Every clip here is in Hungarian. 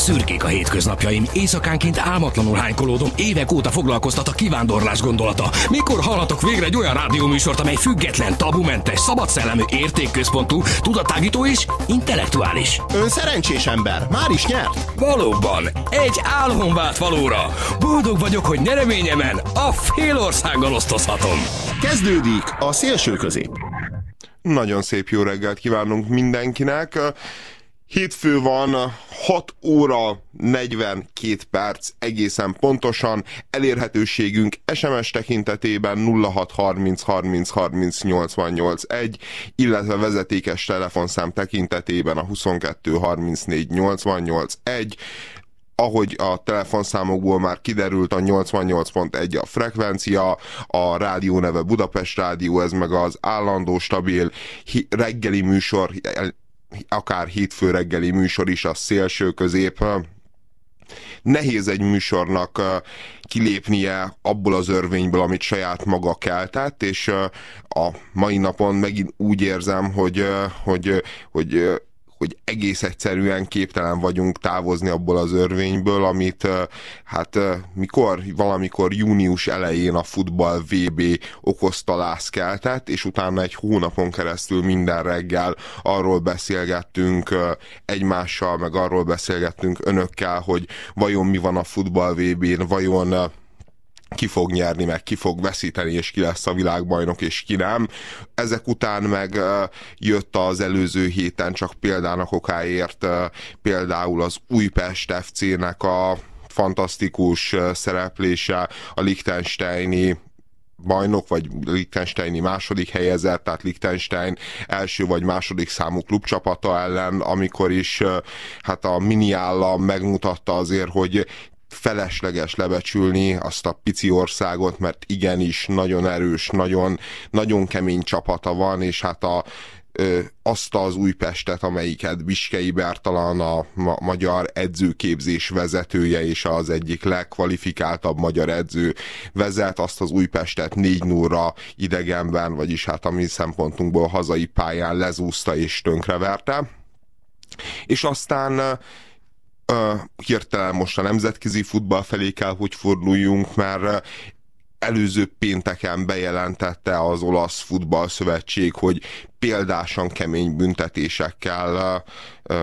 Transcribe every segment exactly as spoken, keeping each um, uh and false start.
Szürkék a hétköznapjaim, éjszakánként álmatlanul hánykolódom, évek óta foglalkoztat a kivándorlás gondolata. Mikor hallhatok végre egy olyan rádióműsort, amely független, tabumentes, szabadszellemű, értékközpontú, tudattágító és intellektuális? Ön szerencsés ember, már is nyert! Valóban, egy álom vált valóra. Boldog vagyok, hogy nyereményemen a fél országgal osztozhatom. Kezdődik a Szélső Közép. Nagyon szép jó reggelt kívánunk mindenkinek. Hétfő van, hat óra negyvenkét perc egészen pontosan. Elérhetőségünk es em es tekintetében nulla hat harminc harminc harminc nyolcvannyolc egy, illetve vezetékes telefonszám tekintetében a huszonkettő harmincnégy nyolcvannyolc egy. Ahogy a telefonszámokból már kiderült, a nyolcvannyolc pont egy a frekvencia, a rádió neve Budapest Rádió, ez meg az állandó, stabil reggeli műsor, akár hétfő reggeli műsor is, a Szélső Közép. Nehéz egy műsornak kilépnie abból az örvényből, amit saját maga keltett, és a mai napon megint úgy érzem, hogy, hogy, hogy hogy egész egyszerűen képtelen vagyunk távozni abból az örvényből, amit hát mikor, valamikor június elején a futball vé bé okozta lászkeltet, és utána egy hónapon keresztül minden reggel arról beszélgettünk egymással, meg arról beszélgettünk önökkel, hogy vajon mi van a futball vé bén, vajon ki fog nyerni, meg ki fog veszíteni, és ki lesz a világbajnok, és ki nem. Ezek után meg jött az előző héten, csak példának okáért, például az Újpest ef cének a fantasztikus szereplése, a liechtensteini bajnok, vagy Liechtensteini második helyezett, tehát Liechtenstein első vagy második számú klubcsapata ellen, amikor is hát a mini állam megmutatta azért, hogy felesleges lebecsülni azt a pici országot, mert igenis nagyon erős, nagyon, nagyon kemény csapata van, és hát a, ö, azt az Újpestet, amelyiket Biskei Bertalan, a ma- magyar edzőképzés vezetője, és az egyik legkvalifikáltabb magyar edző vezet, azt az Újpestet négy nullra idegenben, vagyis hát a mi szempontunkból hazai pályán lezúzta és tönkreverte. És aztán Uh, hirtelen most a nemzetközi futball felé kell, hogy forduljunk, mert előző pénteken bejelentette az olasz futballszövetség, hogy példásan kemény büntetésekkel uh,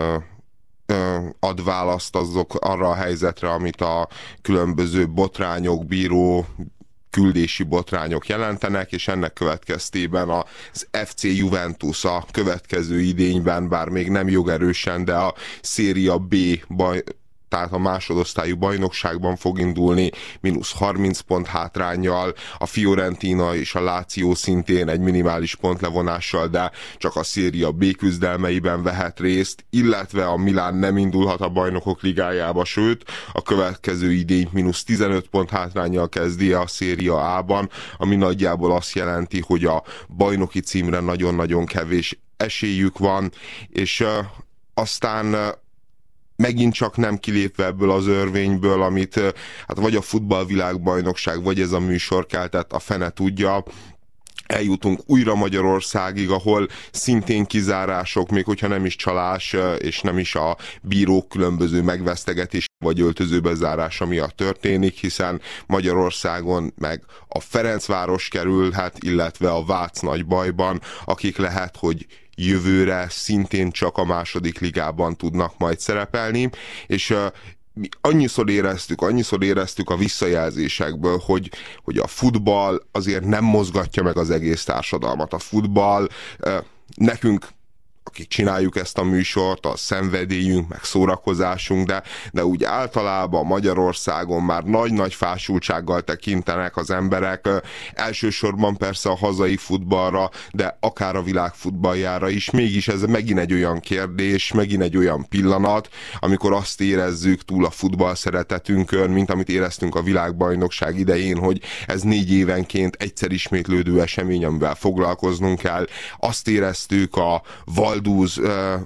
uh, ad választ azok arra a helyzetre, amit a különböző botrányok, bíró küldési botrányok jelentenek, és ennek következtében az ef cé Juventus a következő idényben, bár még nem jogerősen, de a Serie B baj, tehát a másodosztályú bajnokságban fog indulni, mínusz harminc pont hátránnyal, a Fiorentina és a Lazio szintén egy minimális pontlevonással, de csak a Serie B küzdelmeiben vehet részt, illetve a Milán nem indulhat a Bajnokok Ligájába, sőt, a következő idényt mínusz tizenöt pont hátránnyal kezdi a Serie A-ban, ami nagyjából azt jelenti, hogy a bajnoki címre nagyon-nagyon kevés esélyük van, és uh, aztán uh, megint csak nem kilépve ebből az örvényből, amit hát vagy a futballvilágbajnokság, vagy ez a műsor keltett, a fene tudja, eljutunk újra Magyarországig, ahol szintén kizárások, még hogyha nem is csalás, és nem is a bírók különböző megvesztegetés vagy öltözőbe zárása miatt történik, hiszen Magyarországon meg a Ferencváros kerülhet, illetve a Vác nagy bajban, akik lehet, hogy jövőre szintén csak a második ligában tudnak majd szerepelni, és uh, mi annyiszor éreztük, annyiszor éreztük a visszajelzésekből, hogy, hogy a futball azért nem mozgatja meg az egész társadalmat. A futball uh, nekünk, akik csináljuk ezt a műsort, a szenvedélyünk, meg szórakozásunk, de, de úgy általában Magyarországon már nagy-nagy fásultsággal tekintenek az emberek, elsősorban persze a hazai futballra, de akár a világ futballjára is. Mégis ez megint egy olyan kérdés, megint egy olyan pillanat, amikor azt érezzük túl a futball szeretetünkön, mint amit éreztünk a világbajnokság idején, hogy ez négy évenként egyszer ismétlődő esemény, amivel foglalkoznunk kell. Azt éreztük a Valdúz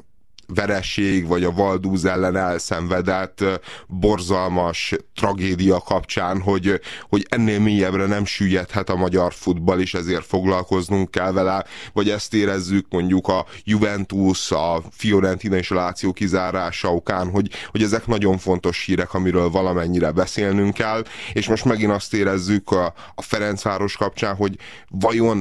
vereség, vagy a Valdúz ellen elszenvedett borzalmas tragédia kapcsán, hogy, hogy ennél mélyebbre nem süllyedhet a magyar futball, és ezért foglalkoznunk kell vele, vagy ezt érezzük mondjuk a Juventus, a Fiorentina és a Lazio kizárása okán, hogy, hogy ezek nagyon fontos hírek, amiről valamennyire beszélnünk kell, és most megint azt érezzük a, a Ferencváros kapcsán, hogy vajon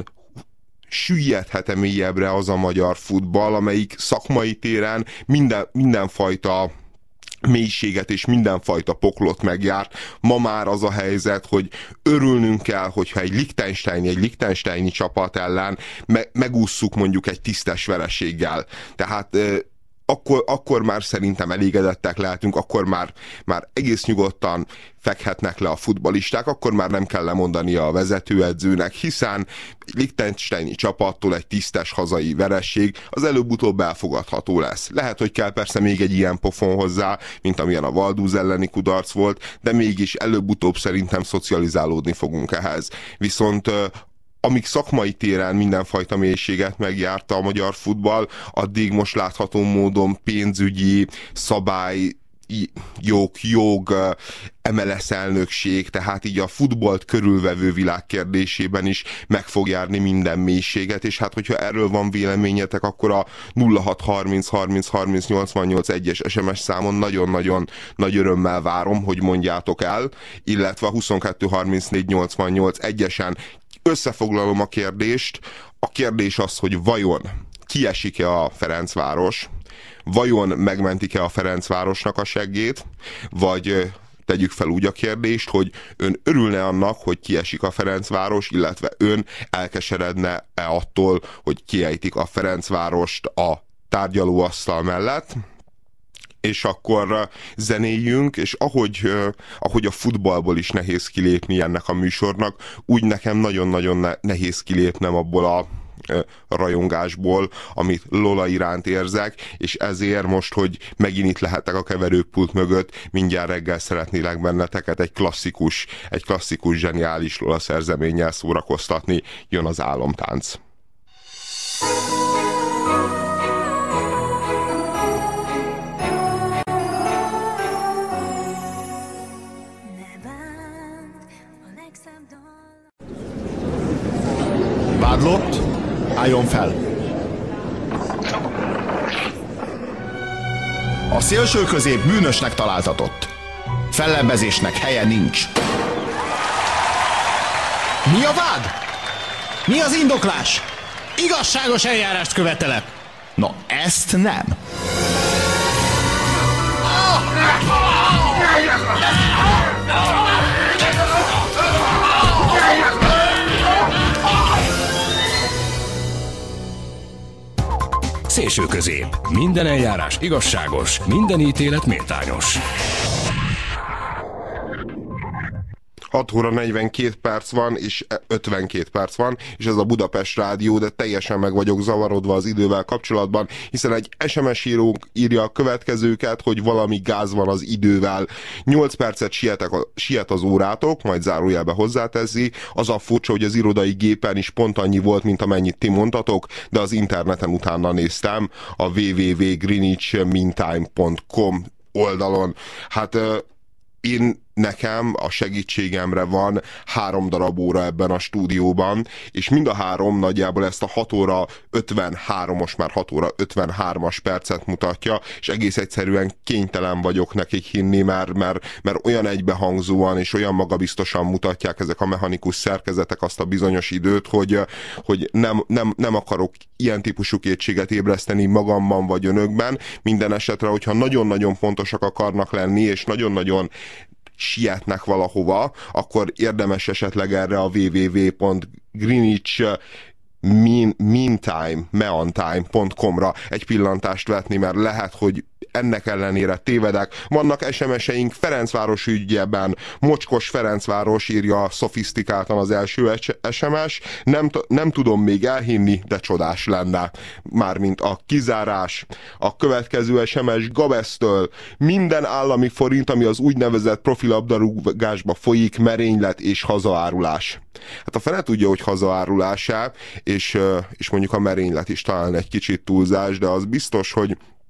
süllyedhet-e mélyebbre az a magyar futball, amelyik szakmai téren minden, mindenfajta mélységet és mindenfajta poklot megjárt. Ma már az a helyzet, hogy örülnünk kell, hogyha egy Liechtensteini, egy Liechtensteini csapat ellen me- megússzuk mondjuk egy tisztes vereséggel. Tehát Akkor, akkor már szerintem elégedettek lehetünk, akkor már, már egész nyugodtan fekhetnek le a futballisták, akkor már nem kell lemondania a vezetőedzőnek, hiszen egy Liechtensteini csapattól egy tisztes hazai vereség az előbb-utóbb elfogadható lesz. Lehet, hogy kell persze még egy ilyen pofon hozzá, mint amilyen a Valdúz elleni kudarc volt, de mégis előbb-utóbb szerintem szocializálódni fogunk ehhez. Viszont amíg szakmai téren mindenfajta mélységet megjárta a magyar futball, addig most látható módon pénzügyi, szabály, jog, jog, em el es elnökség, tehát így a futballt körülvevő világ kérdésében is meg fog járni minden mélységet, és hát hogyha erről van véleményetek, akkor a nulla hat harminc harminc harminc nyolcvannyolc egyes es em es számon nagyon-nagyon nagy örömmel várom, hogy mondjátok el, illetve a huszonkettő harmincnégy nyolcvannyolc egyesen. Összefoglalom a kérdést. A kérdés az, hogy vajon kiesik-e a Ferencváros, vajon megmentik-e a Ferencvárosnak a seggét, vagy tegyük fel úgy a kérdést, hogy ön örülne annak, hogy kiesik a Ferencváros, illetve ön elkeseredne-e attól, hogy kiejtik a Ferencvárost a tárgyalóasztal mellett, és akkor zenéljünk, és ahogy, ahogy a futballból is nehéz kilépni ennek a műsornak, úgy nekem nagyon-nagyon nehéz kilépnem abból a rajongásból, amit Lola iránt érzek, és ezért most, hogy megint itt lehetek a keverőpult mögött, mindjárt reggel szeretnélek benneteket egy klasszikus, egy klasszikus zseniális Lola szerzeménnyel szórakoztatni. Jön az Álomtánc. Vádlott, álljon fel! A szélső közép bűnösnek találtatott. Fellebbezésnek helye nincs. Mi a vád? Mi az indoklás? Igazságos eljárást követelek. Na, ezt nem. Szélső közép. Minden eljárás igazságos, minden ítélet méltányos. hat óra negyvenkét perc van, és ötvenkét perc van, és ez a Budapest Rádió, de teljesen meg vagyok zavarodva az idővel kapcsolatban, hiszen egy es em es írónk írja a következőket, hogy valami gáz van az idővel. nyolc percet sietek a, siet az órátok, majd zárójelbe hozzáteszi. Az a furcsa, hogy az irodai gépen is pont annyi volt, mint amennyit ti mondtatok, de az interneten utána néztem, a double-u double-u double-u pont greenwich mean time pont com oldalon. Hát én nekem a segítségemre van három darab óra ebben a stúdióban, és mind a három nagyjából ezt a hat óra ötvenhárom, most már hat óra ötvenhármas percet mutatja, és egész egyszerűen kénytelen vagyok nekik hinni, mert, mert, mert olyan egybehangzóan és olyan magabiztosan mutatják ezek a mechanikus szerkezetek azt a bizonyos időt, hogy, hogy nem, nem, nem akarok ilyen típusú kétséget ébreszteni magamban vagy önökben. Minden esetre, hogyha nagyon-nagyon pontosak akarnak lenni, és nagyon-nagyon sietnek valahova, akkor érdemes esetleg erre a double-u double-u double-u pont greenwich mean time, mean time pont com-ra egy pillantást vetni, mert lehet, hogy ennek ellenére tévedek. Vannak es em es-eink Ferencváros ügyében. Mocskos Ferencváros, írja szofisztikáltan az első es em es. Nem, nem tudom még elhinni, de csodás lenne. Mármint a kizárás. A következő es em es Gabesztől. Minden állami forint, ami az úgynevezett profilabdarúgásba folyik, merénylet és hazaárulás. Hát a fele tudja, hogy hazaárulás-e, és, és mondjuk a merénylet is talán egy kicsit túlzás, de az biztos, hogy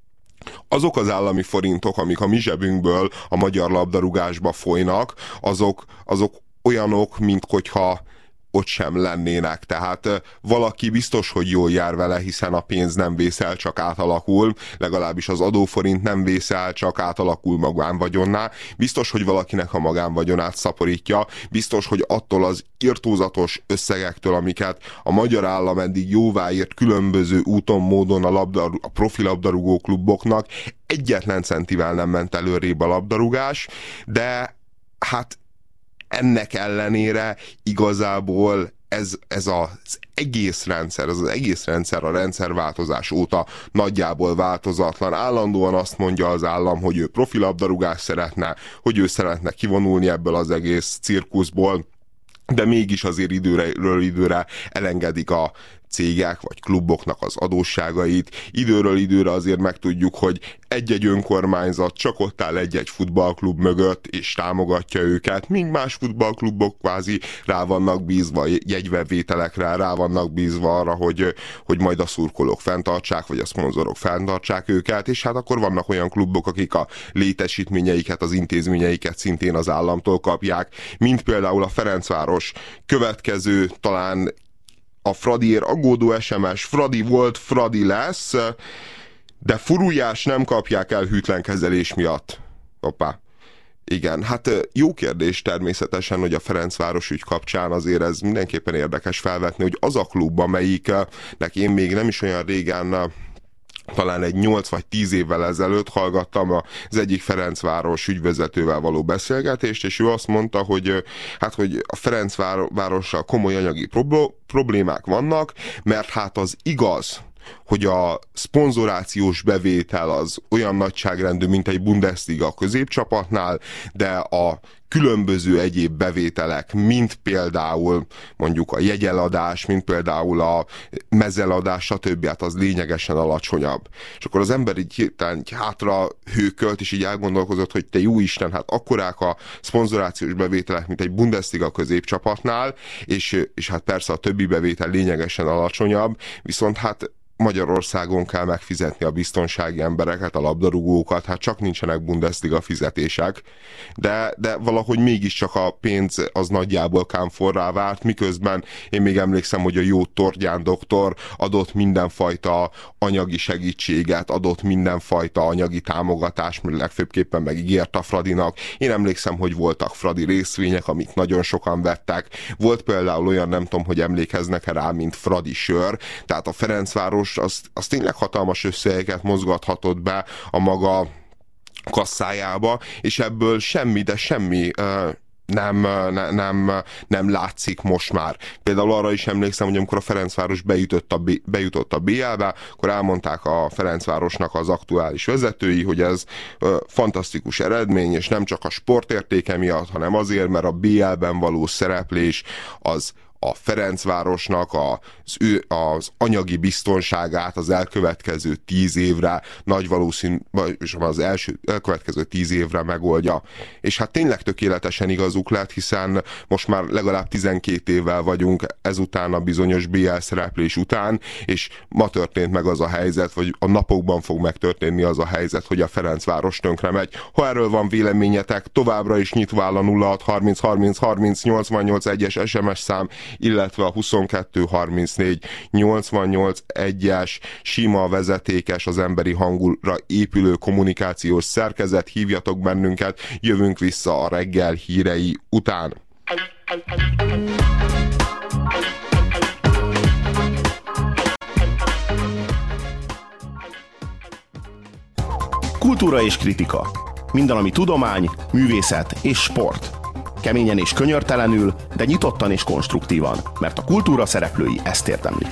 azok az állami forintok, amik a mi zsebünkből a magyar labdarúgásba folynak, azok, azok olyanok, mint hogyha ott sem lennének. Tehát valaki biztos, hogy jól jár vele, hiszen a pénz nem vészel, csak átalakul, legalábbis az adóforint nem vészel, csak átalakul magánvagyonná. Biztos, hogy valakinek a magánvagyonát szaporítja, biztos, hogy attól az irtózatos összegektől, amiket a magyar állam eddig jóváírt különböző úton, módon a, labdarú, a profi labdarúgó kluboknak egyetlen centivel nem ment előrébb a labdarúgás, de hát ennek ellenére igazából ez, ez az egész rendszer, ez az egész rendszer a rendszerváltozás óta nagyjából változatlan. Állandóan azt mondja az állam, hogy ő profi labdarúgást szeretne, hogy ő szeretne kivonulni ebből az egész cirkuszból, de mégis azért időről időre elengedik a cégek vagy kluboknak az adósságait. Időről időre azért megtudjuk, hogy egy-egy önkormányzat csak ott áll egy-egy futballklub mögött, és támogatja őket, míg más futballklubok kvázi rá vannak bízva jegybevételekre, rá vannak bízva arra, hogy, hogy majd a szurkolók fenntartsák, vagy a szponzorok fenntartsák őket, és hát akkor vannak olyan klubok, akik a létesítményeiket, az intézményeiket szintén az államtól kapják, mint például a Ferencváros. Következő talán a Fradiért aggódó es em es, Fradi volt, Fradi lesz, de Furujás nem kapják el hűtlen kezelés miatt. Hoppá. Igen, hát jó kérdés természetesen, hogy a Ferencváros ügy kapcsán azért ez mindenképpen érdekes felvetni, hogy az a klub, amelyiknek én még nem is olyan régen, talán egy nyolc vagy tíz évvel ezelőtt hallgattam az egyik Ferencváros ügyvezetővel való beszélgetést, és ő azt mondta, hogy hát, hogy a Ferencvárossal komoly anyagi problémák vannak, mert hát az igaz, hogy a szponzorációs bevétel az olyan nagyságrendű, mint egy Bundesliga középcsapatnál, de a különböző egyéb bevételek, mint például mondjuk a jegyeladás, mint például a mezeladás, stb. Hát az lényegesen alacsonyabb. És akkor az ember így hirtelen hátra hőkölt, és így elgondolkozott, hogy te jó Isten, hát akkorák a szponzorációs bevételek, mint egy Bundesliga középcsapatnál, és, és hát persze a többi bevétel lényegesen alacsonyabb, viszont hát Magyarországon kell megfizetni a biztonsági embereket, a labdarúgókat, hát csak nincsenek Bundesliga fizetések, de, de valahogy mégiscsak a pénz az nagyjából kámforrá várt, miközben én még emlékszem, hogy a jó Tordján doktor adott mindenfajta anyagi segítséget, adott mindenfajta anyagi támogatást, mert legfőbbképpen megígért a Fradinak. Én emlékszem, hogy voltak Fradi részvények, amit nagyon sokan vettek. Volt például olyan, nem tudom, hogy emlékeznek-e rá, mint Fradi sör, tehát a Ferencváros az, az tényleg hatalmas összegeket mozgathatott be a maga kasszájába, és ebből semmi, de semmi uh, nem, ne, nem, nem látszik most már. Például arra is emlékszem, hogy amikor a Ferencváros bejutott a, bejutott a bé el-be, akkor elmondták a Ferencvárosnak az aktuális vezetői, hogy ez uh, fantasztikus eredmény, és nem csak a sportértéke miatt, hanem azért, mert a bé el-ben való szereplés az a Ferencvárosnak az, ő, az anyagi biztonságát az elkövetkező tíz évre nagy valószínű, az első elkövetkező tíz évre megoldja. És hát tényleg tökéletesen igazuk lett, hiszen most már legalább tizenkét évvel vagyunk ezután a bizonyos bé el szereplés után, és ma történt meg az a helyzet, vagy a napokban fog megtörténni az a helyzet, hogy a Ferencváros tönkre megy. Ha erről van véleményetek, továbbra is nyitva áll a nulla hat harminc harminc harminc nyolcvannyolc egyes es em es szám, illetve a huszonkettő harmincnégy nyolcvannyolc egyes sima vezetékes, az emberi hangulra épülő kommunikációs szerkezet. Hívjatok bennünket, jövünk vissza a reggel hírei után. Kultúra és kritika. Minden, ami tudomány, művészet és sport. Keményen és könyörtelenül, de nyitottan és konstruktívan, mert a kultúra szereplői ezt érdemlik.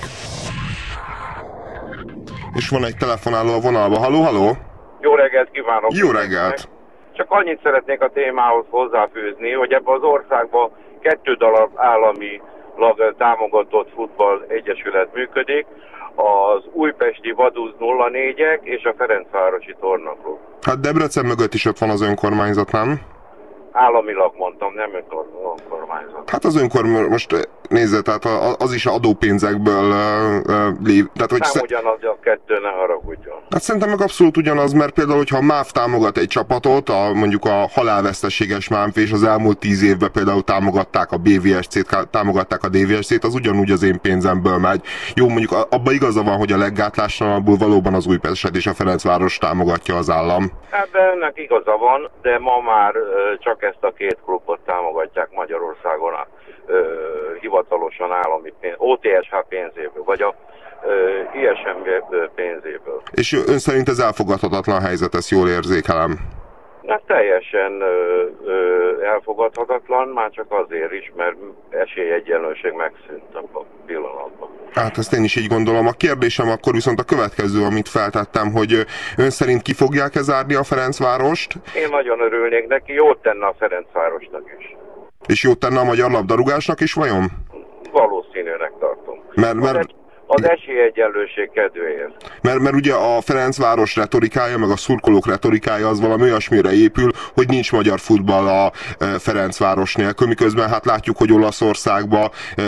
És van egy telefonáló a vonalba. Halló, halló! Jó reggelt kívánok! Jó reggelt! Csak annyit szeretnék a témához hozzáfűzni, hogy ebben az országban kettő darab államilag támogatott futball egyesület működik, az újpesti Vaduz nulla négyek és a Ferencvárosi Tornaklub. Hát Debrecen mögött is ott van az önkormányzat, nem? Államilag mondtam, nem önkormányzat. önkormányzat. Hát az önkormányzat, most nézze, tehát az is adópénzekből lév. Tehát, hogy nem ugyanaz a kettő, ne haragudjon. Hát szerintem meg abszolút ugyanaz, mert például, hogyha a MÁV támogat egy csapatot, a, mondjuk a halálveszteséges MÁV, és az elmúlt tíz évben például támogatták a bé vé es cét, támogatták a dé vé es cét, az ugyanúgy az én pénzemből megy. Jó, mondjuk abban igaza van, hogy a leggátlástalanabbul valóban az Újpestet és a Ferencváros támogatja az állam. Hát de ennek igaza van, de ma már csak ezt a két klubot támogatják Magyarországon a, ö, hivatalosan állami pénz, o té es há pénzéből, vagy a ö, i es em pénzéből. És ön szerint ez elfogadhatatlan helyzet, ezt jól érzékelem? Hát teljesen ö, ö, elfogadhatatlan, már csak azért is, mert esélyegyenlőség megszűnt a pillanatban. Hát ezt én is így gondolom. A kérdésem akkor viszont a következő, amit feltettem, hogy ön szerint ki fogják-e zárni a Ferencvárost? Én nagyon örülnék neki, jót tenne a Ferencvárosnak is. És jót tenne a magyar labdarúgásnak is, vajon? Valószínűnek tartom. Mert, mert... Az esélyegyenlőség kedvéért. Mert, mert ugye a Ferencváros retorikája, meg a szurkolók retorikája az valami olyasmire épül, hogy nincs magyar futball a Ferencváros nélkül, miközben hát látjuk, hogy Olaszországban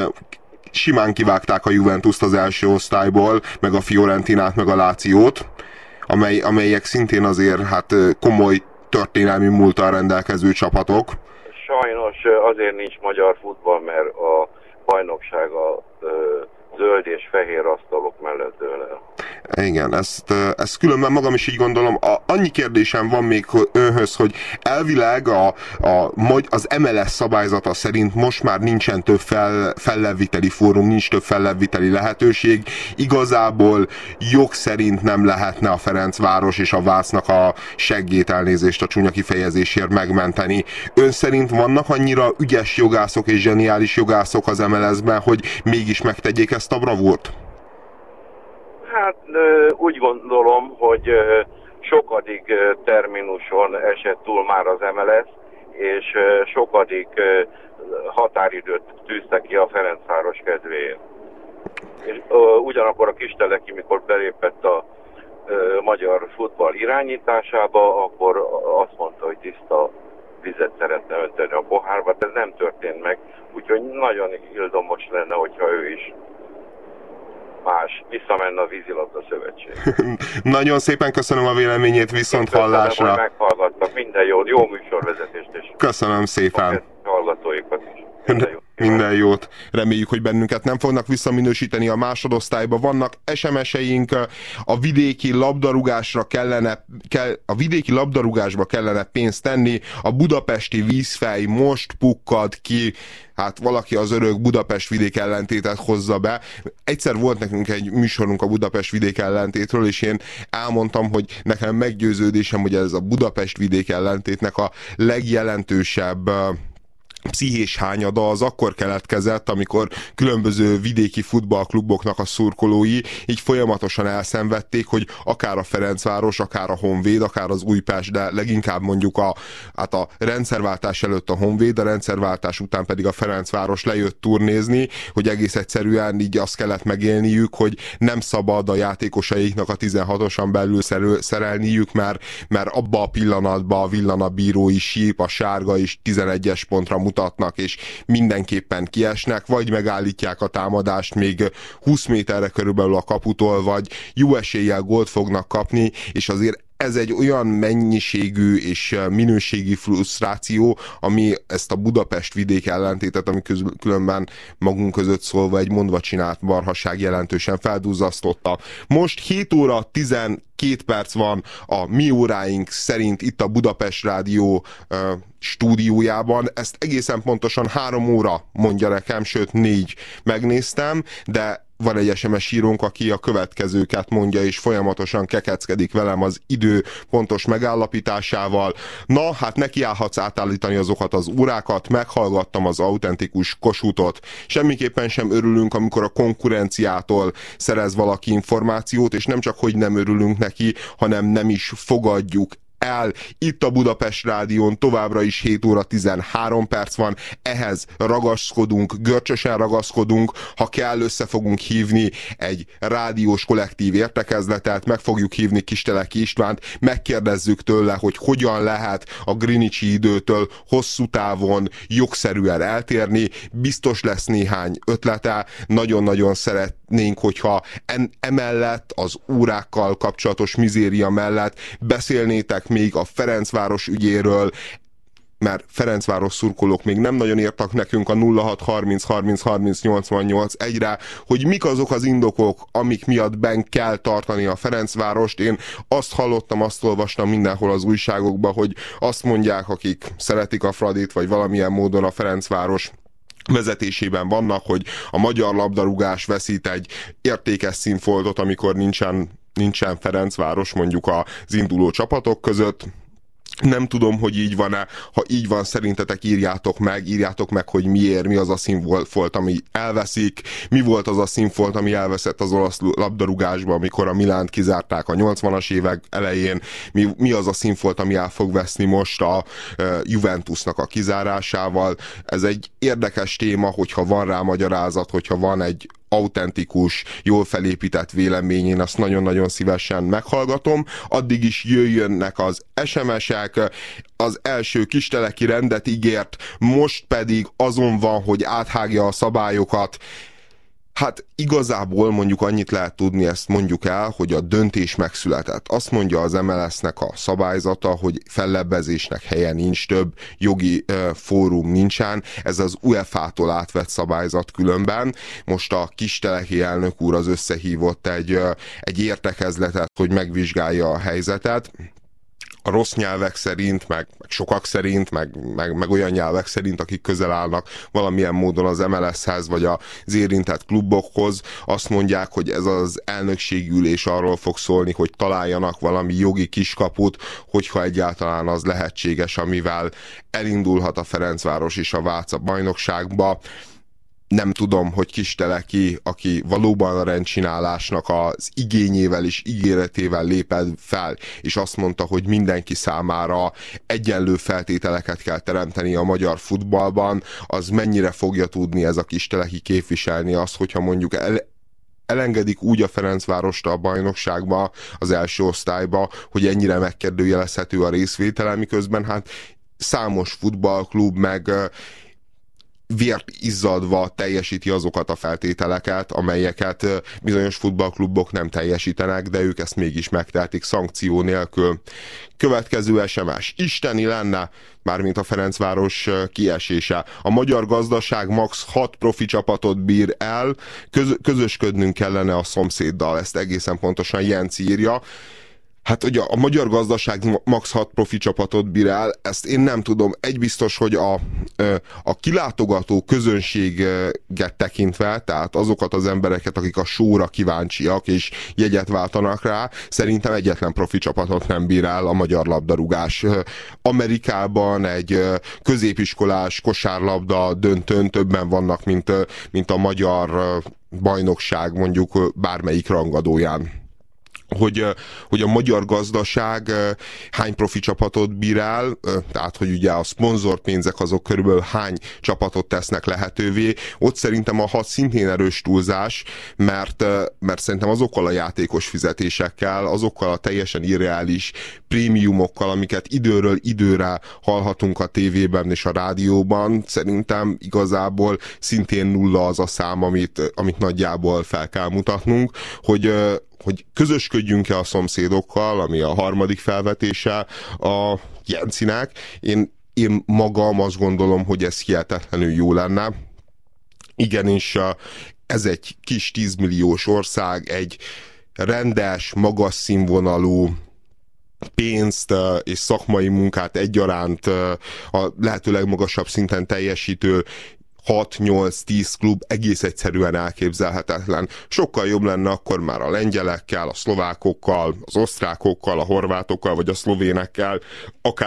simán kivágták a Juventust az első osztályból, meg a Fiorentinát, meg a Lációt, amely, amelyek szintén azért hát komoly történelmi múlttal rendelkező csapatok. Sajnos azért nincs magyar futball, mert a bajnokság a zöld és fehér asztalok mellett dől el. Igen, ezt, ezt különben magam is így gondolom. A, annyi kérdésem van még önhöz, hogy elvileg a, a, az em el es szabályzata szerint most már nincsen több fel, felleviteli fórum, nincs több felleviteli lehetőség. Igazából jog szerint nem lehetne a Ferencváros és a Vácnak a seggét, elnézést a csúnya kifejezésért megmenteni. Ön szerint vannak annyira ügyes jogászok és zseniális jogászok az em el es-ben, hogy mégis megtegyék ezt a bravúrt? Hát úgy gondolom, hogy sokadik terminuson esett túl már az em el es, és sokadik határidőt tűzte ki a Ferencváros kedvéért. És ugyanakkor a Kisteleki, mikor belépett a magyar futball irányításába, akkor azt mondta, hogy tiszta vizet szeretne önteni a pohárba, ez nem történt meg, úgyhogy nagyon ildomos lenne, hogyha ő is más, visszamenne a vízilabda szövetség. Nagyon szépen köszönöm a véleményét, viszont köszönöm, hallásra. hogy meghallgattak. Minden jót, jó műsorvezetést is. Köszönöm szépen. A hallgatóikat is. Minden jót. Minden jót. Reméljük, hogy bennünket nem fognak visszaminősíteni a másodosztályba. Vannak es em es-eink, a vidéki labdarúgásra kellene, kell, a vidéki labdarúgásba kellene pénzt tenni, a budapesti vízfej most pukkad ki, hát valaki az örök Budapest vidék ellentétet hozza be. Egyszer volt nekünk egy műsorunk a Budapest vidék ellentétről, és én elmondtam, hogy nekem meggyőződésem, hogy ez a Budapest vidék ellentétnek a legjelentősebb pszichés hányada az akkor keletkezett, amikor különböző vidéki futballkluboknak a szurkolói így folyamatosan elszenvedték, hogy akár a Ferencváros, akár a Honvéd, akár az Újpest, de leginkább mondjuk a, hát a rendszerváltás előtt a Honvéd, a rendszerváltás után pedig a Ferencváros lejött turnézni, hogy egész egyszerűen így azt kellett megélniük, hogy nem szabad a játékosaiknak a tizenhatosan belül szerelniük, mert, mert abba a pillanatban a villanabírói síp, a sárga és tizenegyes pontra mutatnak, és mindenképpen kiesnek, vagy megállítják a támadást még húsz méterre körülbelül a kaputól, vagy jó eséllyel gólt fognak kapni, és azért ez egy olyan mennyiségű és minőségi frusztráció, ami ezt a Budapest vidék ellentétet, ami közül, különben magunk között szólva egy mondva csinált marhasság jelentősen felduzzasztotta. Most hét óra tizenkét perc van a mi óráink szerint itt a Budapest Rádió uh, stúdiójában. Ezt egészen pontosan három óra mondja nekem, sőt négy megnéztem, de van egy es em es írónk, aki a következőket mondja, és folyamatosan kekeckedik velem az idő pontos megállapításával. Na, hát nekiállhatsz átállítani azokat az órákat, meghallgattam az autentikus Kossuthot. Semmiképpen sem örülünk, amikor a konkurenciától szerez valaki információt, és nem csak, hogy nem örülünk neki, hanem nem is fogadjuk el. Itt a Budapest Rádión továbbra is hét óra tizenhárom perc van, ehhez ragaszkodunk, görcsösen ragaszkodunk, ha kell, össze fogunk hívni egy rádiós kollektív értekezletet, meg fogjuk hívni Kisteleki Istvánt, megkérdezzük tőle, hogy hogyan lehet a Greenwichi időtől hosszú távon jogszerűen eltérni, biztos lesz néhány ötlete, nagyon-nagyon szeretnénk, hogyha en, emellett az órákkal kapcsolatos mizéria mellett beszélnétek még a Ferencváros ügyéről, mert Ferencváros szurkolók még nem nagyon írtak nekünk a nulla hat harminc harminc harminc nyolcvannyolc egyre, hogy mik azok az indokok, amik miatt benn kell tartani a Ferencvárost. Én azt hallottam, azt olvastam mindenhol az újságokban, hogy azt mondják, akik szeretik a Fradit, vagy valamilyen módon a Ferencváros vezetésében vannak, hogy a magyar labdarúgás veszít egy értékes színfoltot, amikor nincsen nincsen Ferencváros mondjuk az induló csapatok között. Nem tudom, hogy így van-e. Ha így van, szerintetek írjátok meg, írjátok meg, hogy miért, mi az a színfolt, ami elveszik, mi volt az a színfolt, ami elveszett az olasz labdarúgásban, amikor a Milánt kizárták a nyolcvanas évek elején, mi, mi az a színfolt, ami el fog veszni most a uh, Juventusnak a kizárásával. Ez egy érdekes téma, hogyha van rá magyarázat, hogyha van egy autentikus, jól felépített vélemény, én azt nagyon-nagyon szívesen meghallgatom. Addig is jöjjönnek az es em esek, az első Kisteleki rendet ígért, most pedig azon van, hogy áthágja a szabályokat. Hát igazából mondjuk annyit lehet tudni, ezt mondjuk el, hogy a döntés megszületett. Azt mondja az em el es-nek a szabályzata, hogy fellebbezésnek helye nincs, több jogi uh, fórum nincsen. Ez az u e fá á-tól átvett szabályzat különben. Most a Kisteleki elnök úr az összehívott egy, uh, egy értekezletet, hogy megvizsgálja a helyzetet. A rossz nyelvek szerint, meg, meg sokak szerint, meg, meg, meg olyan nyelvek szerint, akik közel állnak valamilyen módon az em el es-hez, vagy az érintett klubokhoz, azt mondják, hogy ez az elnökségülés arról fog szólni, hogy találjanak valami jogi kiskaput, hogyha egyáltalán az lehetséges, amivel elindulhat a Ferencváros és a Váca bajnokságba. Nem tudom, hogy Kisteleki, aki valóban a rendcsinálásnak az igényével és ígéretével lépett fel, és azt mondta, hogy mindenki számára egyenlő feltételeket kell teremteni a magyar futballban, az mennyire fogja tudni ez a Kisteleki képviselni azt, hogyha mondjuk el, elengedik úgy a Ferencvárost a bajnokságba, az első osztályba, hogy ennyire megkérdőjelezhető a részvétele, miközben hát számos futballklub meg vért izzadva teljesíti azokat a feltételeket, amelyeket bizonyos futballklubok nem teljesítenek, de ők ezt mégis megtehetik szankció nélkül. Következő es em es. Isteni lenne, mármint a Ferencváros kiesése. A magyar gazdaság max. hat profi csapatot bír el, köz- közösködnünk kellene a szomszéddal. Ezt egészen pontosan Jenci írja. Hát ugye a magyar gazdaság max. hat profi csapatot bír el, ezt én nem tudom. Egy biztos, hogy a, a kilátogató közönséget tekintve, tehát azokat az embereket, akik a showra kíváncsiak és jegyet váltanak rá, szerintem egyetlen profi csapatot nem bír el a magyar labdarúgás. Amerikában egy középiskolás kosárlabda döntőn többen vannak, mint, mint a magyar bajnokság mondjuk bármelyik rangadóján. Hogy, hogy a magyar gazdaság hány profi csapatot bír el, tehát hogy ugye a szponzorpénzek azok körülbelül hány csapatot tesznek lehetővé, ott szerintem a hat szintén erős túlzás, mert, mert szerintem azokkal a játékos fizetésekkel, azokkal a teljesen irreális prémiumokkal, amiket időről időre hallhatunk a tévében és a rádióban, szerintem igazából szintén nulla az a szám, amit, amit nagyjából fel kell mutatnunk, hogy hogy közösködjünk-e a szomszédokkal, ami a harmadik felvetése a Jencinek. Én, én magam azt gondolom, hogy ez hihetetlenül jó lenne. Igenis, ez egy kis tízmilliós ország, egy rendes, magas színvonalú pénzt és szakmai munkát egyaránt a lehető legmagasabb szinten teljesítő hat nyolc tíz klub egész egyszerűen elképzelhetetlen. Sokkal jobb lenne akkor már a lengyelekkel, a szlovákokkal, az osztrákokkal, a horvátokkal, vagy a szlovénekkel, akár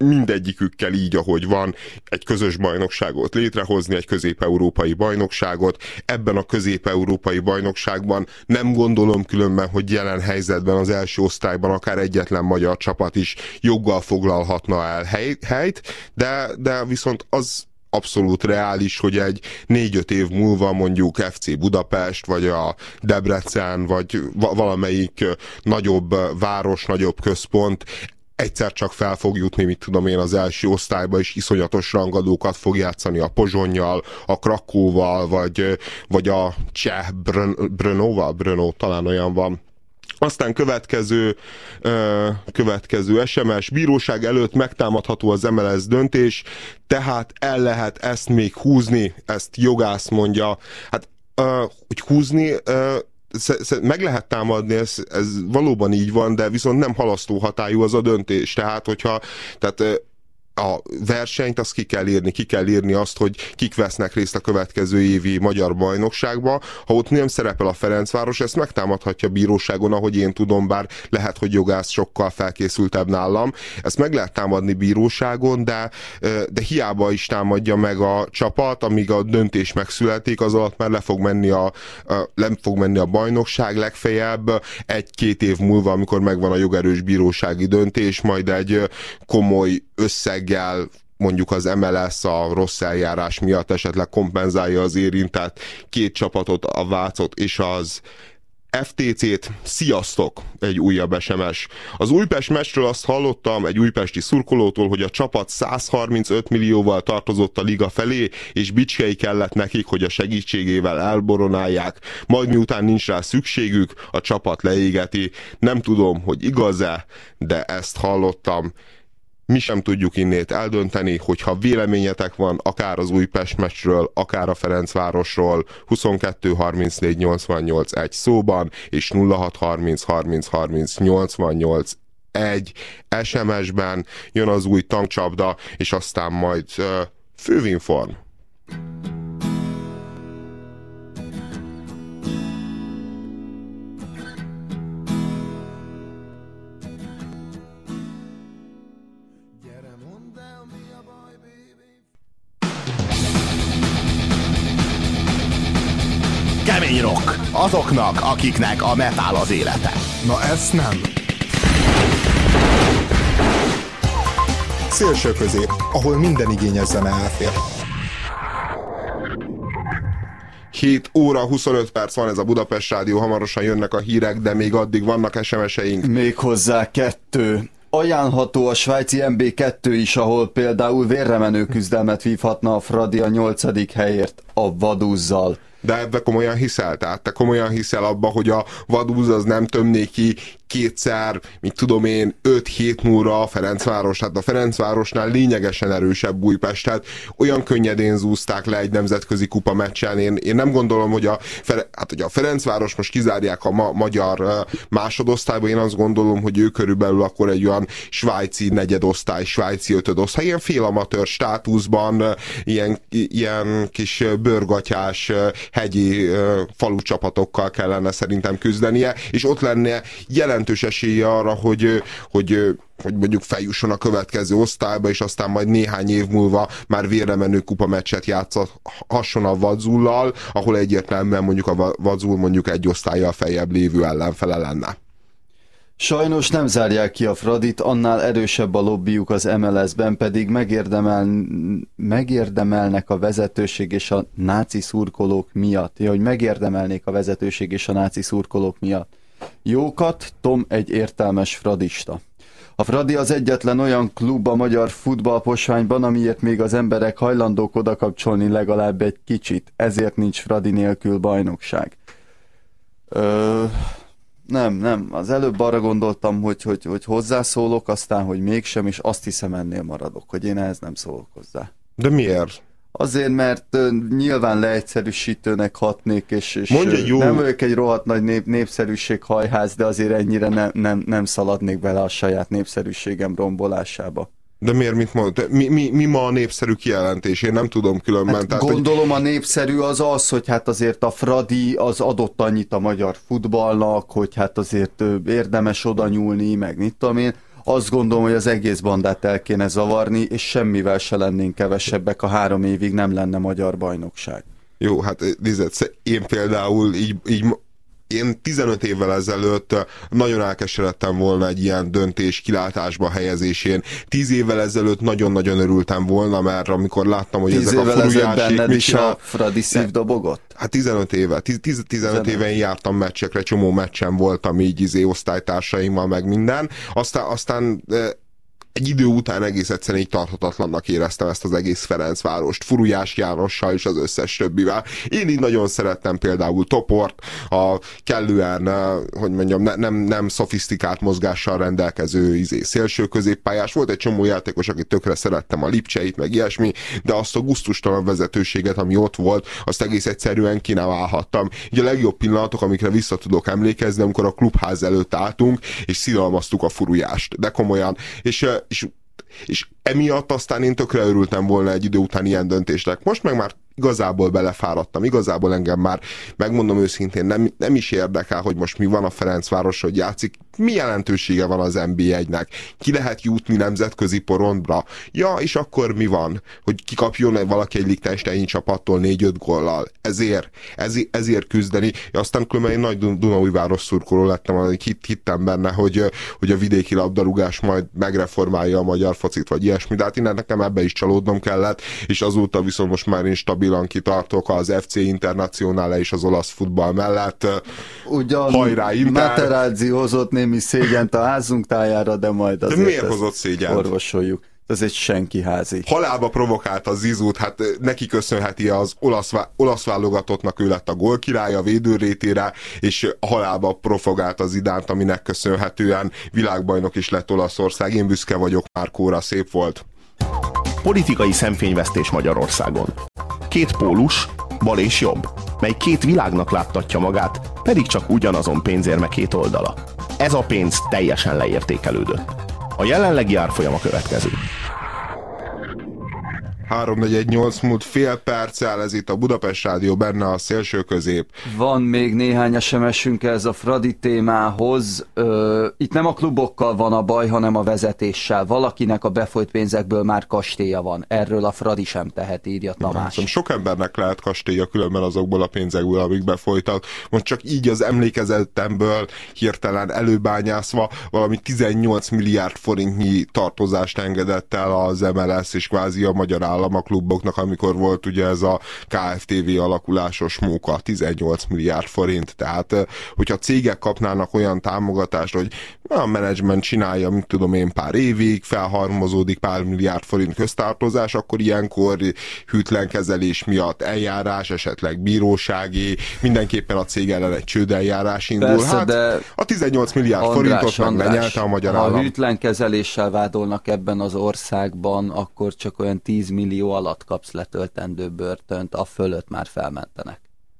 mindegyikükkel így, ahogy van, egy közös bajnokságot létrehozni, egy közép-európai bajnokságot. Ebben a közép-európai bajnokságban nem gondolom különben, hogy jelen helyzetben az első osztályban akár egyetlen magyar csapat is joggal foglalhatna el hely, helyt, de, de viszont az abszolút reális, hogy egy négy-öt év múlva mondjuk ef cé Budapest, vagy a Debrecen, vagy valamelyik nagyobb város, nagyobb központ egyszer csak fel fog jutni, mit tudom én, az első osztályba, és iszonyatos rangadókat fog játszani a Pozsonnyal, a Krakóval, vagy, vagy a cseh Brnóval, Brno, talán olyan van. Aztán következő, következő es em es, bíróság előtt megtámadható az em el es döntés, tehát el lehet ezt még húzni, ezt jogász mondja. Hát, hogy húzni, meg lehet támadni, ez, ez valóban így van, de viszont nem halasztó hatályú az a döntés. Tehát, hogyha tehát a versenyt azt ki kell írni, ki kell írni azt, hogy kik vesznek részt a következő évi magyar bajnokságba. Ha ott nem szerepel a Ferencváros, ezt megtámadhatja bíróságon, ahogy én tudom, bár lehet, hogy jogász sokkal felkészültebb nálam. Ezt meg lehet támadni bíróságon, de, de hiába is támadja meg a csapat, amíg a döntés megszületik, az alatt már le fog menni a, le fog menni a bajnokság, legfeljebb egy-két év múlva, amikor megvan a jogerős bírósági döntés, majd egy komoly összeggel mondjuk az em el es a rossz eljárás miatt esetleg kompenzálja az érintett két csapatot, a Vácot és az ef té cét. Sziasztok! Egy újabb es em es. Az Újpest meccsről azt hallottam egy újpesti szurkolótól, hogy a csapat száz harmincöt millióval tartozott a liga felé, és bicskei kellett nekik, hogy a segítségével elboronálják. Majd miután nincs rá szükségük, a csapat leégeti. Nem tudom, hogy igaz-e, de ezt hallottam. Mi sem tudjuk innét eldönteni, hogyha véleményetek van akár az Újpest meccsről, akár a Ferencvárosról, huszonkettő harmincnégy nyolcvannyolc egy szóban, és nulla hat harminc harminc harminc nyolcvannyolc egy es em es-ben jön az új tankcsapda, és aztán majd uh, Fővinform. Kemény rock. Azoknak, akiknek a metal az élete. Na ezt nem. Szélső közép, ahol minden igényes zene elfér. hét óra huszonöt perc van, ez a Budapest Rádió, hamarosan jönnek a hírek, de még addig vannak es em es-eink. Még hozzá kettő. Ajánlható a svájci em bé kettő is, ahol például vérremenő küzdelmet vívhatna a Fradi a nyolcadik helyért a Vadúzzal. De ebbe komolyan hiszel? Tehát te komolyan hiszel abba, hogy a Vadúz az nem tömné ki kétszer, mit tudom én, öt-hét múlra a Ferencváros, hát a Ferencvárosnál lényegesen erősebb Újpest, tehát olyan könnyedén zúzták le egy nemzetközi kupa meccsen. Én, én nem gondolom, hogy a, hát, hogy a Ferencváros most kizárják a ma, magyar uh, másodosztályba, én azt gondolom, hogy ő körülbelül akkor egy olyan svájci negyedosztály, svájci ötödosztály, ilyen félamatőr státuszban, uh, ilyen, ilyen kis bőrgatyás, uh, hegyi uh, falu csapatokkal kellene szerintem küzdenie, és ott lenne jelentős esélye arra, hogy, hogy, hogy mondjuk feljusson a következő osztályba, és aztán majd néhány év múlva már vérremenő kupa meccset játszhasson a Vadzullal, ahol egyértelműen mondjuk a Vadzul mondjuk egy osztállyal feljebb lévő ellenfele lenne. Sajnos nem zárják ki a Fradit, annál erősebb a lobbyjuk az em el es-ben, pedig megérdemel, megérdemelnek a vezetőség és a náci szurkolók miatt. Ja, hogy megérdemelnék a vezetőség és a náci szurkolók miatt. Jókat, Tom egy értelmes fradista. A Fradi az egyetlen olyan klub a magyar futballposványban, amiért még az emberek hajlandók odakapcsolni legalább egy kicsit. Ezért nincs Fradi nélkül bajnokság. Ö... Nem, nem. Az előbb arra gondoltam, hogy, hogy, hogy hozzászólok, aztán, hogy mégsem, és azt hiszem ennél maradok, hogy én ehhez nem szólok hozzá. De miért? Azért, mert uh, nyilván leegyszerűsítőnek hatnék, és, és uh, nem vagyok egy rohadt nagy nép, népszerűséghajház, de azért ennyire ne, nem, nem szaladnék bele a saját népszerűségem rombolásába. De miért, mit mondod? Mi, mi, mi ma a népszerű kijelentés? Én nem tudom különben. Hát tehát, gondolom hogy... a népszerű az az, hogy hát azért a Fradi az adott annyit a magyar futballnak, hogy hát azért érdemes oda nyúlni, meg mit tudom én. Azt gondolom, hogy az egész bandát el kéne zavarni, és semmivel se lennénk kevesebbek, a három évig nem lenne magyar bajnokság. Jó, hát nézd, én például így, így én tizenöt évvel ezelőtt nagyon elkeseredtem volna egy ilyen döntés kilátásba helyezésén. tíz évvel ezelőtt nagyon-nagyon örültem volna, mert amikor láttam, hogy tíz ezek a furujásék... benned is a Fradi szívdobogott? Hát tizenöt éve, tizenöt éven jártam meccsekre, csomó meccsen voltam így izé osztálytársaimmal, meg minden. Aztán, aztán egy idő után egész egyszerűen így tarthatatlannak éreztem ezt az egész Ferencvárost, Furujás Jánossal és az összes többivel. Én így nagyon szerettem például Toport, a kellően, hogy mondjam, ne, nem, nem szofisztikált mozgással rendelkező izé, szélső középpályás. Volt egy csomó játékos, akit tökre szerettem, a Lipcseit, meg ilyesmi, de azt a gusztustalan vezetőséget, ami ott volt, azt egész egyszerűen ki nem állhattam. Így a legjobb pillanatok, amikre vissza tudok emlékezni, amikor a klubház előtt álltunk, és szidalmaztuk a Furujást. De komolyan. És És, és emiatt aztán én tökre örültem volna egy idő után ilyen döntésnek. Most meg már igazából belefáradtam, igazából engem már, megmondom őszintén, nem, nem is érdekel, hogy most mi van a Ferencváros, hogy játszik, mi jelentősége van az en bé egynek, ki lehet jutni nemzetközi porondra, ja, és akkor mi van, hogy kikapjon valaki egy Liechtensteini csapattól négy-öt góllal, ezért, ezért, ezért küzdeni, aztán különben én nagy Dunaújváros szurkoló lettem, hogy hitt, hittem benne, hogy, hogy a vidéki labdarúgás majd megreformálja a magyar focit, vagy ilyesmi, de hát innen nekem ebbe is csalódnom kellett, és azóta viszont most már én stabilan kitartok az ef cé Internacionale és az olasz futball mellett. Ugyan hajrá, Inter! Materazzi hozott némi szégyent a házunk tájára, de majd azért de miért hozott szégyent? Orvosoljuk. Ez egy senki házi. Halálba provokálta a Zizút, hát neki köszönheti az olasz, olasz válogatottnak, ő lett a gólkirálya, védőrétére, és halálba provokálta az Zidánt, aminek köszönhetően világbajnok is lett Olaszország. Én büszke vagyok Márkóra, szép volt. Politikai szemfényvesztés Magyarországon. Két pólus, bal és jobb, mely két világnak láttatja magát, pedig csak ugyanazon pénzérme két oldala. Ez a pénz teljesen leértékelődött. A jelenlegi árfolyam a következő. három negyven nyolc múlt fél perccel, ez itt a Budapest Rádió, benne a szélső közép. Van még néhány es em es-ünk ez a Fradi témához. Ö, itt nem a klubokkal van a baj, hanem a vezetéssel. Valakinek a befolyt pénzekből már kastélya van. Erről a Fradi sem tehet, írja Tamás. Nem, sok embernek lehet kastélya különben azokból a pénzekből, amik befolytak. Most csak így az emlékezetemből hirtelen előbányászva valami tizennyolc milliárd forintnyi tartozást engedett el az em el es és kvázi a magyar állam a kluboknak, amikor volt ugye ez a ká ef té vé alakulásos móka, tizennyolc milliárd forint. Tehát, hogyha cégek kapnának olyan támogatást, hogy a menedzsment csinálja, mit tudom én, pár évig, felhalmozódik pár milliárd forint köztartozás, akkor ilyenkor hűtlen kezelés miatt eljárás, esetleg bírósági, mindenképpen a cég ellen egy csődeljárás indul. Persze, hát de a tizennyolc milliárd András, forintot meg lenyelte a magyar ha állam. Ha hűtlen kezeléssel vádolnak ebben az országban, akkor csak olyan tíz millió alatt kapsz letöltendő börtönt, a fölött már felmentenek.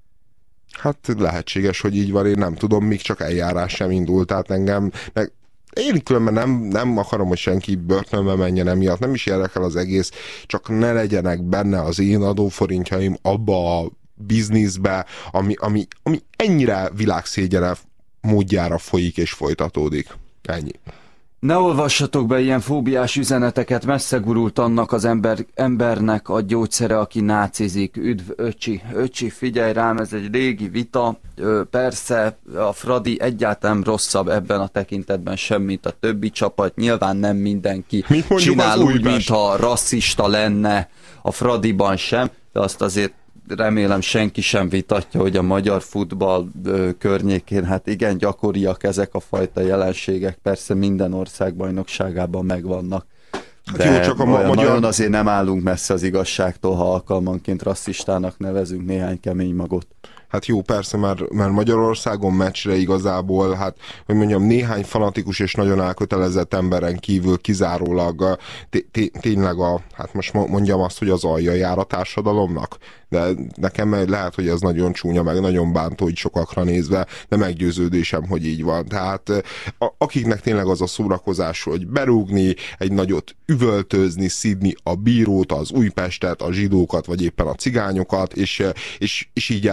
Hát lehetséges, hogy így van, én nem tudom, még csak eljárás sem indult, tehát engem, meg én különben nem, nem akarom, hogy senki börtönbe menjen emiatt, nem is érdekel az egész, csak ne legyenek benne az én adóforintjaim abba a bizniszbe, ami, ami, ami ennyire világszégyene módjára folyik és folytatódik. Ennyi. Ne olvassatok be ilyen fóbiás üzeneteket, messze gurult annak az ember, embernek a gyógyszere, aki nácizik. Üdv, öcsi, öcsi, figyelj rám, ez egy régi vita. Ö, persze a Fradi egyáltalán rosszabb ebben a tekintetben sem, mint a többi csapat. Nyilván nem mindenki csinál úgy, mintha rasszista lenne, a Fradiban sem, de azt azért remélem senki sem vitatja, hogy a magyar futball ö, környékén hát igen gyakoriak ezek a fajta jelenségek, persze minden ország bajnokságában megvannak. De hát jó, csak a ma- magyar... nagyon azért nem állunk messze az igazságtól, ha alkalmanként rasszistának nevezünk néhány kemény magot. Hát jó, persze, mert, mert Magyarországon meccsre igazából, hát, hogy mondjam, néhány fanatikus és nagyon elkötelezett emberen kívül kizárólag té- té- tényleg a, hát most mondjam azt, hogy az alja jár a társadalomnak, de nekem lehet, hogy ez nagyon csúnya, meg nagyon bántó, így sokakra nézve, de meggyőződésem, hogy így van. Tehát a, akiknek tényleg az a szórakozás, hogy berúgni, egy nagyot üvöltözni, szidni a bírót, az Újpestet, a zsidókat, vagy éppen a cigányokat, és, és, és így eltölteni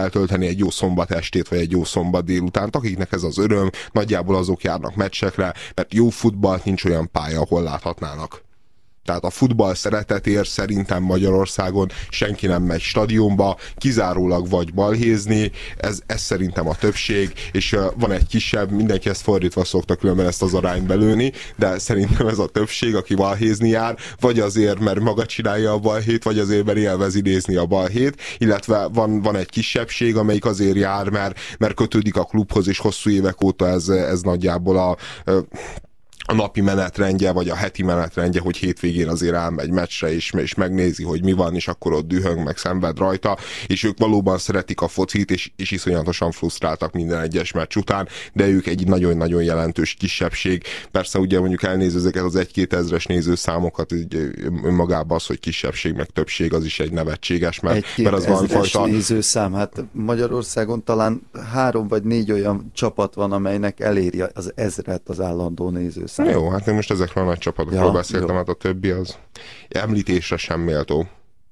egy jó szombat estét, vagy egy jó szombat délutánt. Akiknek ez az öröm, nagyjából azok járnak meccsekre, mert jó futballt nincs olyan pálya, ahol láthatnának. Tehát a futball szeretetért szerintem Magyarországon senki nem megy stadionba, kizárólag vagy balhézni, ez, ez szerintem a többség, és van egy kisebb, mindenki ezt fordítva szokta különben ezt az arányt belőni, de szerintem ez a többség, aki balhézni jár, vagy azért, mert maga csinálja a balhét, vagy azért, mert élvezi nézni a balhét, illetve van, van egy kisebbség, amelyik azért jár, mert, mert kötődik a klubhoz, és hosszú évek óta ez, ez nagyjából a a napi menetrendje, vagy a heti menetrendje, hogy hétvégén azért elmegy meccsre, és, és megnézi, hogy mi van, és akkor ott dühöng, meg szenved rajta, és ők valóban szeretik a focit, és, és iszonyatosan frusztráltak minden egyes meccs után, de ők egy nagyon-nagyon jelentős kisebbség. Persze ugye mondjuk elnéző ezeket az egy-két ezres nézőszámokat, önmagában az, hogy kisebbség, meg többség, az is egy nevetséges, mert, mert az van fajta... nézőszám, hát Magyarországon talán három vagy négy olyan csapat van, amelynek eléri az ezret az állandó nézőszám. Jó, hát én most ezekről a nagy csapatokról ja, beszéltem, jó. Hát a többi az említésre sem méltó.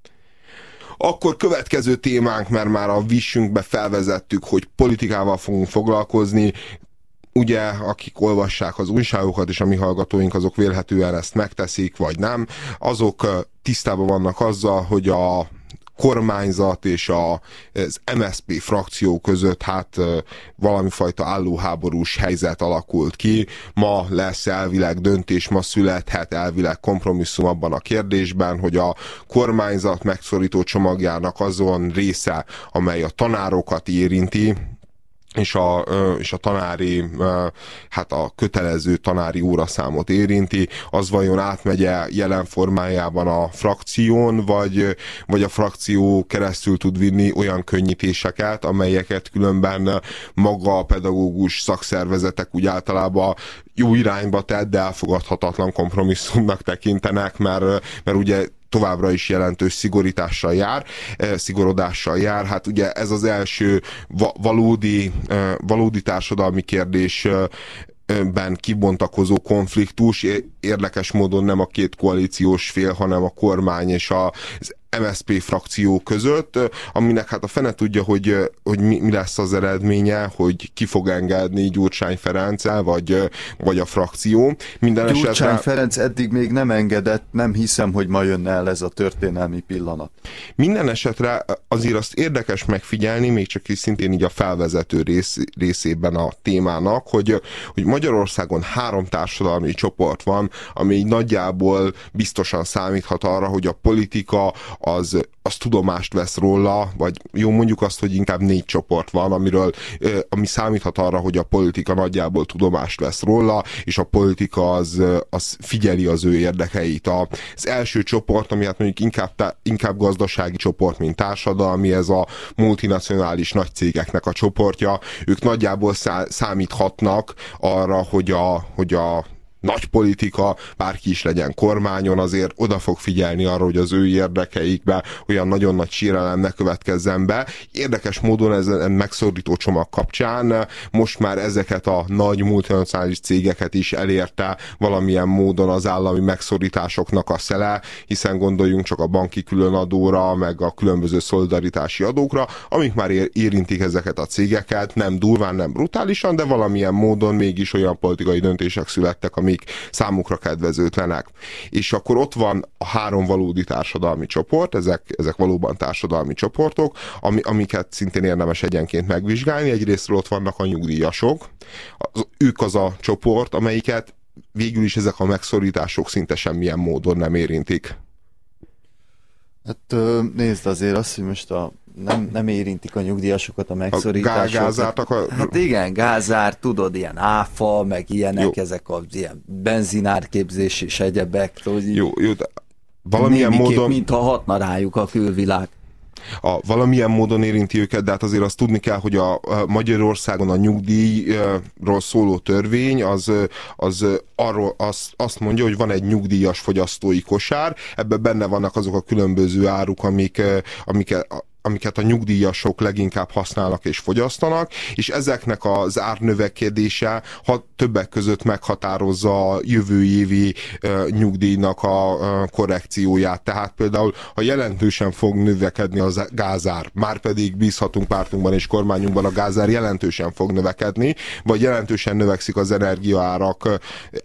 Akkor következő témánk, mert már a vissünkbe felvezettük, hogy politikával fogunk foglalkozni. Ugye, akik olvassák az újságokat, és a mi hallgatóink, azok vélhetően ezt megteszik, vagy nem, azok tisztában vannak azzal, hogy a kormányzat és a, az em es zé pé frakció között hát valami fajta állóháborús helyzet alakult ki. Ma lesz elvileg döntés, ma születhet elvileg kompromisszum abban a kérdésben, hogy a kormányzat megszorító csomagjának azon része, amely a tanárokat érinti, és a, és a tanári, hát a kötelező tanári óraszámot érinti, az vajon átmegye jelen formájában a frakción, vagy, vagy a frakció keresztül tud vinni olyan könnyítéseket, amelyeket különben maga a pedagógus szakszervezetek úgy általában jó irányba tett, de elfogadhatatlan kompromisszumnak tekintenek, mert, mert ugye továbbra is jelentős szigorítással jár, szigorodással jár. Hát ugye ez az első valódi, valódi társadalmi kérdésben kibontakozó konfliktus. Érdekes módon nem a két koalíciós fél, hanem a kormány és az em es zé pé frakció között, aminek hát a fene tudja, hogy, hogy mi, mi lesz az eredménye, hogy ki fog engedni Gyurcsány Ferenccel, vagy, vagy a frakció. Minden Gyurcsány esetre... Ferenc eddig még nem engedett, nem hiszem, hogy ma jönne el ez a történelmi pillanat. Minden esetre azért azt érdekes megfigyelni, még csak is szintén így a felvezető rész, részében a témának, hogy, hogy Magyarországon három társadalmi csoport van, ami így nagyjából biztosan számíthat arra, hogy a politika az, az tudomást vesz róla, vagy jó, mondjuk azt, hogy inkább négy csoport van, amiről, ami számíthat arra, hogy a politika nagyjából tudomást vesz róla, és a politika az, az figyeli az ő érdekeit. Az első csoport, ami hát mondjuk inkább, inkább gazdasági csoport, mint társadalmi, ez a multinacionális nagycégeknek a csoportja. Ők nagyjából számíthatnak arra, hogy a, hogy a nagy politika, bárki is legyen kormányon, azért oda fog figyelni arra, hogy az ő érdekeikbe olyan nagyon nagy sérelem ne következzen be. Érdekes módon ezen megszorító csomag kapcsán most már ezeket a nagy multinacionális cégeket is elérte valamilyen módon az állami megszorításoknak a szele, hiszen gondoljunk csak a banki különadóra, meg a különböző szolidaritási adókra, amik már érintik ezeket a cégeket, nem durván, nem brutálisan, de valamilyen módon mégis olyan politikai döntések születtek, amik számukra kedvezőtlenek. És akkor ott van a három valódi társadalmi csoport, ezek, ezek valóban társadalmi csoportok, ami, amiket szintén érdemes egyenként megvizsgálni. Egyrésztről ott vannak a nyugdíjasok, az, ők az a csoport, amelyiket végül is ezek a megszorítások szinte semmilyen módon nem érintik. Hát nézd, azért azt, hogy most a Nem, nem érintik a nyugdíjasokat a megszorítások. A gázártak a... Hát igen, gázár, tudod, ilyen áfa, meg ilyenek, jó. Ezek az ilyen benzinárképzés és egyebek. Tudod, jó, jó, de valamilyen módon... mintha hatna rájuk a külvilág. A, valamilyen módon érinti őket, de hát azért azt tudni kell, hogy a, a Magyarországon a nyugdíjról szóló törvény az, az arról azt, azt mondja, hogy van egy nyugdíjas fogyasztói kosár, ebben benne vannak azok a különböző áruk, amik, amik amiket a nyugdíjasok leginkább használnak és fogyasztanak, és ezeknek az árnövekedése ha többek között meghatározza a jövő évi uh, nyugdíjnak a uh, korrekcióját. Tehát például, ha jelentősen fog növekedni a gázár, már pedig bízhatunk pártunkban és kormányunkban, a gázár jelentősen fog növekedni, vagy jelentősen növekszik az energiaárak,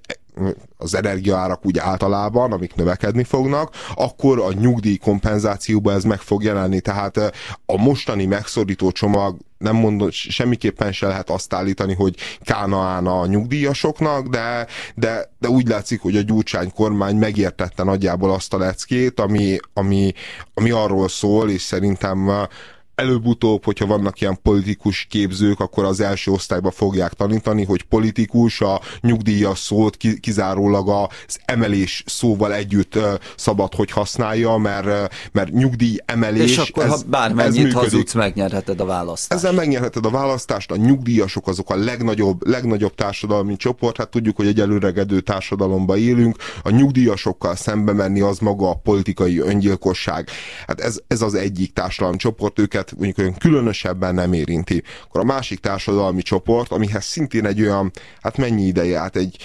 az energiaárak úgy általában, amik növekedni fognak, akkor a nyugdíj kompenzációban ez meg fog jelenni. Tehát a mostani megszorító csomag, nem mondom, semmiképpen se lehet azt állítani, hogy Kánaán a nyugdíjasoknak, de, de, de úgy látszik, hogy a Gyurcsány kormány megértette nagyjából azt a leckét, ami, ami, ami arról szól, és szerintem előbb-utóbb, hogyha vannak ilyen politikus képzők, akkor az első osztályba fogják tanítani, hogy politikus a nyugdíjas szót kizárólag az emelés szóval együtt szabad, hogy használja, mert, mert nyugdíj emelés. És akkor, ez, ha bármennyit hazudsz, megnyerheted a választást. Ezzel megnyerheted a választást, a nyugdíjasok azok a legnagyobb, legnagyobb társadalmi csoport, hát tudjuk, hogy egy előregedő társadalomban élünk, a nyugdíjasokkal szembe menni az maga a politikai öngyilkosság. Hát ez, ez az egyik társadalmi csoport, őket mondjuk olyan különösebben nem érinti. Akkor a másik társadalmi csoport, amihez szintén egy olyan, hát mennyi ideje, hát egy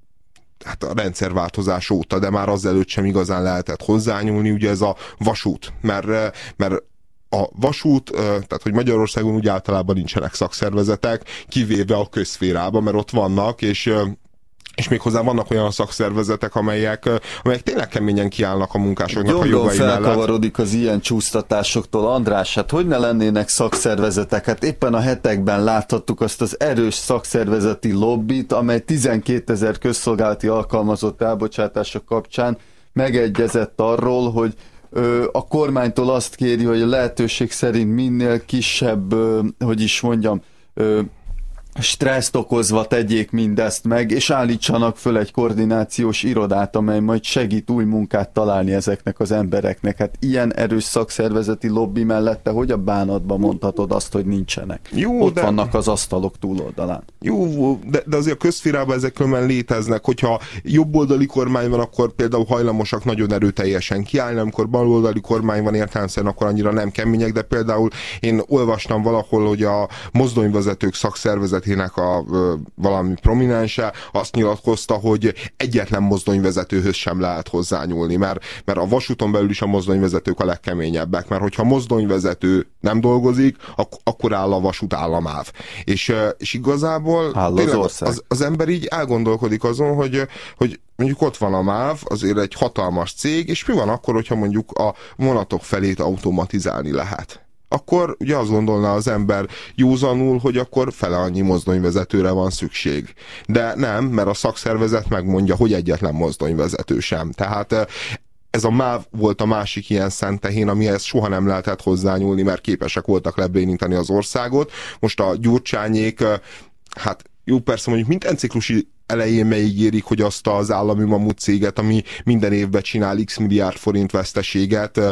hát a rendszerváltozás óta, de már azelőtt sem igazán lehetett hozzányúlni, ugye ez a vasút, mert, mert a vasút, tehát hogy Magyarországon úgy általában nincsenek szakszervezetek, kivéve a közszférában, mert ott vannak, és és méghozzá vannak olyan szakszervezetek, amelyek, amelyek tényleg keményen kiállnak a munkásoknak Jobban a jogai mellett. felkavarodik az ilyen csúsztatásoktól. András, hát hogy ne lennének szakszervezetek? Hát éppen a hetekben láthattuk azt az erős szakszervezeti lobbit, amely tizenkétezer közszolgálati alkalmazott elbocsátása kapcsán megegyezett arról, hogy ö, a kormánytól azt kéri, hogy a lehetőség szerint minél kisebb, ö, hogy is mondjam, ö, stresszt okozva tegyék mindezt meg, és állítsanak föl egy koordinációs irodát, amely majd segít új munkát találni ezeknek az embereknek. Hát ilyen erős szakszervezeti lobby mellette, hogy a bánatban mondhatod azt, hogy nincsenek? Jó, Ott de... vannak az asztalok túloldalán. Jó, de, de azért a közszférában ezek különben léteznek. Hogyha jobboldali kormány van, akkor például hajlamosak nagyon erőteljesen kiállni, amikor baloldali kormány van értelemszerűen, akkor annyira nem kemények, de például én olvastam valahol, hogy a mozdonyvezetők szakszervezetének a ö, valami prominense azt nyilatkozta, hogy egyetlen mozdonyvezetőhöz sem lehet hozzányúlni, mert, mert a vasúton belül is a mozdonyvezetők a legkeményebbek, mert hogyha mozdonyvezető nem dolgozik, ak- akkor áll a vasút államáv. És, és igazából az, az, az ember így elgondolkodik azon, hogy, hogy mondjuk ott van a MÁV, azért egy hatalmas cég, és mi van akkor, hogyha mondjuk a vonatok felét automatizálni lehet? Akkor ugye azt gondolná az ember józanul, hogy akkor fele annyi mozdonyvezetőre van szükség. De nem, mert a szakszervezet megmondja, hogy egyetlen mozdonyvezető sem. Tehát ez a MÁV volt a másik ilyen szentehén, amihez soha nem lehetett hozzányúlni, mert képesek voltak lebénítani az országot. Most a Gyurcsányék, hát jó, persze mondjuk minden ciklusi elején megígérik, hogy azt az állami mamut céget, ami minden évben csinál x milliárd forint veszteséget,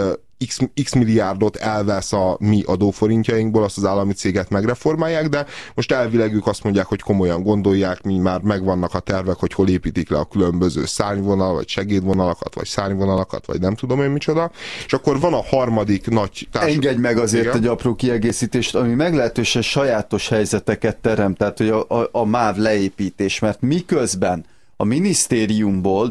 X, x milliárdot elvesz a mi adóforintjainkból, azt az állami céget megreformálják, de most elvileg ők azt mondják, hogy komolyan gondolják, mi már megvannak a tervek, hogy hol építik le a különböző szárnyvonal, vagy segédvonalakat, vagy szárnyvonalakat, vagy nem tudom én micsoda. És akkor van a harmadik nagy társadalmi... Engedj meg azért igen? egy apró kiegészítést, ami meglehetősen sajátos helyzeteket teremt, tehát hogy a, a, a MÁV leépítés, mert miközben a minisztériumból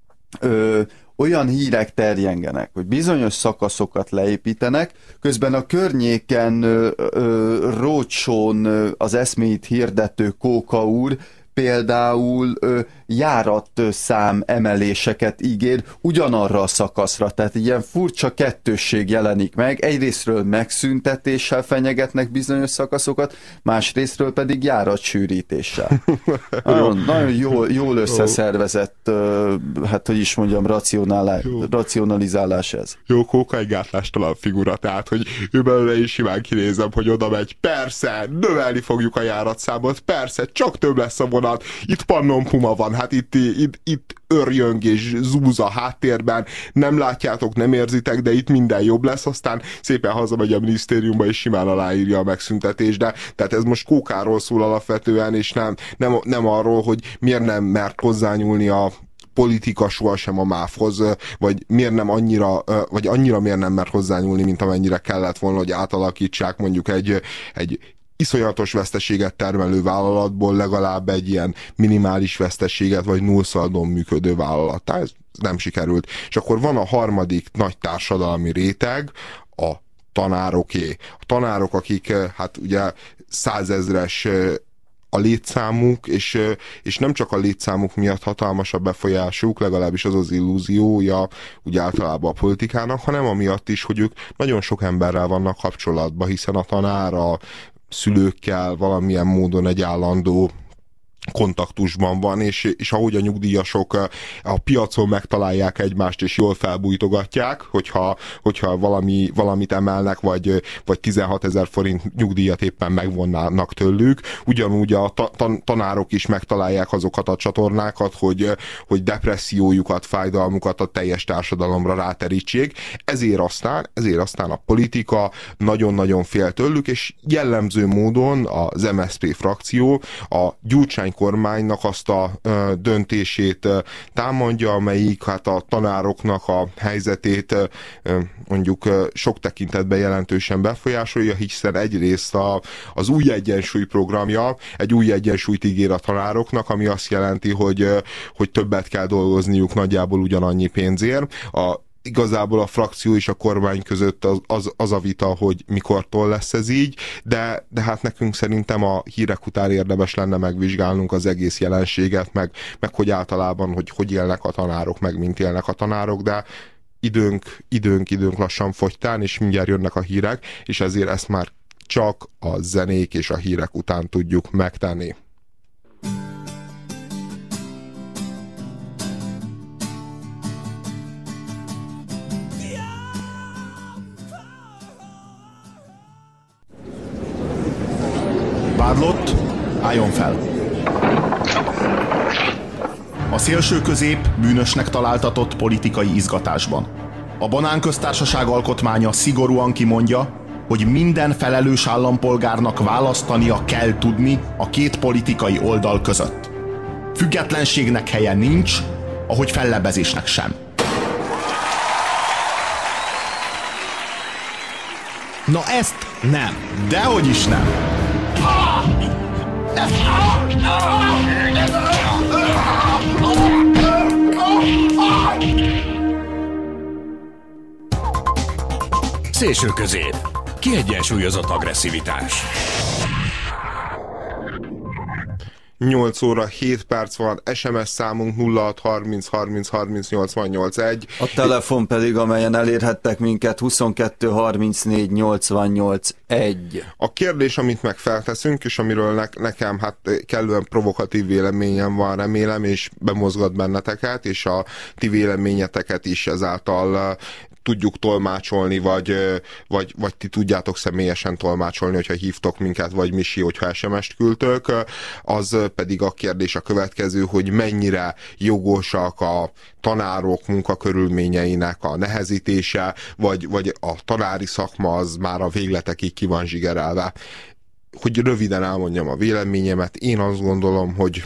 ö, olyan hírek terjengenek, hogy bizonyos szakaszokat leépítenek, közben a környéken ö, ö, rócsón ö, az eszméit hirdető Kóka úr például ö, járatszám emeléseket ígér ugyanarra a szakaszra, tehát ilyen furcsa kettősség jelenik meg, egyrésztről megszüntetéssel fenyegetnek bizonyos szakaszokat, másrésztről pedig járatsűrítéssel. Nagyon, nagyon jól, jól összeszervezett, ö, hát hogy is mondjam, racionalizálás ez. Jó, Kóka egy gátlástalan figura, tehát hogy ő belőle is simán kinézem, hogy oda megy, persze, növelni fogjuk a járatszámot, persze, csak több lesz a vonat, itt Pannon Puma van, hát itt, itt, itt örjöng és zúz a háttérben, nem látjátok, nem érzitek, de itt minden jobb lesz, aztán szépen hazamegy a minisztériumba, és simán aláírja a megszüntetést, de tehát ez most Kókáról szól alapvetően, és nem, nem, nem arról, hogy miért nem mert hozzányúlni a politika sohasem a MÁV-hoz, vagy miért nem annyira, vagy annyira miért nem mer hozzányúlni, mint amennyire kellett volna, hogy átalakítsák mondjuk egy, egy iszonyatos veszteséget termelő vállalatból legalább egy ilyen minimális veszteséget, vagy nullszaldón működő vállalattá. Ez nem sikerült. És akkor van a harmadik nagy társadalmi réteg, a tanároké. A tanárok, akik hát ugye százezres a létszámuk, és, és nem csak a létszámuk miatt hatalmas a befolyásuk, legalábbis az az illúziója úgy általában a politikának, hanem amiatt is, hogy ők nagyon sok emberrel vannak kapcsolatban, hiszen a tanár a szülőkkel valamilyen módon egy állandó kontaktusban van, és, és ahogy a nyugdíjasok a piacon megtalálják egymást, és jól felbújtogatják, hogyha, hogyha valami, valamit emelnek, vagy, vagy tizenhatezer forint nyugdíjat éppen megvonnának tőlük, ugyanúgy a ta, ta, tanárok is megtalálják azokat a csatornákat, hogy, hogy depressziójukat, fájdalmukat a teljes társadalomra ráterítsék. Ezért aztán, ezért aztán a politika nagyon-nagyon fél tőlük, és jellemző módon az em es zé pé frakció a Gyurcsány kormánynak azt a ö, döntését ö, támadja, amelyik hát a tanároknak a helyzetét ö, mondjuk ö, sok tekintetben jelentősen befolyásolja, hiszen egyrészt a, az új egyensúly programja egy új egyensúlyt ígér a tanároknak, ami azt jelenti, hogy, ö, hogy többet kell dolgozniuk nagyjából ugyanannyi pénzért. A Igazából a frakció és a kormány között az, az, az a vita, hogy mikortól lesz ez így, de, de hát nekünk szerintem a hírek után érdemes lenne megvizsgálnunk az egész jelenséget, meg, meg hogy általában, hogy hogy élnek a tanárok, meg mint élnek a tanárok, de időnk, időnk, időnk lassan fogytán, és mindjárt jönnek a hírek, és ezért ezt már csak a zenék és a hírek után tudjuk megtenni. Vádlott, álljon fel! A szélső közép bűnösnek találtatott politikai izgatásban. A Banánköztársaság alkotmánya szigorúan kimondja, hogy minden felelős állampolgárnak választania kell tudni a két politikai oldal között. Függetlenségnek helye nincs, ahogy fellebezésnek sem. Na ezt nem. Dehogy is nem. Szélső közép. Kiegyensúlyozott agresszivitás. nyolc óra hét perc van, es em es számunk nulla hat harminc harminc harminc nyolcvannyolc egy. A telefon pedig, amelyen elérhettek minket, huszonkettő harmincnégy nyolcvannyolc egy. A kérdés, amit megfelteszünk, és amiről ne, nekem hát kellően provokatív véleményem van, remélem, és bemozgat benneteket, és a ti véleményeteket is ezáltal tudjuk tolmácsolni, vagy, vagy, vagy ti tudjátok személyesen tolmácsolni, hogyha hívtok minket, vagy Misi, hogyha es em est küldtök. Az pedig a kérdés a következő, hogy mennyire jogosak a tanárok munkakörülményeinek a nehezítése, vagy, vagy a tanári szakma az már a végletekig ki van zsigerelve. Hogy röviden elmondjam a véleményemet, én azt gondolom, hogy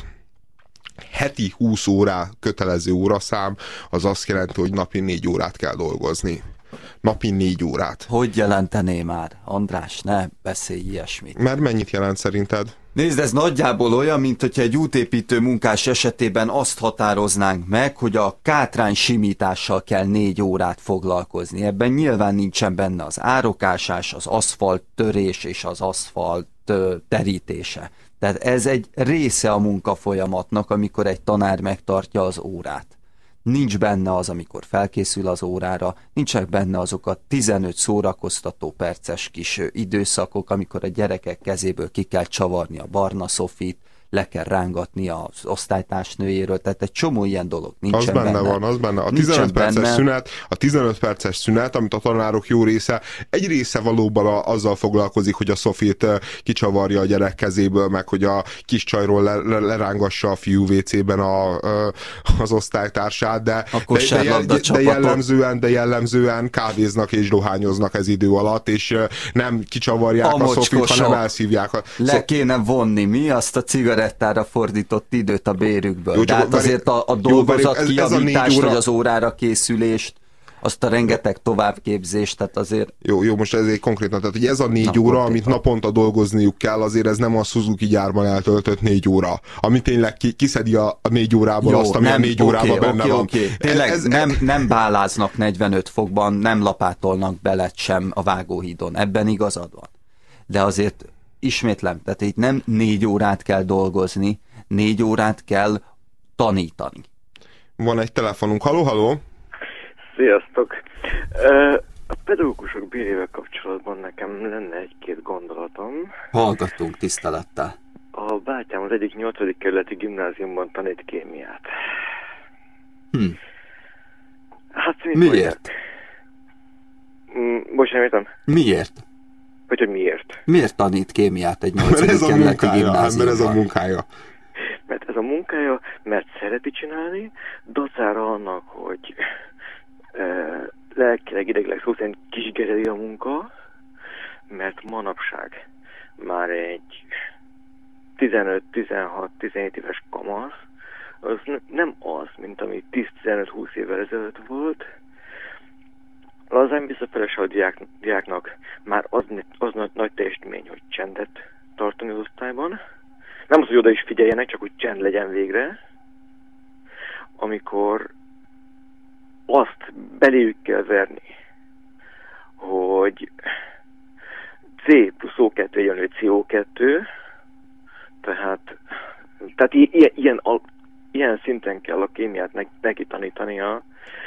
heti húsz órá kötelező óraszám, az azt jelenti, hogy napi négy órát kell dolgozni. Napi négy órát. Hogy jelentené már? András, ne beszélj ilyesmit. Mert mennyit jelent szerinted? Nézd, ez nagyjából olyan, mint hogyha egy útépítő munkás esetében azt határoznánk meg, hogy a kátrány simítással kell négy órát foglalkozni. Ebben nyilván nincsen benne az árokásás, az aszfalt törés és az aszfalt terítése. Tehát ez egy része a munkafolyamatnak, amikor egy tanár megtartja az órát. Nincs benne az, amikor felkészül az órára, nincsenek benne azok a tizenöt szórakoztató perces kis időszakok, amikor a gyerekek kezéből ki kell csavarni a barna szofit, le kell rángatni az osztálytársnőjéről, tehát egy csomó ilyen dolog nincsen az benne. benne van, az benne. A tizenöt perces benne. szünet, a tizenöt perces szünet, amit a tanárok jó része, egy része valóban a, azzal foglalkozik, hogy a szofit kicsavarja a gyerek kezéből, meg hogy a kis csajról le, le, lerángassa a fiú vécében a, a, az osztálytársát, de, de, de, de, de, jellemzően, de jellemzően kávéznak és dohányoznak ez idő alatt, és nem kicsavarják a, a szofit, hanem elszívják. A, le kéne vonni mi azt a cigarettát, cigarettára fordított időt a bérükből. Jó, de hát azért a, a dolgozatkijavítást, vagy az órára készülést, azt a rengeteg továbbképzést, tehát azért... Jó, jó, most ezért konkrétan, tehát hogy ez a négy Na, óra, amit naponta dolgozniuk kell, azért ez nem a Suzuki gyárban eltöltött négy óra, ami tényleg ki, kiszedi a, a négy órából jó, azt, ami nem, a négy okay, órában benne okay, van. Okay. Tényleg ez, nem, nem báláznak negyvenöt fokban, nem lapátolnak belet sem a vágóhídon, ebben igazad van. De azért ismétlem, tehát itt nem négy órát kell dolgozni, négy órát kell tanítani. Van egy telefonunk. Haló, haló? Sziasztok! A pedagógusok bérével kapcsolatban nekem lenne egy-két gondolatom. Hallgatunk tisztelettel. A bátyám az egyik nyolcadik kerületi gimnáziumban tanít kémiát. Hm. Hát miért? Most nem értem. Miért? Vagy hogy miért? Miért tanít kémiát egy nyolcadik kerületi gimnáziumban? Mert ez a munkája. Mert ez a munkája, mert szereti csinálni, dacára annak, hogy e, lelkileg, idegileg szó szerint kisgereli a munka, mert manapság már egy tizenöt, tizenhat, tizenhét éves kamasz, az nem az, mint ami tíz-tizenöt-húsz évvel ezelőtt volt. Lazán visszafelese a diák, diáknak már az, az nagy, nagy teljesítmény, hogy csendet tartani az osztályban. Nem az, hogy oda is figyeljenek, csak hogy csend legyen végre. Amikor azt beléjük kell verni, hogy C plusz O kettő egyenlő C O kettő, tehát, tehát ilyen, ilyen, ilyen szinten kell a kémiát neki tanítania.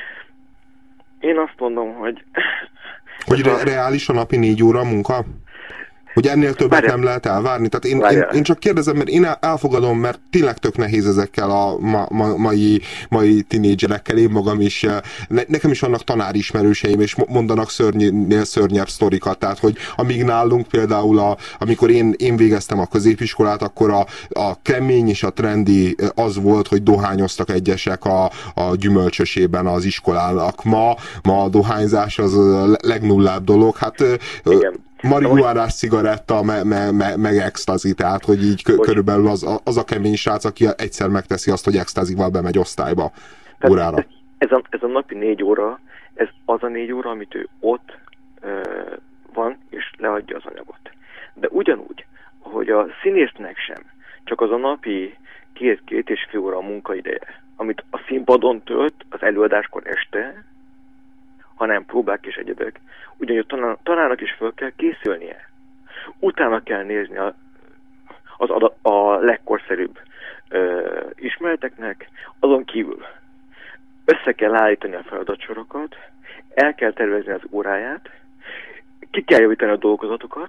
Én azt mondom, hogy... Hogy re- reális a napi négy óra munka? Hogy ennél többet Várjál. nem lehet elvárni? Tehát én, én, én csak kérdezem, mert én elfogadom, mert tényleg tök nehéz ezekkel a ma, ma, mai, mai tinédzserekkel, én magam is. Ne, nekem is vannak tanárismerőseim, és mondanak szörnynél szörnyebb sztorikat. Tehát, hogy amíg nálunk például, a, amikor én, én végeztem a középiskolát, akkor a, a kemény és a trendi az volt, hogy dohányoztak egyesek a, a gyümölcsösében az iskolának. Ma, ma a dohányzás az a legnullább dolog. Hát... Igen. Marihuánás cigaretta, me, me, me, meg extazi, tehát hogy így kö, körülbelül az, az a kemény srác, aki egyszer megteszi azt, hogy extazival bemegy osztályba, órára. Ez a, ez a napi négy óra, ez az a négy óra, amit ő ott ö, van, és leadja az anyagot. De ugyanúgy, hogy a színésznek sem, csak az a napi két-két és fél óra a munkaideje, amit a színpadon tölt az előadáskor este, hanem próbák és egyebek, ugyanúgy a tanárnak is fel kell készülnie. Utána kell nézni a, az adat, a legkorszerűbb ö, ismereteknek, azon kívül össze kell állítani a feladatsorokat, el kell tervezni az óráját, ki kell javítani a dolgozatokat,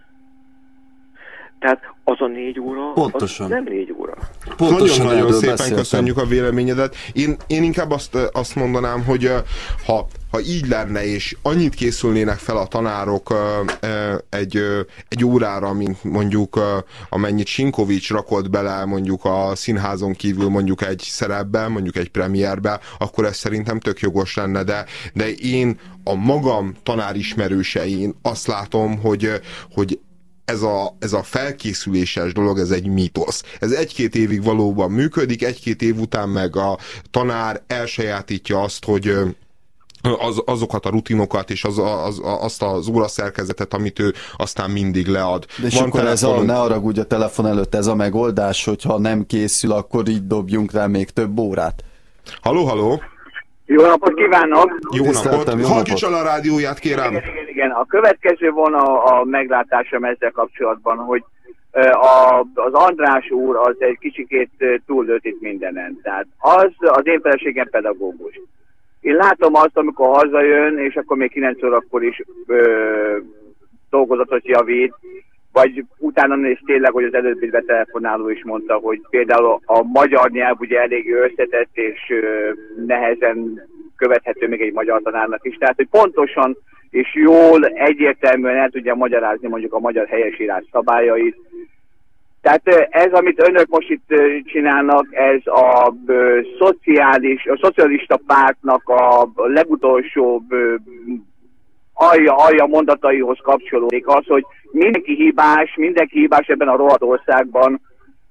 tehát az a négy óra, Pontosan. az nem négy óra. Nagyon-nagyon szépen beszéltem. Köszönjük a véleményedet. Én, én inkább azt, azt mondanám, hogy ha, ha így lenne, és annyit készülnének fel a tanárok egy, egy órára, mint mondjuk amennyit Sinkovics rakott bele mondjuk a színházon kívül mondjuk egy szerepbe, mondjuk egy premierbe, akkor ez szerintem tök jogos lenne, de, de én a magam tanárismerősein azt látom, hogy, hogy Ez a, ez a felkészüléses dolog, ez egy mítosz. Ez egy-két évig valóban működik, egy-két év után meg a tanár elsajátítja azt, hogy az, azokat a rutinokat és az, az, azt az óraszerkezetet, amit ő aztán mindig lead. De és Van akkor ez a, ne haragudj a telefon előtt, ez a megoldás, hogyha nem készül, akkor így dobjunk rá még több órát. Haló, haló! Jó napot kívánok! Jó napot! Halkítsal a rádióját, kérem! Igen, igen, igen. A következő van a, a meglátásom ezzel kapcsolatban, hogy a, az András úr az egy kicsikét túllőtt itt mindenen. Tehát az, az én feleségem pedagógus. Én látom azt, amikor hazajön, és akkor még kilenc órakor is ö, dolgozatot javít, vagy utána néz tényleg, hogy az előbbi betelefonáló is mondta, hogy például a magyar nyelv ugye elég összetett és ö, nehezen követhető még egy magyar tanárnak is. Tehát, hogy pontosan és jól, egyértelműen el tudja magyarázni mondjuk a magyar helyesírás szabályait. Tehát ez, amit önök most itt csinálnak, ez a ö, szociális, a szocialista pártnak a legutolsó ö, alja, alja mondataihoz kapcsolódik az, hogy mindenki hibás, mindenki hibás ebben a rohadt országban,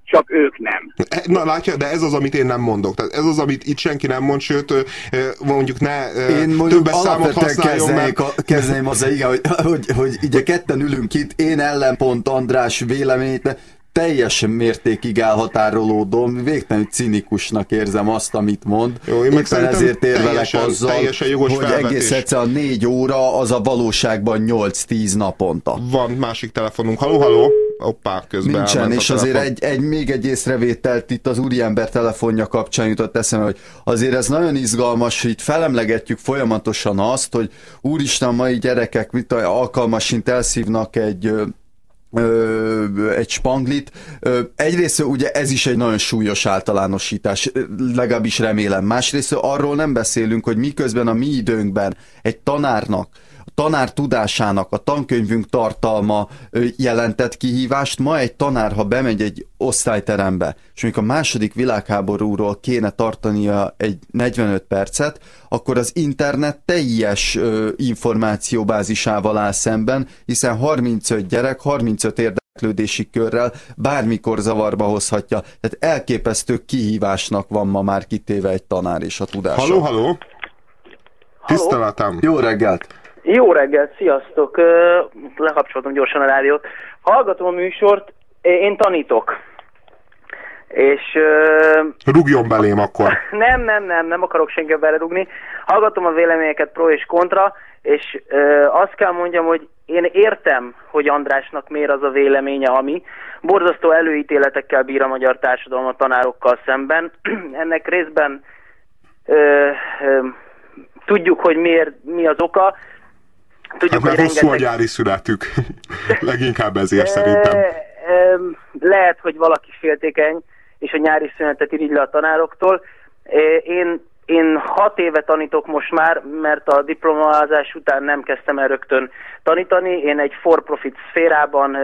csak ők nem. Na látja, de ez az, amit én nem mondok. Tehát ez az, amit itt senki nem mond, sőt, mondjuk ne többes számot használjon, mert... A, kezdeném azzal, igen, hogy, hogy, hogy ugye ketten ülünk itt, én ellenpont András véleményét, teljes mértékig elhatárolódom, végtelenül cinikusnak érzem azt, amit mond. Jó, én éppen ezért érvelek azzal, hogy felvetés. Egész egyszerűen a négy óra az a valóságban nyolc-tíz naponta. Van másik telefonunk. Halló, halló? Hoppá, közben nincsen, és azért egy, egy, még egy észrevételt itt az úriember telefonja kapcsán jutott eszembe, hogy azért ez nagyon izgalmas, hogy itt felemlegetjük folyamatosan azt, hogy úristen, a mai gyerekek mit alkalmasint elszívnak egy Ö, egy spanglit. Ö, egyrészt ugye ez is egy nagyon súlyos általánosítás, legalábbis remélem. Másrészt arról nem beszélünk, hogy miközben a mi időnkben egy tanárnak, a tanár tudásának, a tankönyvünk tartalma ö, jelentett kihívást, ma egy tanár, ha bemegy egy osztályterembe, és mondjuk a második világháborúról kéne tartania egy negyvenöt percet, akkor az internet teljes ö, információbázisával áll szemben, hiszen harmincöt gyerek, harmincöt érdeklődési körrel bármikor zavarba hozhatja. Tehát elképesztő kihívásnak van ma már kitéve egy tanár és a tudása. Halló, halló! Tiszteletem! Jó reggelt! Jó reggelt, sziasztok! Lekapcsoltam gyorsan a rádiót. Hallgatom a műsort, én tanítok. És... Uh, rúgjon belém akkor. Nem, nem, nem, nem akarok senkivel belerúgni. Hallgatom a véleményeket pro és kontra, és uh, azt kell mondjam, hogy én értem, hogy Andrásnak miért az a véleménye, ami borzasztó előítéletekkel bír a magyar társadalom a tanárokkal szemben. Ennek részben uh, uh, tudjuk, hogy miért, mi az oka. Tudjuk, hát mert hogy hosszú rengeteg... a nyári születük. Leginkább ezért szerintem. Lehet, hogy valaki féltékeny, és a nyári szünetet irigy le a tanároktól. Én, én hat éve tanítok most már, mert a diplomázás után nem kezdtem el rögtön tanítani. Én egy for-profit szférában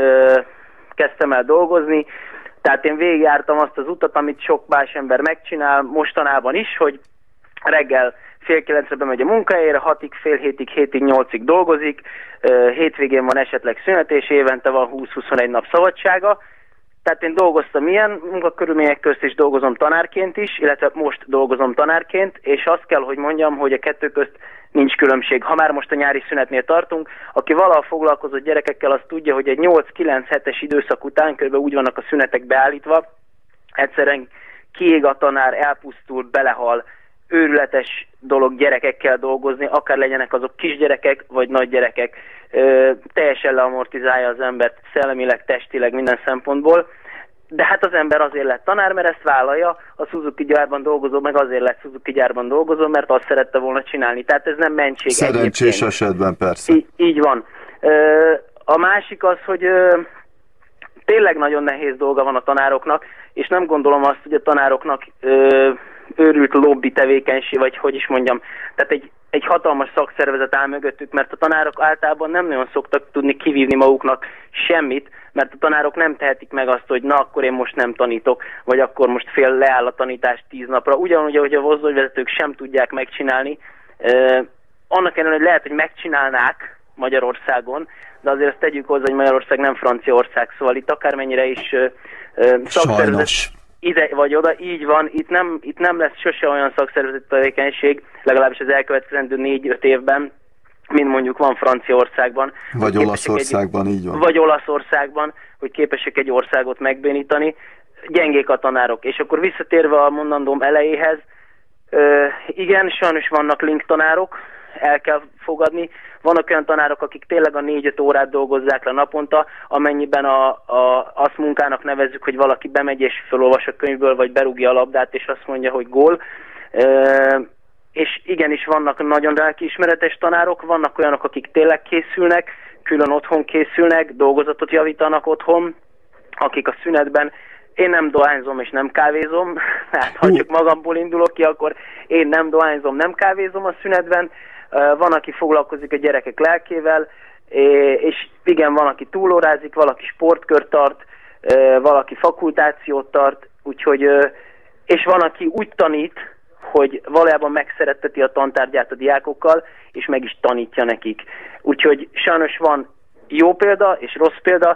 kezdtem el dolgozni, tehát én végigjártam azt az utat, amit sok más ember megcsinál mostanában is, hogy reggel fél kilencre bemegy a munkahelyére, hatig, fél hétig, hétig, nyolcig dolgozik, hétvégén van esetleg szünet, és évente van húsz-huszonegy nap szabadsága. Tehát én dolgoztam ilyen munkakörülmények közt, és dolgozom tanárként is, illetve most dolgozom tanárként, és azt kell, hogy mondjam, hogy a kettő közt nincs különbség. Ha már most a nyári szünetnél tartunk, aki valaha foglalkozott gyerekekkel, az tudja, hogy egy nyolc-kilenc hetes időszak után körülbelül úgy vannak a szünetek beállítva, egyszerűen kiég a tanár, elpusztul, belehal, őrületes dolog gyerekekkel dolgozni, akár legyenek azok kisgyerekek, vagy nagygyerekek. Ö, teljesen leamortizálja az embert szellemileg, testileg, minden szempontból. De hát az ember azért lett tanár, mert ezt vállalja, a Suzuki gyárban dolgozó, meg azért lett Suzuki gyárban dolgozó, mert azt szerette volna csinálni. Tehát ez nem mentség. Szerencsés egyébként. Esetben persze. Í- így van. Ö, a másik az, hogy ö, tényleg nagyon nehéz dolga van a tanároknak, és nem gondolom azt, hogy a tanároknak ö, őrült lobby tevékenység, vagy hogy is mondjam, tehát egy, egy hatalmas szakszervezet áll mögöttük, mert a tanárok általában nem nagyon szoktak tudni kivívni maguknak semmit, mert a tanárok nem tehetik meg azt, hogy na, akkor én most nem tanítok, vagy akkor most fél leáll a tanítás tíz napra. Ugyanúgy, ahogy a mozdonyvezetők sem tudják megcsinálni, eh, annak ellenére, hogy lehet, hogy megcsinálnák Magyarországon, de azért ezt tegyük hozzá, hogy Magyarország nem Franciaország, szóval itt akármennyire is eh, szakszervezet... Sajnos. Ide vagy oda, így van, itt nem, itt nem lesz sose olyan szakszervezeti tevékenység, legalábbis az elkövetkezendő négy-öt évben, mint mondjuk van Franciaországban. Vagy Olaszországban, egy, így van. Vagy Olaszországban, hogy képesek egy országot megbénítani. Gyengék a tanárok. És akkor visszatérve a mondandóm elejéhez, ö, igen, sajnos vannak link tanárok, el kell fogadni. Vannak olyan tanárok, akik tényleg a négy-öt órát dolgozzák le naponta, amennyiben a, a, azt munkának nevezzük, hogy valaki bemegy és felolvas a könyvből, vagy berúgja a labdát, és azt mondja, hogy gól. E, és igenis vannak nagyon lelkiismeretes tanárok, vannak olyanok, akik tényleg készülnek, külön otthon készülnek, dolgozatot javítanak otthon, akik a szünetben. Én nem dohányzom és nem kávézom, hát ha csak magamból indulok ki, akkor én nem dohányzom, nem kávézom a szünetben. Van, aki foglalkozik a gyerekek lelkével, és igen, van, aki túlórázik, valaki sportkört tart, valaki fakultációt tart, úgyhogy, és van, aki úgy tanít, hogy valójában megszeretteti a tantárgyát a diákokkal, és meg is tanítja nekik. Úgyhogy sajnos van jó példa és rossz példa,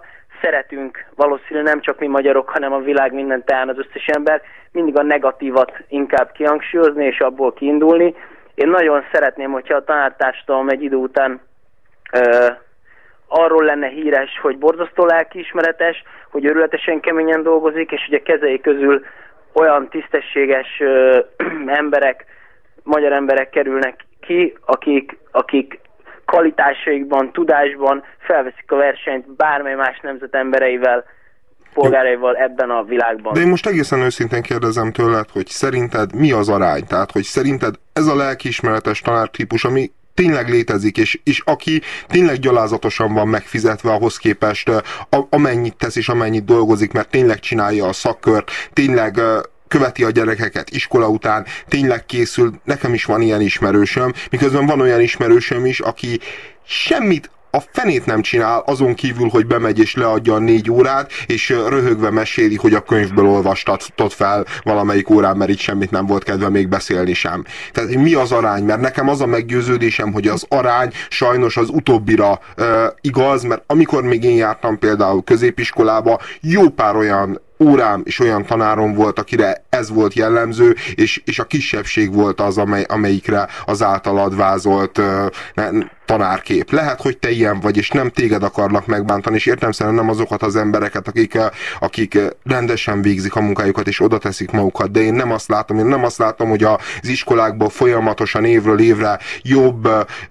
szeretünk, valószínűleg nem csak mi magyarok, hanem a világ minden táján az összes ember, mindig a negatívat inkább kihangsúlyozni és abból kiindulni. Én nagyon szeretném, hogyha a tanártársadalom egy idő után ö, arról lenne híres, hogy borzasztó lelkiismeretes, hogy őrületesen keményen dolgozik, és ugye kezei közül olyan tisztességes ö, emberek, magyar emberek kerülnek ki, akik, akik kvalitásaikban, tudásban felveszik a versenyt bármely más nemzet embereivel, polgáraival ebben a világban. De én most egészen őszintén kérdezem tőled, hogy szerinted mi az arány? Tehát, hogy szerinted ez a lelkiismeretes tanártípus, ami tényleg létezik, és, és aki tényleg gyalázatosan van megfizetve ahhoz képest, a, amennyit tesz és amennyit dolgozik, mert tényleg csinálja a szakkört, tényleg követi a gyerekeket iskola után, tényleg készül, nekem is van ilyen ismerősöm, miközben van olyan ismerősöm is, aki semmit a fenét nem csinál, azon kívül, hogy bemegy és leadja a négy órát, és röhögve meséli, hogy a könyvből olvastatott fel valamelyik órán, mert itt semmit nem volt kedve még beszélni sem. Tehát mi az arány? Mert nekem az a meggyőződésem, hogy az arány sajnos az utóbbira uh, igaz, mert amikor még én jártam például középiskolába, jó pár olyan órám és olyan tanárom volt, akire ez volt jellemző, és, és a kisebbség volt az, amely, amelyikre az általad vázolt uh, tanárkép. Lehet, hogy te ilyen vagy, és nem téged akarnak megbántani, és értelemszerűen nem azokat az embereket, akik, akik rendesen végzik a munkájukat, és oda teszik magukat, de én nem azt látom, én nem azt látom, hogy az iskolákból folyamatosan évről évre jobb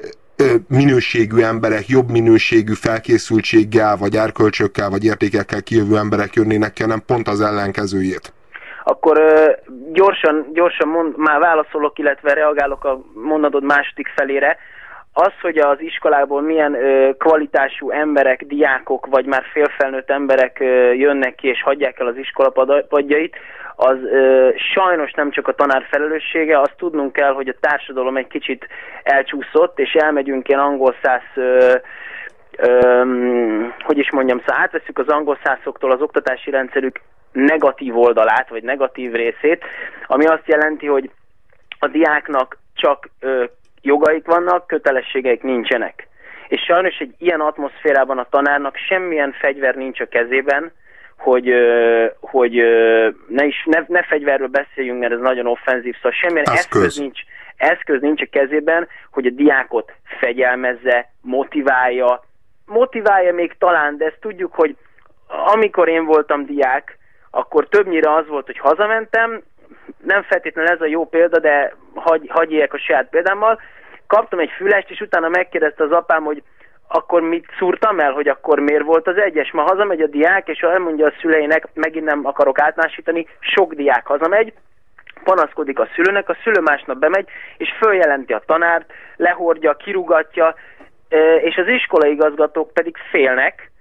minőségű emberek, jobb minőségű felkészültséggel, vagy erkölcsökkel, vagy értékekkel kijövő emberek jönnének ki, hanem pont az ellenkezőjét. Akkor uh, gyorsan, gyorsan mond, már válaszolok, illetve reagálok a mondatod második felére. Az, hogy az iskolából milyen ö, kvalitású emberek, diákok, vagy már félfelnőtt emberek ö, jönnek ki és hagyják el az iskola padjait, az ö, sajnos nem csak a tanár felelőssége, azt tudnunk kell, hogy a társadalom egy kicsit elcsúszott, és elmegyünk ilyen angol száz, ö, ö, hogy is mondjam, szóval átveszük az angol szászoktól az oktatási rendszerük negatív oldalát, vagy negatív részét, ami azt jelenti, hogy a diáknak csak ö, jogaik vannak, kötelességeik nincsenek. És sajnos egy ilyen atmoszférában a tanárnak semmilyen fegyver nincs a kezében, hogy, hogy ne, is, ne, ne fegyverről beszéljünk, mert ez nagyon offenzív, szóval semmilyen eszköz. eszköz nincs, eszköz nincs a kezében, hogy a diákot fegyelmezze, motiválja. Motiválja még talán, de ezt tudjuk, hogy amikor én voltam diák, akkor többnyire az volt, hogy hazamentem, nem feltétlenül ez a jó példa, de hagy, hagyj éljek a saját példámmal. Kaptam egy fülest, és utána megkérdezte az apám, hogy akkor mit szúrtam el, hogy akkor miért volt az egyes. Ma hazamegy a diák, és elmondja a szüleinek, megint nem akarok átmásítani, sok diák hazamegy, panaszkodik a szülőnek, a szülő másnap bemegy, és följelenti a tanárt, lehordja, kirúgatja, és az iskolaigazgatók pedig félnek,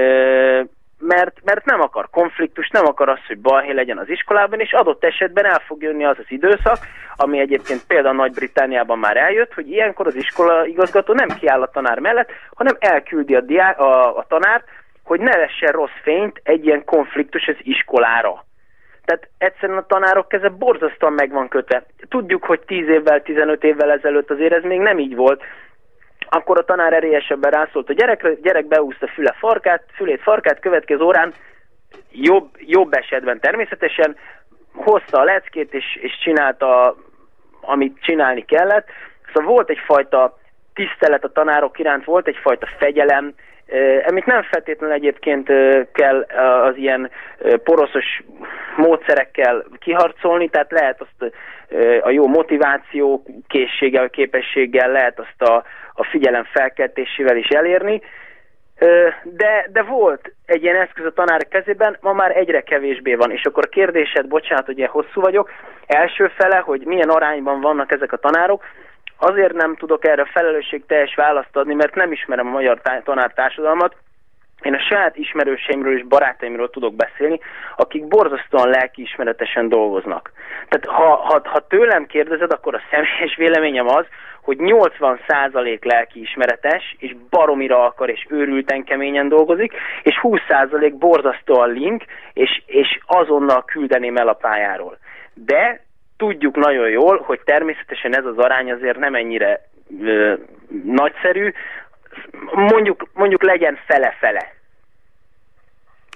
Mert, mert nem akar konfliktus, nem akar az, hogy balhé legyen az iskolában, és adott esetben el fog jönni az az időszak, ami egyébként például Nagy-Britanniában már eljött, hogy ilyenkor az iskolaigazgató nem kiáll a tanár mellett, hanem elküldi a, diá- a, a tanárt, hogy ne vessen rossz fényt egy ilyen konfliktus az iskolára. Tehát egyszerűen a tanárok keze borzasztóan meg van kötve. Tudjuk, hogy tíz évvel, tizenöt évvel ezelőtt azért ez még nem így volt. Akkor a tanár erélyesebben rászólt a gyerekre, gyerek beúszta füle farkát, fülét farkát, következő órán jobb, jobb esetben természetesen hozta a leckét és, és csinálta, amit csinálni kellett. Szóval volt egyfajta tisztelet a tanárok iránt, volt egyfajta fegyelem, amit nem feltétlenül egyébként kell az ilyen poroszos módszerekkel kiharcolni, tehát lehet azt a jó motiváció, készséggel, képességgel lehet azt a, a figyelem felkeltésével is elérni, de, de volt egy ilyen eszköz a tanárok kezében, ma már egyre kevésbé van, és akkor a kérdésed, bocsánat, ugye hosszú vagyok, első fele, hogy milyen arányban vannak ezek a tanárok, azért nem tudok erre felelősségteljes választ adni, mert nem ismerem a magyar tanártársadalmat. Én a saját ismerőseimről és barátaimról tudok beszélni, akik borzasztóan lelkiismeretesen dolgoznak. Tehát ha, ha, ha tőlem kérdezed, akkor a személyes véleményem az, hogy nyolcvan százalék lelkiismeretes, és baromira akar, és őrülten keményen dolgozik, és húsz százalék borzasztóan link, és, és azonnal küldeném el a pályáról. De tudjuk nagyon jól, hogy természetesen ez az arány azért nem ennyire ö, nagyszerű, mondjuk, mondjuk legyen fele-fele.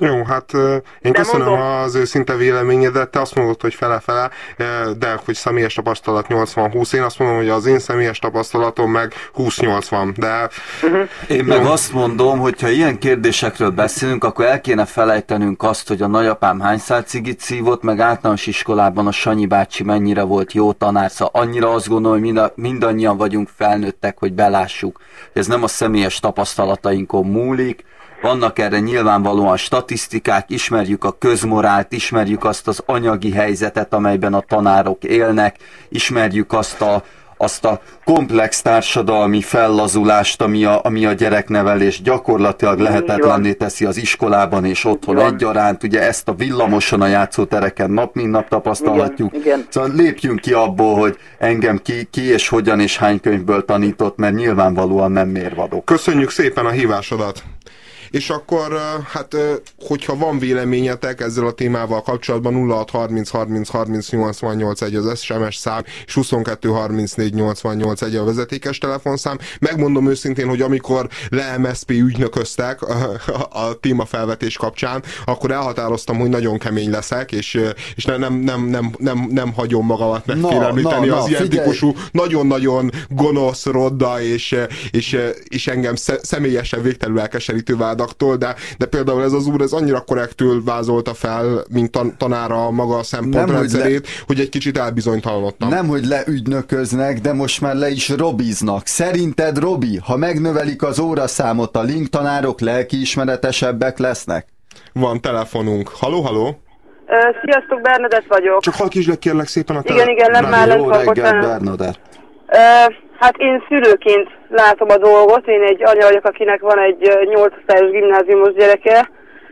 Jó, hát én köszönöm mondom. az őszinte véleményedet, te azt mondod, hogy fele-fele, de hogy személyes tapasztalat nyolcvan húsz, én azt mondom, hogy az én személyes tapasztalatom meg húsz nyolcvan, de... Uh-huh. Én meg azt mondom, hogy ha ilyen kérdésekről beszélünk, akkor el kéne felejtenünk azt, hogy a nagyapám hány szál cigit szívott, meg általános iskolában a Sanyi bácsi mennyire volt jó tanár, szóval annyira azt gondolom, hogy mind, mindannyian vagyunk felnőttek, hogy belássuk, hogy ez nem a személyes tapasztalatainkon múlik. Vannak erre nyilvánvalóan statisztikák, ismerjük a közmorált, ismerjük azt az anyagi helyzetet, amelyben a tanárok élnek, ismerjük azt a, azt a komplex társadalmi fellazulást, ami a, ami a gyereknevelés gyakorlatilag lehetetlenné teszi az iskolában és otthon egyaránt. Ugye ezt a villamoson a játszótereken nap mint nap tapasztalhatjuk. Igen, igen. Szóval lépjünk ki abból, hogy engem ki, ki és hogyan és hány könyvből tanított, mert nyilvánvalóan nem mérvadok. Köszönjük szépen a hívásodat! És akkor, hát, hogyha van véleményetek ezzel a témával kapcsolatban, nulla hat harminc harminc harminc nyolcvannyolc egy az es em es szám, és huszonkettő harmincnégy nyolcvannyolc egy a vezetékes telefonszám. Megmondom őszintén, hogy amikor le em es zé pé ügynököztek a, a témafelvetés kapcsán, akkor elhatároztam, hogy nagyon kemény leszek, és, és nem, nem, nem, nem, nem, nem hagyom magamat megfélemlíteni no, no, az no, ilyen figyelj. típusú, nagyon-nagyon gonosz, rodda, és, és, és engem személyesen végtelenül elkeserítő vád De, de például ez az úr, ez annyira korrektül vázolta fel, mint tan- tanára maga a szempontrendszerét, le... hogy egy kicsit elbizonytalanodtam. Nem, hogy leügynököznek, de most már le is robiznak. Szerinted, Robi, ha megnövelik az óraszámot, a link tanárok lelkiismeretesebbek lesznek? Van telefonunk. Haló, haló? Uh, sziasztok, Bernadett vagyok. Csak halkítsd le kérlek szépen a telefon. Igen, igen, nem már lesz. Jó reggelt, Bernadett. Uh, hát én szülőként látom a dolgot, én egy anya vagyok, akinek van egy nyolc osztályos gimnáziumos gyereke,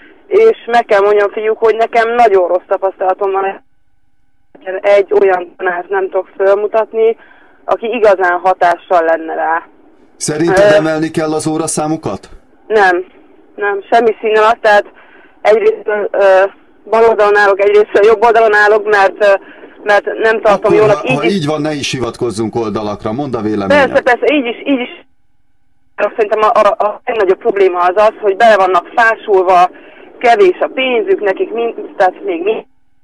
és meg kell mondjam, fiúk, hogy nekem nagyon rossz tapasztalatom van. Egy olyan tanárt nem tudok fölmutatni, aki igazán hatással lenne rá. Szerinted uh, emelni kell az óraszámukat? Nem, nem, semmi szín alatt, tehát egyrészt uh, bal oldalon állok, egyrészt jobb oldalon állok, mert uh, mert nem tartom Akkor, jónak. Ha, így ha is... így van, ne is hivatkozzunk oldalakra, mondd a véleményed. Persze, persze, így is, így is. Szerintem a, a, a legnagyobb probléma az az, hogy bele vannak fásulva, kevés a pénzük, nekik mind, tehát még mi.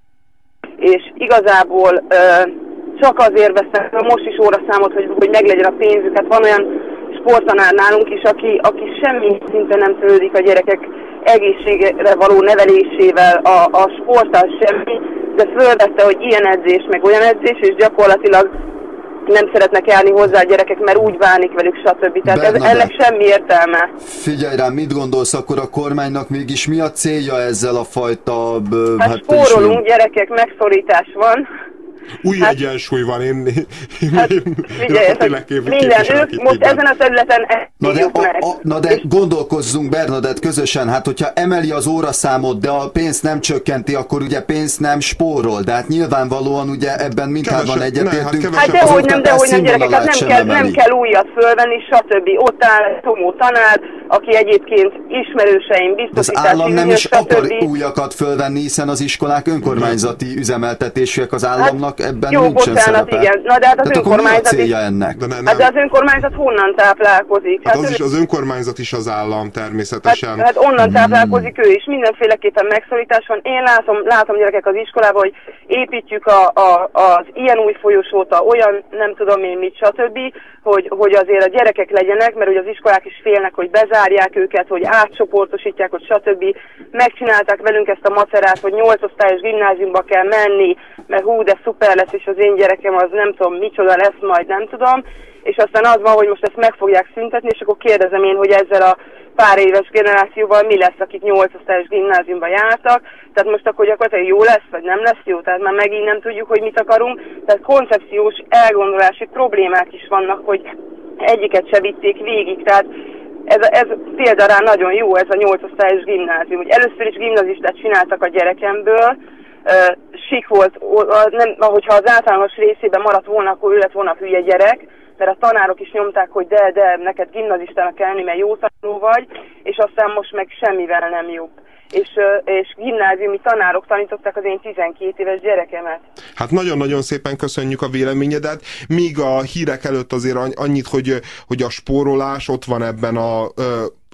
És igazából ö, csak azért vesznek most is óraszámot, hogy, hogy meglegyen a pénzük. Hát van olyan sporttanár nálunk is, aki, aki semmi szinte nem törődik a gyerekek egészségre való nevelésével, a, a sporttal semmi, de fölvette, hogy ilyen edzés, meg olyan edzés, és gyakorlatilag nem szeretnek járni hozzá a gyerekek, mert úgy bánik velük, stb. Tehát ez, ennek semmi értelme. Figyelj rám, mit gondolsz, akkor a kormánynak mégis mi a célja ezzel a fajta... Hát, hát spórolunk, is... gyerekek, megszorítás van. Új hát, egyensúly van, én, én, hát, én, figyelj, én hát minden, ők most minden. Ezen a területen na de, a, a, na de gondolkozzunk, Bernadett, közösen, hát hogyha emeli az óraszámot, de a pénzt nem csökkenti, akkor ugye pénzt nem spórol, de hát nyilvánvalóan ugye ebben mindhárman egyetértünk. Hát, hát dehogy nem, dehogy nem, gyerekek, hát nem kell, nem kell újat fölvenni, stb. Ott áll Tomó tanár, aki egyébként ismerőseim, biztosítási az állam nem is akar újakat fölvenni, hiszen az iskolák önkormányzati üzemeltetésűek, az államnak ebben jó, nincsen bocsánat, szerepe. Igen. Na de hát az Tehát önkormányzat is... ennek? De, ne, hát de az önkormányzat honnan táplálkozik? Hát, hát az, ő... is, az önkormányzat is az állam természetesen. Hát, hát onnan táplálkozik ő is, mindenféleképpen megszorítás van. Én látom, látom gyerekek az iskolában, hogy építjük a, a, az ilyen új folyosót, a olyan nem tudom én mit, stb., hogy, hogy azért a gyerekek legyenek, mert ugye az iskolák is félnek, hogy bezárják őket, hogy átcsoportosítják, hogy stb. Megcsinálták velünk ezt a macerát, hogy nyolc osztályos gimnáziumba kell menni, mert hú, de szuper lesz, és az én gyerekem az nem tudom micsoda lesz majd, nem tudom. És aztán az van, hogy most ezt meg fogják szüntetni, és akkor kérdezem én, hogy ezzel a pár éves generációval mi lesz, akik nyolc osztályos gimnáziumba jártak. Tehát most akkor gyakorlatilag jó lesz, vagy nem lesz jó, tehát már megint nem tudjuk, hogy mit akarunk. Tehát koncepciós elgondolási problémák is vannak, hogy egyiket se vitték végig. Tehát ez, ez például rá nagyon jó, ez a nyolc osztályos gimnázium. Hogy először is gimnazistát csináltak a gyerekemből, uh, sik volt, uh, nem, hogyha az általános részében maradt volna, akkor ő lett volna hülye gyerek, mert a tanárok is nyomták, hogy de, de, neked gimnazistának kell lenni, mert jó tanuló vagy, és aztán most meg semmivel nem jobb. És, és gimnáziumi tanárok tanították az én tizenkét éves gyerekemet. Hát nagyon-nagyon szépen köszönjük a véleményedet. Míg a hírek előtt azért annyit, hogy, hogy a spórolás ott van ebben a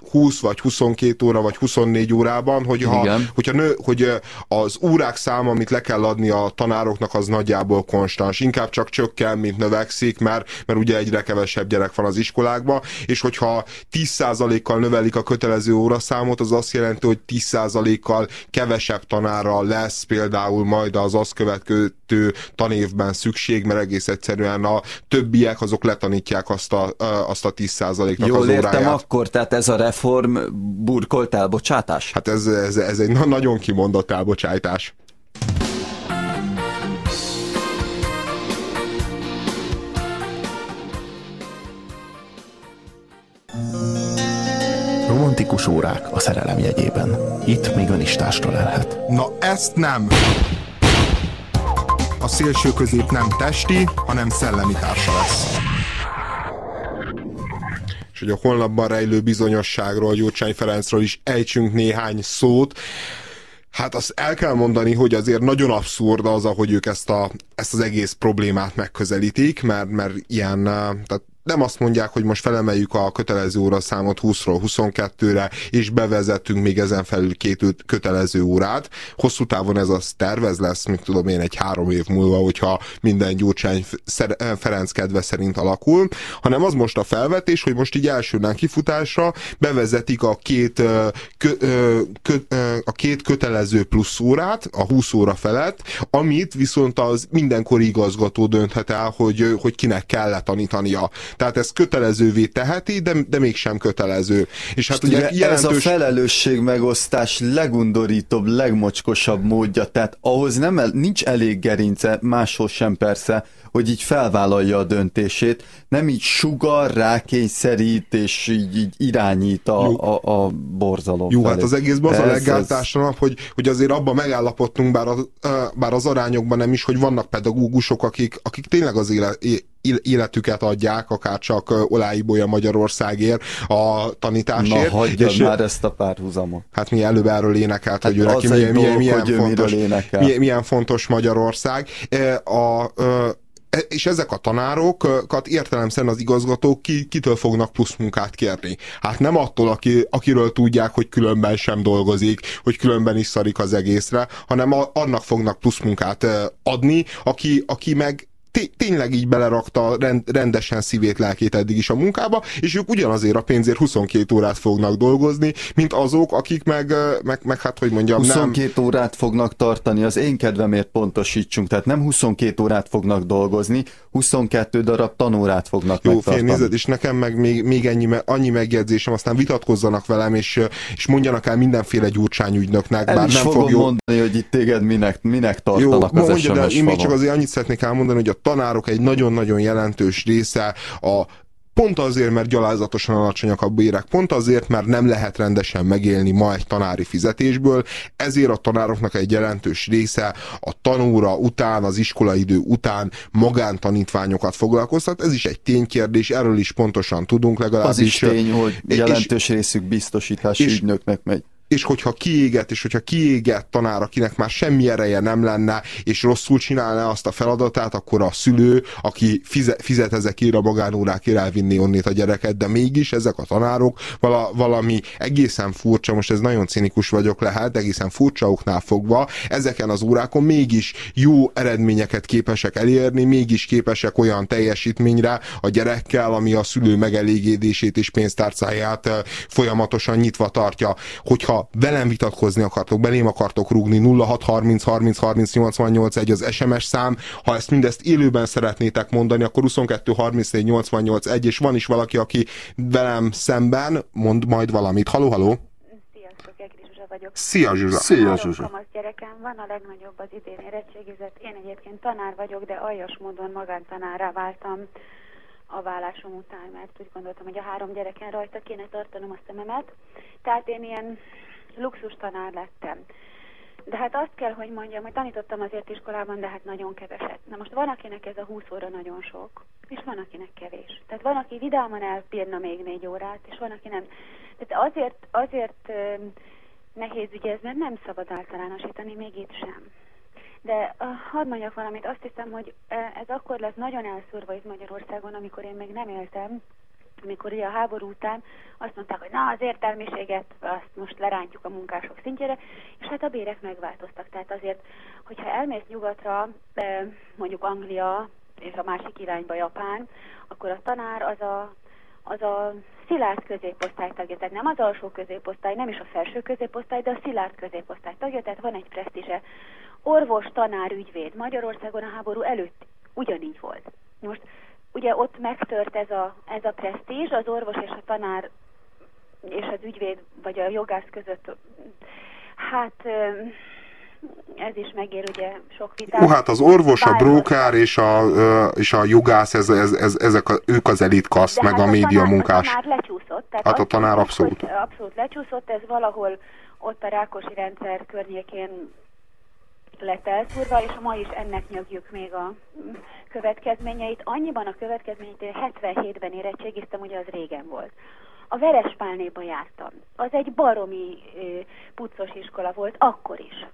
húsz vagy huszonkét óra, vagy huszonnégy órában, hogyha, hogyha nő, hogy az órák száma, amit le kell adni a tanároknak, az nagyjából konstans. Inkább csak csökken, mint növekszik, mert, mert ugye egyre kevesebb gyerek van az iskolákban, és hogyha tíz százalékkal növelik a kötelező óraszámot, az azt jelenti, hogy tíz százalékkal kevesebb tanára lesz például majd az azt következő tanévben szükség, mert egész egyszerűen a többiek azok letanítják azt a, azt a tíz százaléknak az óráját. Jól értem akkor, tehát ez a reform burkolt elbocsátás? Hát ez, ez, ez egy nagyon kimondott elbocsátás. Romantikus órák a szerelem jegyében. Itt még ön is társra lelhet. Na ezt nem! A szélső közép nem testi, hanem szellemi társa lesz. És hogy a honlapban rejlő bizonyosságról, Gyurcsány Ferencről is ejtsünk néhány szót. Hát azt el kell mondani, hogy azért nagyon abszurd az, ahogy ők ezt, a, ezt az egész problémát megközelítik, mert, mert ilyen, tehát nem azt mondják, hogy most felemeljük a kötelező óraszámot húszról huszonkettőre, és bevezetünk még ezen felül két kötelező órát. Hosszú távon ez az tervez lesz, mint tudom én, egy három év múlva, hogyha minden Gyurcsány Ferenc kedve szerint alakul, hanem az most a felvetés, hogy most így elsőnál kifutásra bevezetik a két, kö, kö, a két kötelező plusz órát, a húsz óra felett, amit viszont az mindenkori igazgató dönthet el, hogy, hogy kinek kell letanítania. Tehát ez kötelezővé teheti, de, de mégsem kötelező. És hát ugye jelentős... Ez a felelősség megosztás legundorítóbb, legmocskosabb módja, tehát ahhoz nem el, nincs elég gerince, máshol sem persze, hogy így felvállalja a döntését, nem így sugar, rákényszerít, és így, így irányít a, a, a borzalom Jó, felé. Hát az egészben az a leggátlástalanabb, hogy, hogy azért abban megállapodtunk, bár, az, bár az arányokban nem is, hogy vannak pedagógusok, akik, akik tényleg az élet, életüket adják, akár csak Oláibolya Magyarországért a tanításért. Na, hagyjad és már ezt a párhuzamot. Hát mi előbb erről énekelt, hát hogy ő neki milyen, dolog, milyen, milyen, hogy fontos, milyen, milyen fontos Magyarország. A, a, és ezek a tanárokat értelemszerűen az igazgatók ki, kitől fognak plusz munkát kérni. Hát nem attól, aki, akiről tudják, hogy különben sem dolgozik, hogy különben is szarik az egészre, hanem a, annak fognak plusz munkát adni, aki, aki meg tényleg így belerakta rendesen szívét, lelkét eddig is a munkába, és ők ugyanazért a pénzért huszonkét órát fognak dolgozni, mint azok, akik meg, meg, meg hát, hogy mondjam, huszonkét nem... órát fognak tartani, az én kedvemért pontosítsunk, tehát nem huszonkét órát fognak dolgozni, huszonkettő darab tanórát fognak Jó, megtartani. Jó, nézed, és nekem meg még, még ennyi, annyi megjegyzésem, aztán vitatkozzanak velem, és, és mondjanak el mindenféle Gyurcsány ügynöknek, el bár is nem fogom fog jó... mondani, hogy itt téged minek, minek tartanak jó, az es em es Én még csak azért annyit szeretnék elmondani, hogy a tanárok egy nagyon-nagyon jelentős része a pont azért, mert gyalázatosan alacsonyak a bérek, pont azért, mert nem lehet rendesen megélni ma egy tanári fizetésből, ezért a tanároknak egy jelentős része a tanóra után, az iskolaidő után magántanítványokat foglalkoztat. Ez is egy ténykérdés, erről is pontosan tudunk legalábbis. Az is tény, hogy jelentős és, részük biztosítási és, ügynöknek megy. És hogyha kiégett, és hogyha kiégett tanár, akinek már semmi ereje nem lenne, és rosszul csinálná azt a feladatát, akkor a szülő, aki fizet, fizet ezekért a magánórákért, elvinni onnét a gyereket, de mégis ezek a tanárok vala, valami egészen furcsa, most ez nagyon cinikus vagyok lehet, egészen furcsa oknál fogva, ezeken az órákon mégis jó eredményeket képesek elérni, mégis képesek olyan teljesítményre a gyerekkel, ami a szülő megelégedését és pénztárcáját folyamatosan nyitva tartja. Hogyha velem vitatkozni akartok, belém akartok rúgni, nulla hat harminc harminc harminc nyolcvannyolc egy az es em es szám, ha ezt mindezt élőben szeretnétek mondani, akkor huszonkettő harmincnégy nyolcvannyolc egy, és van is valaki, aki velem szemben mond majd valamit. Haló, haló! Sziasztok, Egri Zsuzsa vagyok. Szia, Zsuzsa! Szia, Zsuzsa! Három gyerekem van, a legnagyobb az idén érettségizett. Én egyébként tanár vagyok, de aljas módon magántanárrá váltam a vállásom után, mert úgy gondoltam, hogy a három gyereken rajta kéne tartanom a szememet. Tehát én ilyen luxus tanár lettem. De hát azt kell, hogy mondjam, hogy tanítottam azért iskolában, de hát nagyon keveset. Na most van, akinek ez a húsz óra nagyon sok, és van, akinek kevés. Tehát van, aki vidáman elbírna még négy órát, és van, aki nem. Tehát azért, azért nehéz ügy ez, mert nem szabad általánosítani, még itt sem. De uh, hadd mondjak valamit, azt hiszem, hogy uh, ez akkor lesz nagyon elszúrva itt Magyarországon, amikor én még nem éltem, amikor ugye a háború után azt mondták, hogy na az értelmiséget azt most lerántjuk a munkások szintjére, és hát a bérek megváltoztak. Tehát azért, hogyha elmész nyugatra, mondjuk Anglia és a másik irányba Japán, akkor a tanár az a, az a szilárd középosztály tagja, tehát nem az alsó középosztály, nem is a felső középosztály, de a szilárd középosztály tagja, tehát van egy presztízse. Orvos, tanár, ügyvéd. Magyarországon a háború előtt ugyanígy volt. Most ugye ott megtört ez a, ez a presztízs, az orvos és a tanár és az ügyvéd, vagy a jogász között, hát ez is megér ugye sok vitát. Ó, hát az orvos, a bróker és a, és a jogász, ez, ez, ez, ezek a, ők az elitkaszt, meg hát a média munkás. A tanár lecsúszott. Tehát hát a tanár abszolút. Abszolút lecsúszott, ez valahol ott a Rákosi rendszer környékén lett elszúrva, és ma is ennek nyögjük még a következményeit. Annyiban a következményeit, hogy hetvenhétben érettségiztem, ugye az régen volt. A Verespálnéba jártam. Az egy baromi puccos iskola volt, akkor is.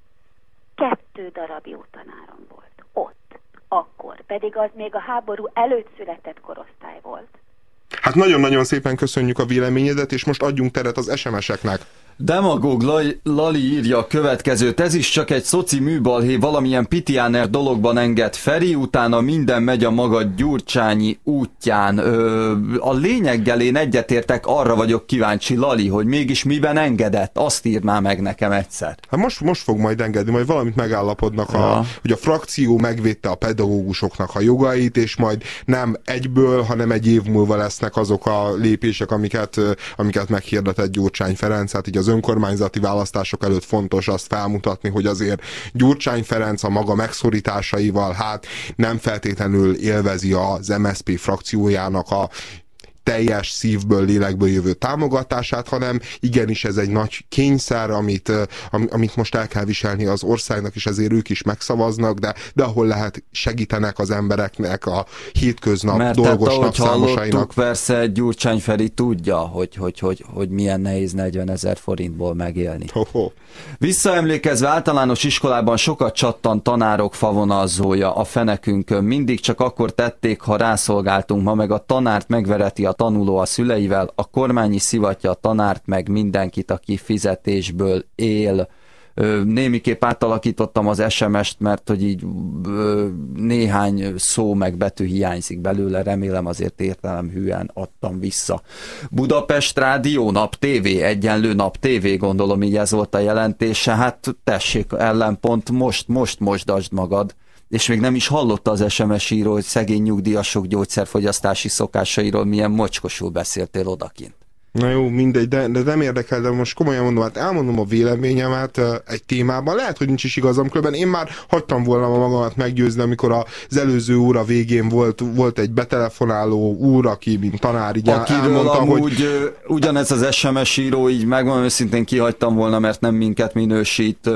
Kettő darab jó tanárom volt. Ott. Akkor. Pedig az még a háború előtt született korosztály volt. Hát nagyon-nagyon szépen köszönjük a véleményedet, és most adjunk teret az es em es-eknek. Demagóg Lali írja a következőt, ez is csak egy szoci műbalhé, valamilyen pitiáner dologban enged Feri, utána minden megy a maga Gyurcsányi útján. Ö, a lényeggel én egyetértek, arra vagyok kíváncsi, Lali, hogy mégis miben engedett, azt írná meg nekem egyszer. Hát most, most fog majd engedni, majd valamit megállapodnak, ja. a, hogy a frakció megvédte a pedagógusoknak a jogait, és majd nem egyből, hanem egy év múlva lesznek azok a lépések, amiket, amiket meghirdetett Gyurcsány Ferenc. Hát így az önkormányzati választások előtt fontos azt felmutatni, hogy azért Gyurcsány Ferenc a maga megszorításaival hát nem feltétlenül élvezi az em es zé pé frakciójának a teljes szívből, lélekből jövő támogatását, hanem igenis ez egy nagy kényszer, amit, amit most el kell viselni az országnak, és ezért ők is megszavaznak, de, de ahol lehet segítenek az embereknek a hétköznap, mert dolgos napszámosainak. napszámosainak. Mert hallottuk, persze Gyurcsány Feri tudja, hogy, hogy, hogy, hogy milyen nehéz negyvenezer forintból megélni. Ho, ho. Visszaemlékezve általános iskolában sokat csattan tanárok favonalzója a fenekünkön. Mindig csak akkor tették, ha rászolgáltunk, ma meg a tanárt megvereti a tanuló a szüleivel, a kormány is szivatja a tanárt, meg mindenkit, aki fizetésből él. Némiképp átalakítottam az es em es-t, mert hogy így néhány szó meg betű hiányzik belőle, remélem azért értelemhűen adtam vissza. Budapest Rádió, Nap té vé, egyenlő Nap té vé, gondolom így ez volt a jelentése. Hát tessék, ellenpont, most, most mosdasd magad. És még nem is hallotta az es em es író, hogy szegény nyugdíjasok gyógyszerfogyasztási szokásairól milyen mocskosul beszéltél odakint. Na jó, mindegy, de, de nem érdekel, de most komolyan mondom, hát elmondom a véleményemet egy témában. Lehet, hogy nincs is igazam, különben én már hagytam volna magamat meggyőzni, amikor az előző óra végén volt, volt egy betelefonáló úr, aki mint tanár így Akiről elmondta, amúgy hogy... ugyanez az es em es író, így megmondom őszintén kihagytam volna, mert nem minket minősít,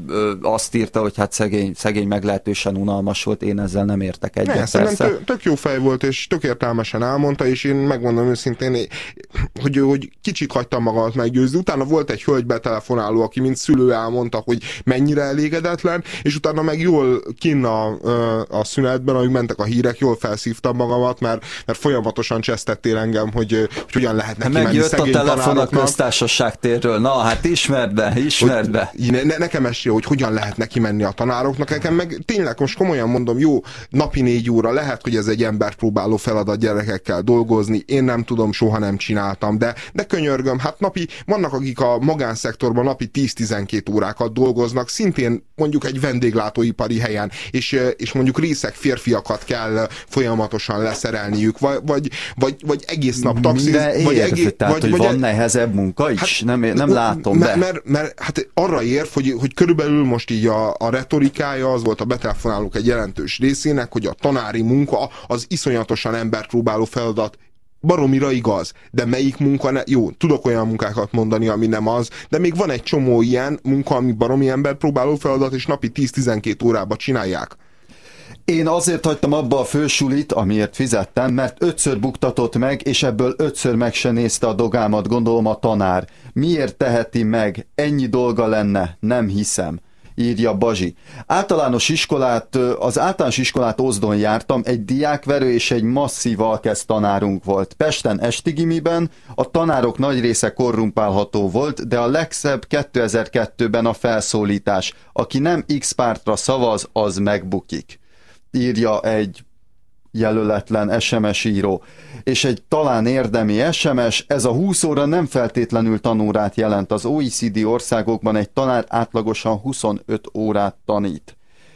azt írta, hogy hát szegény, szegény meglehetősen unalmas volt, én ezzel nem értek egyet. Ne, szerintem tök, tök jó fej volt, és tök értelmesen elmondta, és én megmondom őszintén, hogy hogy kicsit hagytam magamat meggyőzni. Utána volt egy hölgy betelefonáló, aki mint szülő elmondta, hogy mennyire elégedetlen, és utána meg jól kinn a, a szünetben, ahogy mentek a hírek, jól felszívtam magamat, mert, mert folyamatosan csesztettél engem, hogy, hogy hogyan lehet neki menni szegény tanároknak. Megjött a telefon a köztársaság térről. Na, hát ismerd be, ismerd be. Ne, ne, nekem esélye, hogy hogyan lehet neki menni a tanároknak. Nekem meg tényleg most komolyan mondom, jó, napi négy óra, lehet, hogy ez egy embert próbáló feladat gyerekekkel dolgozni, én nem tudom, soha nem csináltam, de de könyörgöm, hát napi, vannak akik a magánszektorban napi tíz-tizenkét órákat dolgoznak, szintén mondjuk egy vendéglátóipari helyen, és, és mondjuk részeg férfiakat kell folyamatosan leszerelniük, vagy, vagy, vagy, vagy egész nap taxiz, vagy egész, tehát, vagy, hogy vagy van nehezebb munka is? Hát, nem, nem látom, mert, de... Mert, mert hát arra érv, hogy, hogy körülbelül most így a, a retorikája, az volt a betelefonálók egy jelentős részének, hogy a tanári munka az iszonyatosan emberpróbáló feladat. Baromira igaz, de melyik munka, ne... jó, tudok olyan munkákat mondani, ami nem az, de még van egy csomó ilyen munka, ami baromi ember próbáló feladat, és napi tíz-tizenkét órába csinálják. Én azért hagytam abba a fősulit, amiért fizettem, mert ötször buktatott meg, és ebből ötször meg se nézte a dogámat, gondolom a tanár. Miért teheti meg? Ennyi dolga lenne? Nem hiszem. írja Bazsi. Általános iskolát, az általános iskolát Ózdon jártam, egy diákverő és egy masszív alkesz tanárunk volt. Pesten esti gimiben a tanárok nagy része korrumpálható volt, de a legszebb kétezer-kettőben a felszólítás. Aki nem X pártra szavaz, az megbukik. Írja egy jelöletlen es em es író. És egy talán érdemi es em es, ez a húsz óra nem feltétlenül tanórát jelent. Az o e cé dé országokban egy tanár átlagosan huszonöt órát tanít.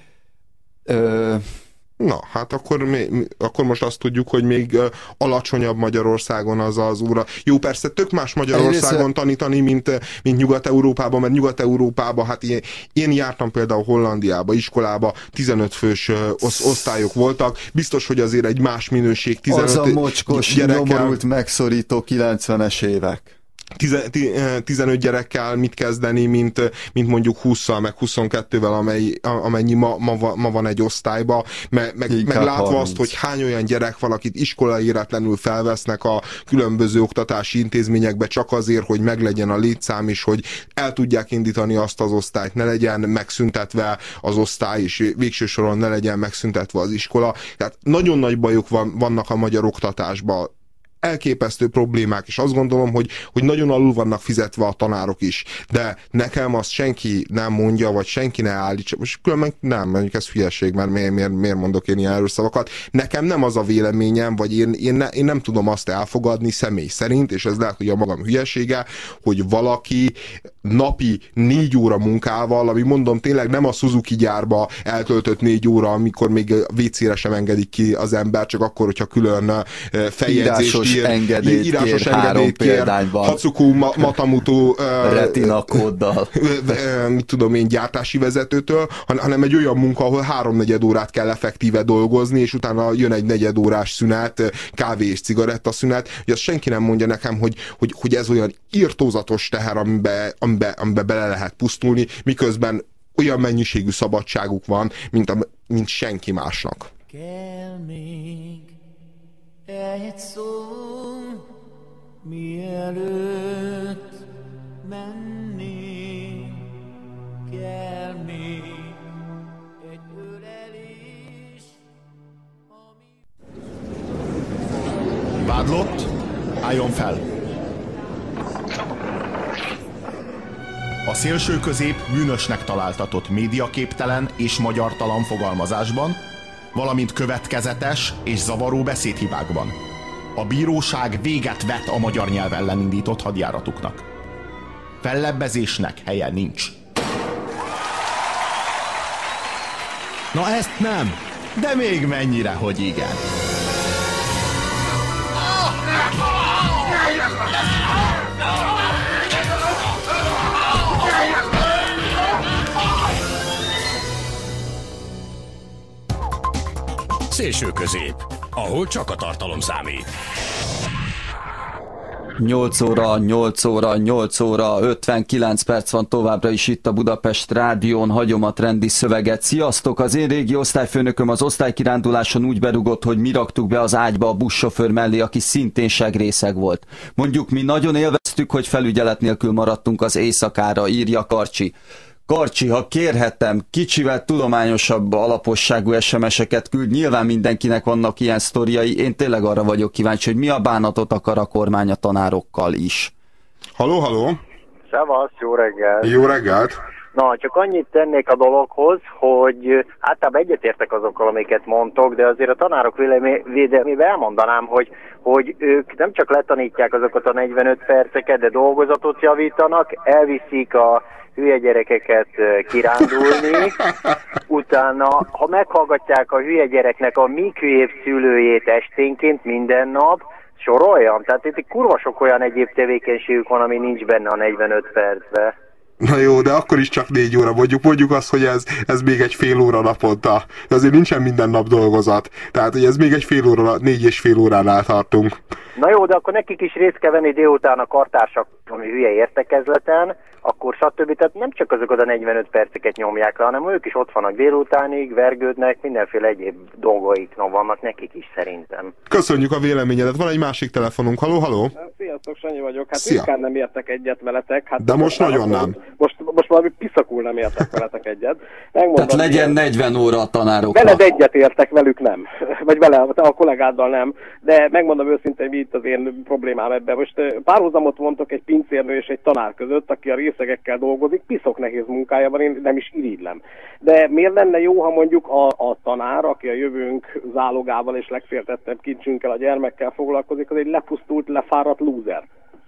Ö... Na, hát akkor, mi, mi, akkor most azt tudjuk, hogy még uh, alacsonyabb Magyarországon az az óra. Jó, persze tök más Magyarországon része... tanítani, mint, mint Nyugat-Európában, mert Nyugat-Európában, hát én, én jártam például Hollandiába, iskolába, tizenöt fős uh, osz, osztályok voltak, biztos, hogy azért egy más minőség, tizenöt az a mocskos, gyerekkel... nyomorult, megszorító kilencvenes évek. tizenöt gyerekkel mit kezdeni, mint, mint mondjuk hússzal, meg huszonkettővel, amely, amennyi ma, ma, ma van egy osztályba, meg, meg, meg látva harminc. Azt, hogy hány olyan gyerek valakit iskolaéretlenül felvesznek a különböző oktatási intézményekbe csak azért, hogy meglegyen a létszám, és hogy el tudják indítani azt az osztályt, ne legyen megszüntetve az osztály, és végső soron ne legyen megszüntetve az iskola. Tehát nagyon nagy bajok van, vannak a magyar oktatásban. Elképesztő problémák, és azt gondolom, hogy, hogy nagyon alul vannak fizetve a tanárok is. De nekem azt senki nem mondja, vagy senki ne állítsa. Most különben nem, mondjuk ez hülyeség, mert miért, miért, miért mondok én ilyen erős szavakat. Nekem nem az a véleményem, vagy én, én, ne, én nem tudom azt elfogadni személy szerint, és ez lehet, hogy a magam hülyesége, hogy valaki napi négy óra munkával, ami mondom tényleg nem a Suzuki gyárba eltöltött négy óra, amikor még vé cére sem engedik ki az ember, csak akkor, hogyha külön feljegyzést ír, engedélyt írásos kér, engedélyt kér, példányban. Hatsuku Matamuto retina kóddal. mit tudom én, gyártási vezetőtől, hanem egy olyan munka, ahol háromnegyed órát kell effektíve dolgozni, és utána jön egy negyed órás szünet, kávé és cigaretta szünet, hogy azt senki nem mondja nekem, hogy, hogy, hogy ez olyan irtózatos teher, amiben, amiben, amiben bele lehet pusztulni, miközben olyan mennyiségű szabadságuk van, mint, a, mint senki másnak. Kell még egy szó, mielőtt mennék, kell még egy ölelés, ami... Vádlott, álljon fel! A szélső közép bűnösnek találtatott médiaképtelen és magyartalan fogalmazásban, valamint következetes és zavaró beszédhibákban. A bíróság véget vet a magyar nyelv ellen indított hadjáratuknak. Fellebbezésnek helye nincs. Na ezt nem! De még mennyire, hogy igen. Szélső közép, ahol csak a tartalom számít. nyolc óra, nyolc óra, nyolc óra, ötvenkilenc perc van továbbra is itt a Budapest Rádión, hagyom a trendi szöveget. Sziasztok, az én régi osztályfőnököm az osztálykiránduláson úgy berugott, hogy mi raktuk be az ágyba a buszsofőr mellé, aki szintén segrészeg volt. Mondjuk mi nagyon élveztük, hogy felügyelet nélkül maradtunk az éjszakára, írja Karcsi. Karcsi, ha kérhetem, kicsivel tudományosabb alaposságú es em es-eket küld, nyilván mindenkinek vannak ilyen sztoriai, én tényleg arra vagyok kíváncsi, hogy mi a bánatot akar a kormány a tanárokkal is. Haló, haló! Szevasz, jó reggelt! Jó reggelt! Na, csak annyit tennék a dologhoz, hogy általában egyetértek azokkal, amiket mondtok, de azért a tanárok védelmével elmondanám, hogy, hogy ők nem csak letanítják azokat a negyvenöt perceket, de dolgozatot javítanak, elviszik a hülye gyerekeket kirándulni, utána, ha meghallgatják a hülye gyereknek a mi hülyébb szülőjét esténként minden nap, soroljam. Tehát itt kurva sok olyan egyéb tevékenységük van, ami nincs benne a negyvenöt percben. Na jó, de akkor is csak négy óra. Mondjuk, mondjuk azt, hogy ez, ez még egy fél óra naponta. De azért nincsen minden nap dolgozat. Tehát, hogy ez még egy fél óra, négy és fél óránál tartunk. Na jó, de akkor nekik is részt kell venni délután a kartársak, ami hülye értekezleten, akkor stb. Tehát nem csak azokat a negyvenöt perceket nyomják le, hanem ők is ott vannak délutánig, vergődnek, mindenféle egyéb dolgaik vannak nekik is szerintem. Köszönjük a véleményedet. Van egy másik telefonunk. Haló, haló? Sziasztok, Sanyi vagyok. Hát Szia. inkább nem értek egyet veletek. Hát de most nagyon nem. most, most valami piszakul nem értek veletek egyet. Megmondom, Tehát legyen ilyen... negyven óra a tanároknak. Veled egyet értek, velük nem. Vagy vele, a kollégáddal nem. De megmondom őszintén, mi itt az én problémám ebben. Most párhuzamot vontok egy pincérnő és egy tanár között, aki a részegekkel dolgozik, piszok nehéz munkájában, én nem is irigylem. De miért lenne jó, ha mondjuk a, a tanár, aki a jövőnk zálogával és legféltettebb kincsünkkel, a gyermekkel foglalkozik, az egy lepusztult, lefáradt lúzer.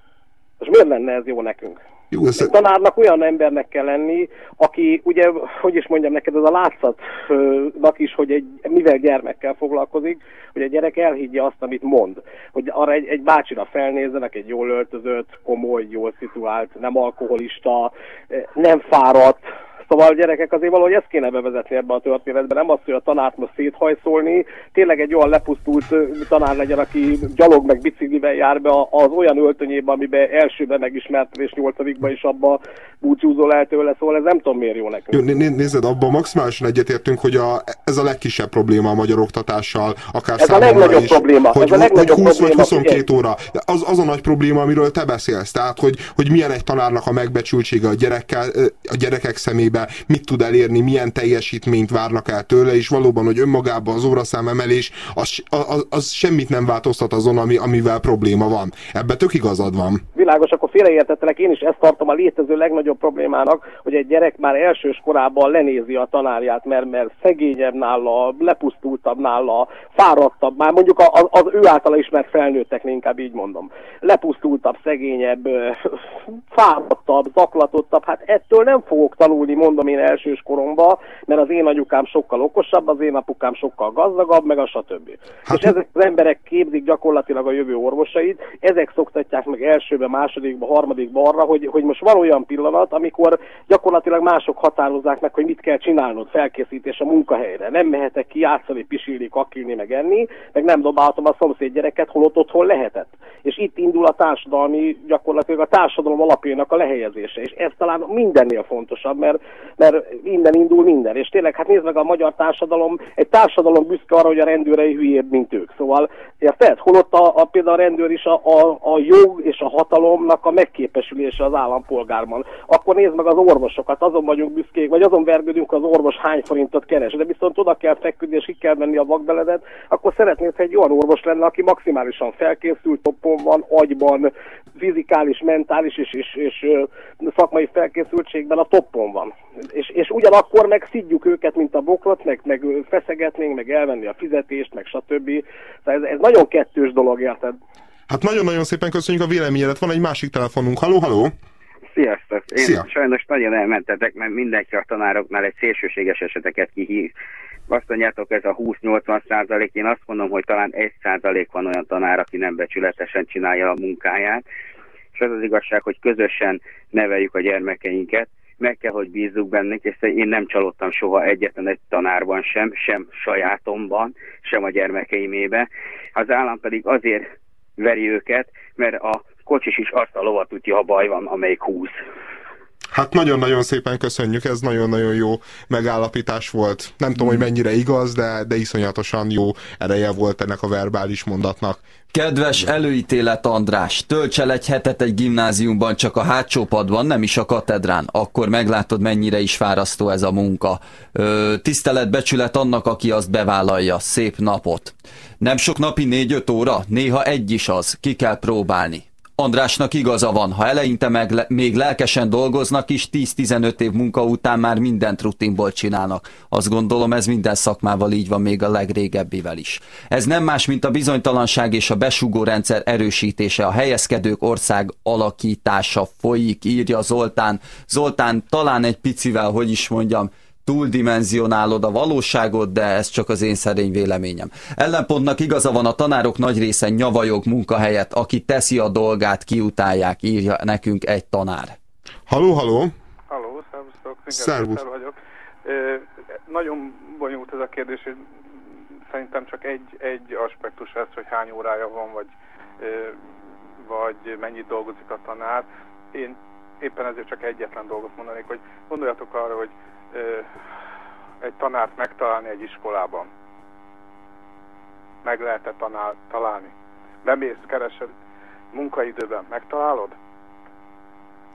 És miért lenne ez jó nekünk? Jó, ez... Egy tanárnak olyan embernek kell lenni, aki ugye, hogy is mondjam neked, ez a látszatnak is, hogy egy, mivel gyermekkel foglalkozik, hogy a gyerek elhiggye azt, amit mond. Hogy arra egy, egy bácsira felnézzenek, egy jól öltözött, komoly, jól szituált, nem alkoholista, nem fáradt. Szóval gyerekek, azért valahogy ezt kéne bevezetni ebbe a történetbe, nem azt, hogy a tanárt most széthajszolni, tényleg egy olyan lepusztult tanár legyen, aki gyalog meg biciklivel jár be az olyan öltönyében, amiben elsőben megismertem, és nyolcadikban is abba búcsúzol el tőle, szóval ez nem tudom miért jó nekünk. Jó, né- nézzed, abban maximálisan egyetértünk, hogy a, ez a legkisebb probléma a magyar oktatással, akár ez a legnagyobb is, probléma. Hogy, ez a legnagyobb hogy húsz probléma, vagy huszonkettő óra. Az, az a nagy probléma, amiről te beszélsz, tehát, hogy, hogy milyen egy tanárnak a megbecsültsége a, gyerekkel, a gyerekek szemébe, mit tud elérni, milyen teljesítményt várnak el tőle, és valóban, hogy önmagában az óraszám emelés, az, az, az semmit nem változtat azon, ami, amivel probléma van. Ebben tök igazad van. Világos, akkor félreértettelek, én is ezt tartom a létező legnagyobb problémának, hogy egy gyerek már elsős korában lenézi a tanárját, mert, mert szegényebb nála, lepusztultabb nála, fáradtabb, már mondjuk az, az ő általa ismert felnőtteknél, inkább így mondom. Lepusztultabb, szegényebb, fáradtabb, zaklatottabb, hát ettől nem fogok tanulni, mondom én elsős koromban, mert az én anyukám sokkal okosabb, az én apukám sokkal gazdagabb, meg a stb. Hát, és ezek az emberek képzik gyakorlatilag a jövő orvosait, ezek szoktatják meg elsőbe, másodikba, harmadikba arra, hogy, hogy most van olyan pillanat, amikor gyakorlatilag mások határozzák meg, hogy mit kell csinálnod, felkészítés a munkahelyre. Nem mehetek ki játszani, pisilni, kakilni, meg enni, meg nem dobálhatom a szomszéd gyereket, holott otthon lehetett. És itt indul a társadalmi, gyakorlatilag a társadalom alapjának a lehelyezése, és ez talán mindennél fontosabb, mert, mert innen indul minden. És tényleg, hát nézd meg a magyar társadalom, egy társadalom büszke arra, hogy a rendőrei hülyébb, mint ők. Szóval, érted? Holott a, a, például a rendőr is a, a, a jog és a hatalomnak a megképesülése az állampolgárban. Akkor nézd meg az orvosokat, azon vagyunk büszkék, vagy azon vergődünk, az orvos hány forintot keres, de viszont oda kell feküdni, és ki kell venni a vakbeledet, akkor szeretnéd, hogy egy olyan orvos lenne, aki maximálisan felkészült, toppon van, agyban, fizikális, mentális és, és, és, és szakmai felkészültségben a toppon van. És, és ugyanakkor meg szidjuk őket, mint a bokrot, meg, meg feszegetnénk, meg elvenni a fizetést, meg stb. Ez, ez nagyon kettős dolog, érted? Hát nagyon-nagyon szépen köszönjük a véleményedet. Van egy másik telefonunk. Halló, halló! Sziasztok! Én Szia. sajnos nagyon elmentetek, mert mindenki a tanároknál egy szélsőséges eseteket kihív. Azt mondjátok, ez a húsz-nyolcvan százalék, én azt mondom, hogy talán egy százalék van olyan tanár, aki nem becsületesen csinálja a munkáját. És az az igazság, hogy közösen neveljük a gyermekeinket, meg kell, hogy bízzuk bennük, és én nem csalódtam soha egyetlen egy tanárban sem, sem sajátomban, sem a gyermekeimébe. Az állam pedig azért veri őket, mert a kocsis is azt a lovat tudja, ha baj van, amelyik húz. Hát nagyon-nagyon szépen köszönjük, ez nagyon-nagyon jó megállapítás volt. Nem tudom, hogy mennyire igaz, de, de iszonyatosan jó ereje volt ennek a verbális mondatnak. Kedves előítélet András, tölts el egy hetet egy gimnáziumban csak a hátsó padban, nem is a katedrán, akkor meglátod, mennyire is fárasztó ez a munka. Ö, tisztelet, becsület annak, aki azt bevállalja. Szép napot. Nem sok napi négy-öt óra, néha egy is az, ki kell próbálni. Andrásnak igaza van, ha eleinte meg le, még lelkesen dolgoznak is, tíz-tizenöt év munka után már mindent rutinból csinálnak. Azt gondolom, ez minden szakmával így van, még a legrégebbivel is. Ez nem más, mint a bizonytalanság és a besúgó rendszer erősítése, a helyezkedők ország alakítása folyik, írja Zoltán. Zoltán, talán egy picivel, hogy is mondjam, túldimenzionálod a valóságot, de ez csak az én szerény véleményem. Ellenpontnak igaza van, a tanárok nagy része nyavajog munkahelyet, aki teszi a dolgát, kiutálják, írja nekünk egy tanár. Halló, halló! Halló, szervusztok, Szervusz. vagyok. E, nagyon bonyolult ez a kérdés, hogy szerintem csak egy, egy aspektus ez, hogy hány órája van, vagy, e, vagy mennyit dolgozik a tanár. Én éppen ezért csak egyetlen dolgot mondanék, hogy gondoljatok arra, hogy egy tanárt megtalálni egy iskolában. Meg lehet-e tanál, találni? Bemész, keresed, munkaidőben megtalálod?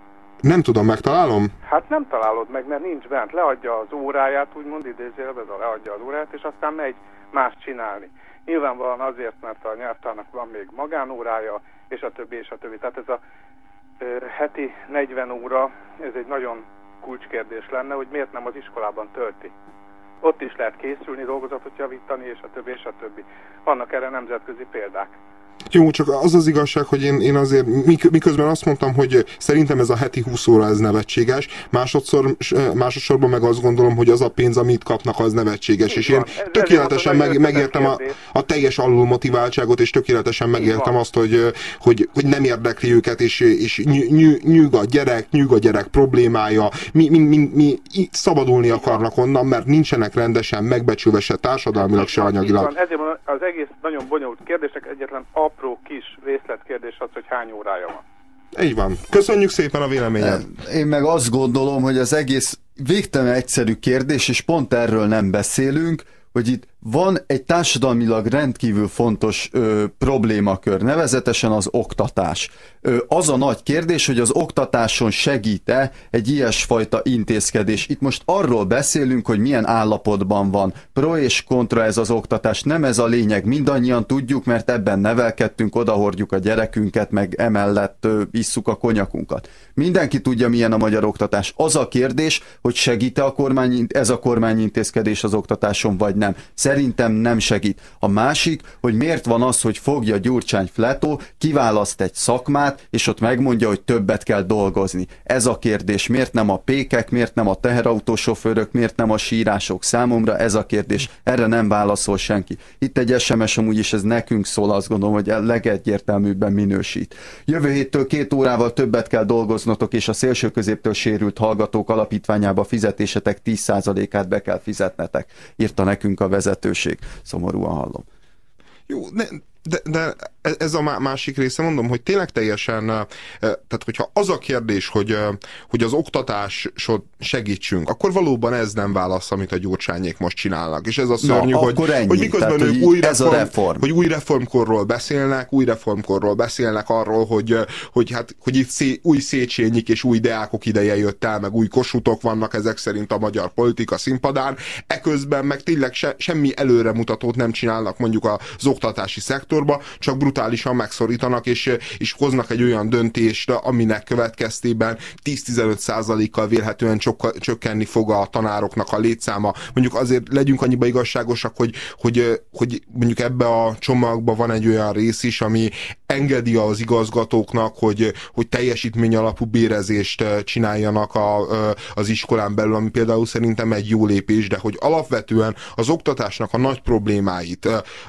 Nem tudom, megtalálom? Hát nem találod meg, mert nincs bent. Leadja az óráját, úgymond idézőjelben, de leadja az óráját, és aztán megy más csinálni. Nyilvánvalóan azért, mert a nyelvtárnak van még magánórája, és a többi, és a többi. Tehát ez a ö, heti negyven óra, ez egy nagyon kulcskérdés lenne, hogy miért nem az iskolában tölti. Ott is lehet készülni, dolgozatot javítani, és a többi, és a többi. Vannak erre nemzetközi példák. Jó, csak az az igazság, hogy én, én azért miközben azt mondtam, hogy szerintem ez a heti húsz óra ez nevetséges, másodszor, másodszorban meg azt gondolom, hogy az a pénz, amit kapnak, az nevetséges. És én tökéletesen meg, megértem a, a teljes alulmotiváltságot, és tökéletesen megértem azt, hogy, hogy, hogy nem érdekli őket, és, és nyű, nyűg a gyerek, nyűg a gyerek problémája, mi, mi, mi, mi szabadulni akarnak onnan, mert nincsenek rendesen megbecsülve se társadalmilag, se anyagilag. Ezért az egész nagyon bonyolult kérdések, egyetlen apró kis részletkérdés az, hogy hány órája van. Így van. Köszönjük szépen a véleményed. Én meg azt gondolom, hogy az egész végtelen egyszerű kérdés, és pont erről nem beszélünk, hogy itt van egy társadalmilag rendkívül fontos ö, problémakör, nevezetesen az oktatás. Ö, az a nagy kérdés, hogy az oktatáson segít-e egy ilyesfajta intézkedés. Itt most arról beszélünk, hogy milyen állapotban van. Pro és kontra ez az oktatás, nem ez a lényeg. Mindannyian tudjuk, mert ebben nevelkedtünk, odahordjuk a gyerekünket, meg emellett ö, isszuk a konyakunkat. Mindenki tudja, milyen a magyar oktatás. Az a kérdés, hogy segít-e a kormány, ez a kormányintézkedés az oktatáson, vagy nem. Szerintem nem segít. A másik, hogy miért van az, hogy fogja Gyurcsány Fletó, kiválaszt egy szakmát, és ott megmondja, hogy többet kell dolgozni. Ez a kérdés. Miért nem a pékek, miért nem a teherautósofőrök, miért nem a sírások? Számomra ez a kérdés. Erre nem válaszol senki. Itt egy es em es amúgy is, ez nekünk szól, azt gondolom, hogy a legegyértelműbben minősít. Jövő héttől két órával többet kell dolgoznotok, és a szélső középtől sérült hallgatók alapítványába fizetésetek tíz százalékát be kell fizetnetek. Írta nekünk a vezetőség. Szomorúan hallom. Jó, de, de, de ez a másik része, mondom, hogy tényleg teljesen, tehát hogyha az a kérdés, hogy, hogy az oktatásod segítsünk, akkor valóban ez nem válasz, amit a Gyurcsányék most csinálnak. És ez a szörnyű, Na, hogy, hogy miközben tehát, ők új, reform, reform. Hogy új reformkorról beszélnek, új reformkorról beszélnek arról, hogy, hogy, hát, hogy itt szé, új Széchenyik és új Deákok ideje jött el, meg új Kossuthok vannak ezek szerint a magyar politika színpadán, eközben meg tényleg se, semmi előremutatót nem csinálnak mondjuk az oktatási szektorba, csak brutálisan megszorítanak, és, és hoznak egy olyan döntést, aminek következtében tíz-tizenöt százalékkal vélhetően csökkenni fog a tanároknak a létszáma. Mondjuk azért legyünk annyiba igazságosak, hogy, hogy, hogy mondjuk ebbe a csomagban van egy olyan rész is, ami engedi az igazgatóknak, hogy, hogy teljesítmény alapú bérezést csináljanak a, az iskolán belül, ami például szerintem egy jó lépés, de hogy alapvetően az oktatásnak a nagy problémáit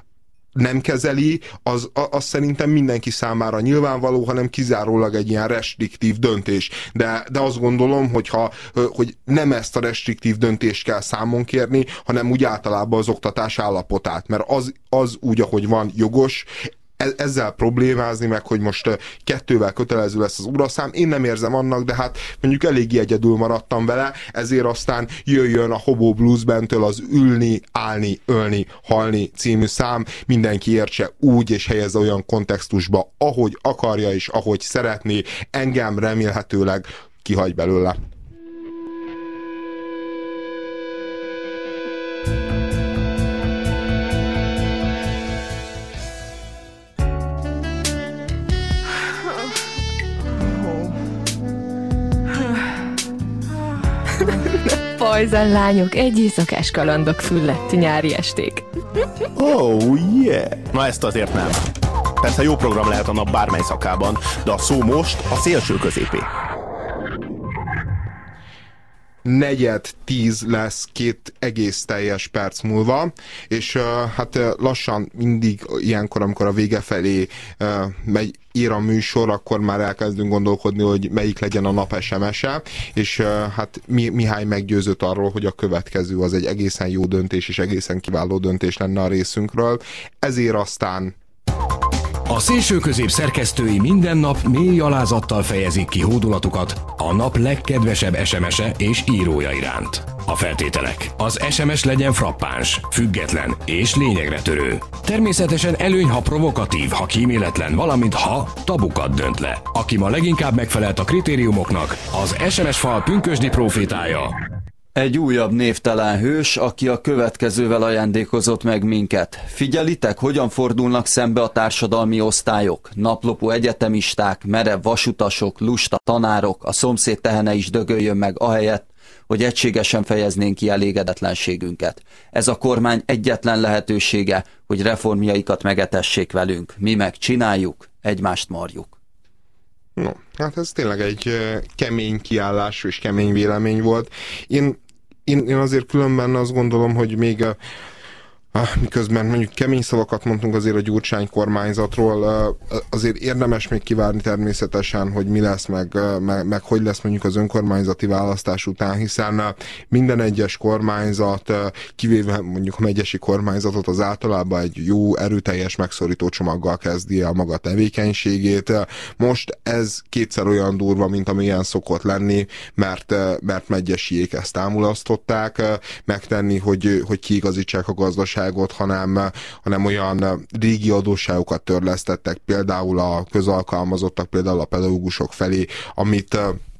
nem kezeli, az, az szerintem mindenki számára nyilvánvaló, hanem kizárólag egy ilyen restriktív döntés. De, de azt gondolom, hogyha, hogy nem ezt a restriktív döntést kell számon kérni, hanem úgy általában az oktatás állapotát, mert az, az úgy, ahogy van, jogos. Ezzel problémázni meg, hogy most kettővel kötelező lesz az óraszám, én nem érzem annak, de hát mondjuk eléggé egyedül maradtam vele, ezért aztán jöjjön a Hobo Blues Bandtől az Ülni, Állni, Ölni, Halni című szám, mindenki értse úgy és helyezze olyan kontextusba, ahogy akarja és ahogy szeretné, engem remélhetőleg kihagy belőle. Pajzan lányok, egy éjszakás kalandok fülletti nyári esték. Oh yeah! Na ezt azért nem. Persze jó program lehet a nap bármely szakában, de a szó most a szélső középé. Negyed tíz lesz két egész teljes perc múlva, és uh, hát uh, lassan mindig ilyenkor, amikor a vége felé uh, megy, ír a műsor, akkor már elkezdünk gondolkodni, hogy melyik legyen a nap es em es-e, és uh, hát Mi- Mihály meggyőzött arról, hogy a következő az egy egészen jó döntés, és egészen kiváló döntés lenne a részünkről. Ezért aztán A szélső közép szerkesztői minden nap mély alázattal fejezik ki hódulatukat a nap legkedvesebb es em es-e és írója iránt. A feltételek. Az es em es legyen frappáns, független és lényegre törő. Természetesen előny, ha provokatív, ha kíméletlen, valamint ha tabukat dönt le. Aki ma leginkább megfelelt a kritériumoknak, az es em es fal pünkösdi profétája. Egy újabb névtelen hős, aki a következővel ajándékozott meg minket. Figyelitek, hogyan fordulnak szembe a társadalmi osztályok? Naplopó egyetemisták, merev vasutasok, lusta tanárok, a szomszéd tehene is dögöljön meg ahelyett, hogy egységesen fejeznénk ki elégedetlenségünket. Ez a kormány egyetlen lehetősége, hogy reformjaikat megetessék velünk. Mi meg csináljuk, egymást marjuk. No, hát ez tényleg egy kemény kiállás és kemény vélemény volt. Én, én, én azért különben azt gondolom, hogy még Ah, miközben mondjuk kemény szavakat mondtunk azért a Gyurcsány kormányzatról, azért érdemes még kivárni természetesen, hogy mi lesz, meg, meg, meg hogy lesz mondjuk az önkormányzati választás után, hiszen minden egyes kormányzat, kivéve mondjuk a megyesi kormányzatot, az általában egy jó, erőteljes, megszorító csomaggal kezdi a maga tevékenységét. Most ez kétszer olyan durva, mint amilyen szokott lenni, mert, mert megyesiék ezt támulasztották megtenni, hogy, hogy kiigazítsák a gazdaságot, hanem, hanem olyan régi adósságokat törlesztettek, például a közalkalmazottak, például a pedagógusok felé, amit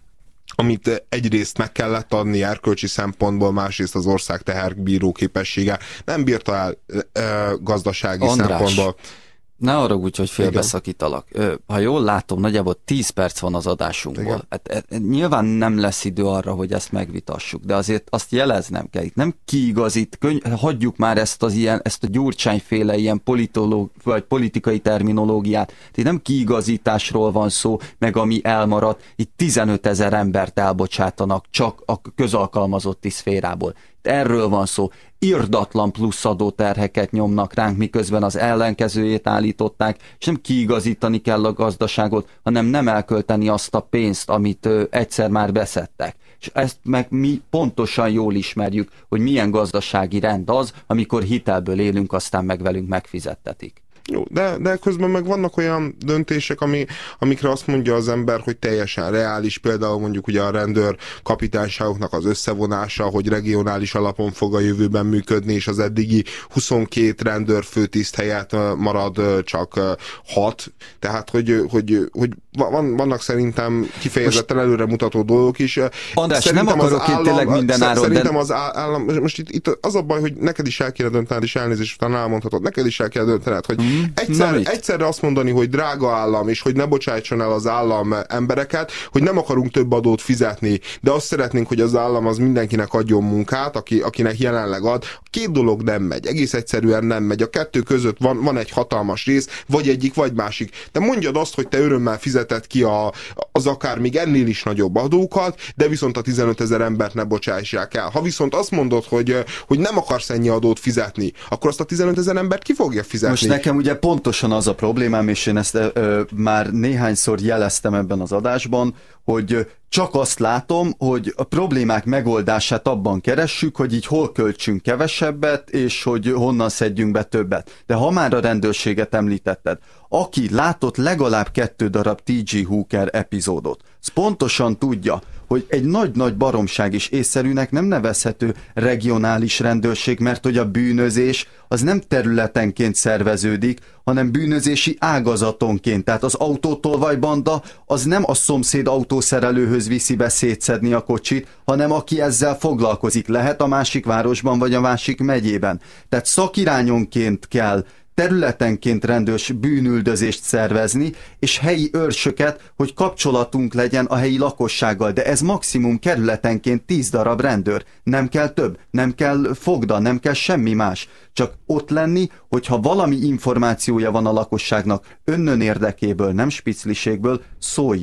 amit egyrészt meg kellett adni erkölcsi szempontból, másrészt az ország teherbíró képessége nem bírta el e, gazdasági András, szempontból. Ne arra úgy, hogy félbeszakítalak. Ha jól látom, nagyjából tíz perc van az adásunkból. Hát, hát, nyilván nem lesz idő arra, hogy ezt megvitassuk, de azért azt jeleznem kell. Itt nem kiigazít, könny- hagyjuk már ezt az ilyen, ezt a Gyurcsányféle ilyen politológ, vagy politikai terminológiát. Itt nem kiigazításról van szó, meg ami elmaradt. Itt tizenötezer embert elbocsátanak csak a közalkalmazotti szférából. Erről van szó. Irdatlan plusz adóterheket nyomnak ránk, miközben az ellenkezőjét állították, és nem kiigazítani kell a gazdaságot, hanem nem elkölteni azt a pénzt, amit ö, egyszer már beszedtek. És ezt meg mi pontosan jól ismerjük, hogy milyen gazdasági rend az, amikor hitelből élünk, aztán meg velünk megfizettetik. Jó, de, de közben meg vannak olyan döntések, ami, amikre azt mondja az ember, hogy teljesen reális, például mondjuk ugye a rendőr kapitányságoknak az összevonása, hogy regionális alapon fog a jövőben működni, és az eddigi huszonkét rendőrfőtiszt helyett marad csak hat, tehát hogy, hogy, hogy van, vannak szerintem kifejezetten előremutató dolgok is. András, szerintem nem akarok én tényleg mindenáron, Szerintem de... az állam, most itt, itt az a baj, hogy neked is el kéne döntened, és elnézést után elmondhatod, neked is el kéne döntened, hogy mm, egyszer, egyszerre azt mondani, hogy drága állam, és hogy ne bocsájtson el az állam embereket, hogy nem akarunk több adót fizetni, de azt szeretnénk, hogy az állam az mindenkinek adjon munkát, aki, akinek jelenleg ad. Két dolog nem megy, egész egyszerűen nem megy. A kettő között van, van egy hatalmas rész, vagy egyik, vagy másik. De mondjad azt, hogy te örömmel fizeted ki a, az akár még ennél is nagyobb adókat, de viszont a tizenötezer embert ne bocsássák el. Ha viszont azt mondod, hogy, hogy nem akarsz ennyi adót fizetni, akkor azt a tizenötezer embert ki fogja fizetni? Most nekem ugye pontosan az a problémám, és én ezt ö, már néhányszor jeleztem ebben az adásban, hogy csak azt látom, hogy a problémák megoldását abban keressük, hogy így hol költsünk kevesebbet, és hogy honnan szedjünk be többet. De ha már a rendőrséget említetted, aki látott legalább kettő darab té gé Hooker epizódot, az pontosan tudja, hogy egy nagy-nagy baromság is észszerűnek nem nevezhető regionális rendőrség, mert hogy a bűnözés az nem területenként szerveződik, hanem bűnözési ágazatonként. Tehát az autótolvajbanda az nem a szomszéd autószerelőhöz viszi be szétszedni a kocsit, hanem aki ezzel foglalkozik. Lehet a másik városban vagy a másik megyében. Tehát szakirányonként kell területenként rendőrs bűnüldözést szervezni, és helyi őrsöket, hogy kapcsolatunk legyen a helyi lakossággal, de ez maximum kerületenként tíz darab rendőr. Nem kell több, nem kell fogda, nem kell semmi más. Csak ott lenni, hogyha valami információja van a lakosságnak önnön érdekéből, nem spicliségből, szóljon.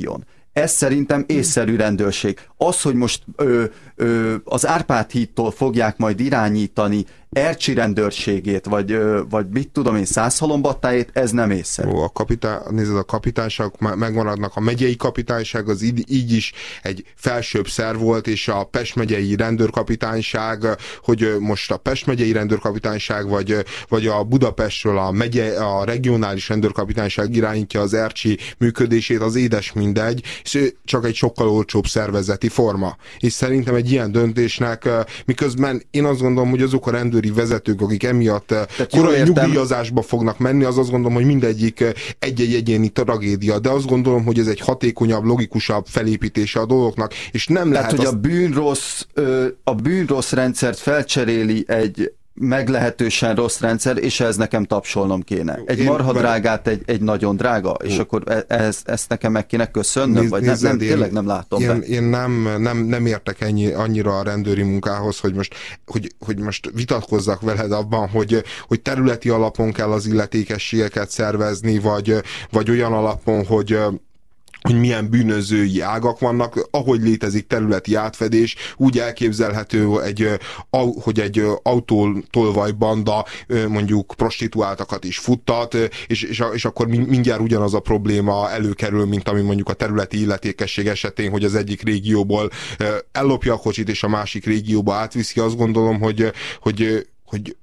Ez szerintem észszerű rendőrség. Az, hogy most ö, ö, az Árpád hídtól fogják majd irányítani Ercsi rendőrségét, vagy, ö, vagy mit tudom én, Szászhalombattájét, ez nem észszerű. Ó, a kapitá... Nézd, a kapitányság megmaradnak, a megyei kapitányság az így, így is egy felsőbb szerv volt, és a Pest megyei rendőrkapitányság, hogy most a Pest megyei rendőrkapitányság, vagy, vagy a Budapestről a, megye, a regionális rendőrkapitányság irányítja az Ercsi működését, az édes mindegy, és csak egy sokkal olcsóbb szervezeti forma. És szerintem egy ilyen döntésnek, miközben én azt gondolom, hogy azok a rendőri vezetők, akik emiatt korai nyugdíjazásba fognak menni, az azt gondolom, hogy mindegyik egy-egy egyéni tragédia, de azt gondolom, hogy ez egy hatékonyabb, logikusabb felépítése a dolgoknak, és nem Tehát, lehet... hogy azt... a bűnrossz, a bűnrossz rendszert felcseréli egy meglehetősen rossz rendszer, és ez nekem tapsolnom kéne. Egy marha drágát, egy, egy nagyon drága, és Ó. akkor ezt, ezt nekem meg kéne köszönnöm, vagy nem, nem, tényleg nem látom én, be. Én nem, nem, nem értek ennyi, annyira a rendőri munkához, hogy most, hogy, hogy most vitatkozzak veled abban, hogy, hogy területi alapon kell az illetékességeket szervezni, vagy, vagy olyan alapon, hogy hogy milyen bűnözői ágak vannak, ahogy létezik területi átfedés, úgy elképzelhető, egy, hogy egy autótolvajbanda mondjuk prostituáltakat is futtat, és, és, és akkor mindjárt ugyanaz a probléma előkerül, mint ami mondjuk a területi illetékesség esetén, hogy az egyik régióból ellopja a kocsit, és a másik régióba átviszi. Azt gondolom, hogy, hogy, hogy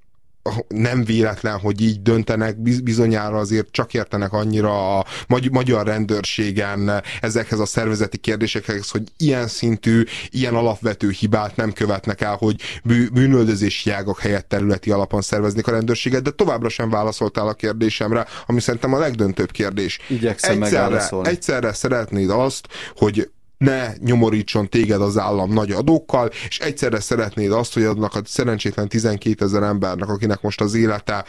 nem véletlen, hogy így döntenek, bizonyára azért csak értenek annyira a magyar rendőrségen ezekhez a szervezeti kérdésekhez, hogy ilyen szintű, ilyen alapvető hibát nem követnek el, hogy bűnöldözési ágak helyett területi alapon szerveznék a rendőrséget, de továbbra sem válaszoltál a kérdésemre, ami szerintem a legdöntőbb kérdés. Igyekszem egyszerre, megválaszolni. Egyszerre szeretnéd azt, hogy ne nyomorítson téged az állam nagy adókkal, és egyszerre szeretnéd azt, hogy adnak a szerencsétlen tizenkétezer embernek, akinek most az élete,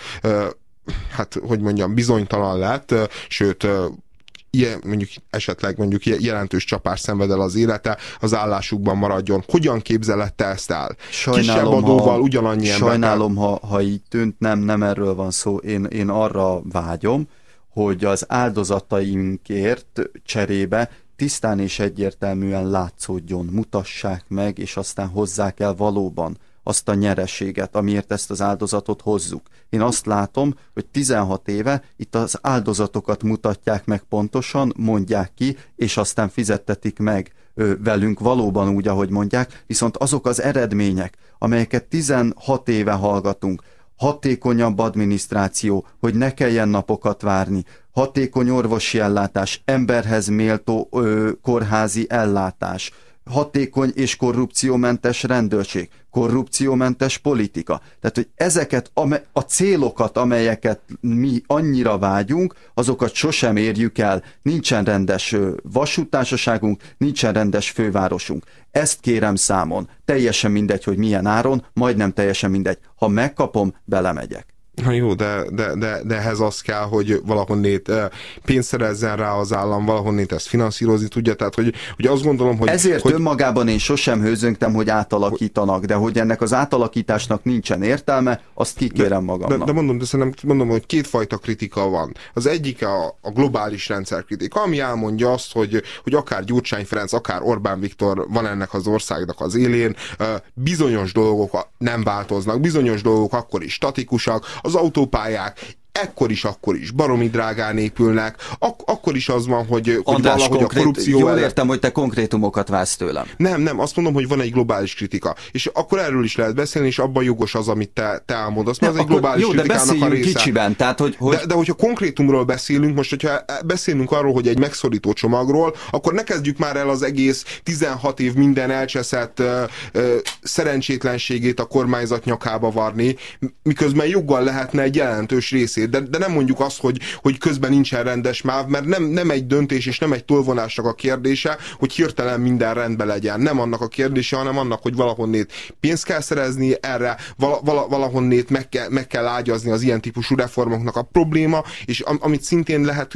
hát, hogy mondjam, bizonytalan lett, sőt, ilyen, mondjuk esetleg mondjuk jelentős csapást szenved el az élete, az állásukban maradjon. Hogyan képzeled te ezt el? Sajnálom, kisebb adóval ha, ugyanannyi sajnálom ha, ha így tűnt, nem, nem erről van szó. Én, én arra vágyom, hogy az áldozatainkért cserébe tisztán és egyértelműen látszódjon, mutassák meg, és aztán hozzák el valóban azt a nyereséget, amiért ezt az áldozatot hozzuk. Én azt látom, hogy tizenhat éve itt az áldozatokat mutatják meg pontosan, mondják ki, és aztán fizettetik meg ö, velünk valóban úgy, ahogy mondják, viszont azok az eredmények, amelyeket tizenhat éve hallgatunk, hatékonyabb adminisztráció, hogy ne kelljen napokat várni, hatékony orvosi ellátás, emberhez méltó ö, kórházi ellátás, hatékony és korrupciómentes rendőrség, korrupciómentes politika. Tehát, hogy ezeket a célokat, amelyeket mi annyira vágyunk, azokat sosem érjük el. Nincsen rendes vasúttársaságunk, nincsen rendes fővárosunk. Ezt kérem számon. Teljesen mindegy, hogy milyen áron, majdnem teljesen mindegy. Ha megkapom, belemegyek. Na jó, de, de, de, de ehhez az kell, hogy valahonnét pénzt szerezzen rá az állam, valahonnét ezt finanszírozni tudja, tehát hogy, hogy azt gondolom, hogy... Ezért hogy... önmagában én sosem hőzöngtem, hogy átalakítanak, de hogy ennek az átalakításnak nincsen értelme, azt kikérem magamnak. De, de mondom, de szerintem mondom, hogy kétfajta kritika van. Az egyik a, a globális rendszerkritika, ami elmondja azt, hogy, hogy akár Gyurcsány Ferenc, akár Orbán Viktor van ennek az országnak az élén, bizonyos dolgok nem változnak, bizonyos dolgok akkor is statikusak, az autópályák ekkor is, akkor is baromi drágán épülnek, ak- akkor is az van, hogy, hogy András, valahogy konkrét, a korrupció... Jól ellen... értem, hogy te konkrétumokat vársz tőlem. Nem, nem, azt mondom, hogy van egy globális kritika. És akkor erről is lehet beszélni, és abban jogos az, amit te, te elmondasz, mert az egy globális jó, kritikának a része. Kicsiben, tehát, hogy, hogy... De, de hogyha konkrétumról beszélünk, most, hogyha beszélünk arról, hogy egy megszorító csomagról, akkor ne kezdjük már el az egész tizenhat év minden elcseszett ö, ö, szerencsétlenségét a kormányzat nyakába varni, miközben joggal lehetne egy jelentős részét, de, de nem mondjuk azt, hogy, hogy közben nincsen rendes máv, mert nem, nem egy döntés és nem egy tolvonásnak a kérdése, hogy hirtelen minden rendben legyen. Nem annak a kérdése, hanem annak, hogy valahonnét pénzt kell szerezni erre, vala, vala, valahonnét meg kell, meg kell ágyazni az ilyen típusú reformoknak a probléma, és am, amit szintén lehet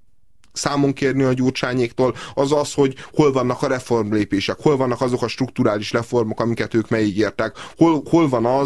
számon kérni a Gyurcsányéktól, az az, hogy hol vannak a reformlépések, hol vannak azok a strukturális reformok, amiket ők megígértek, hol, hol van az,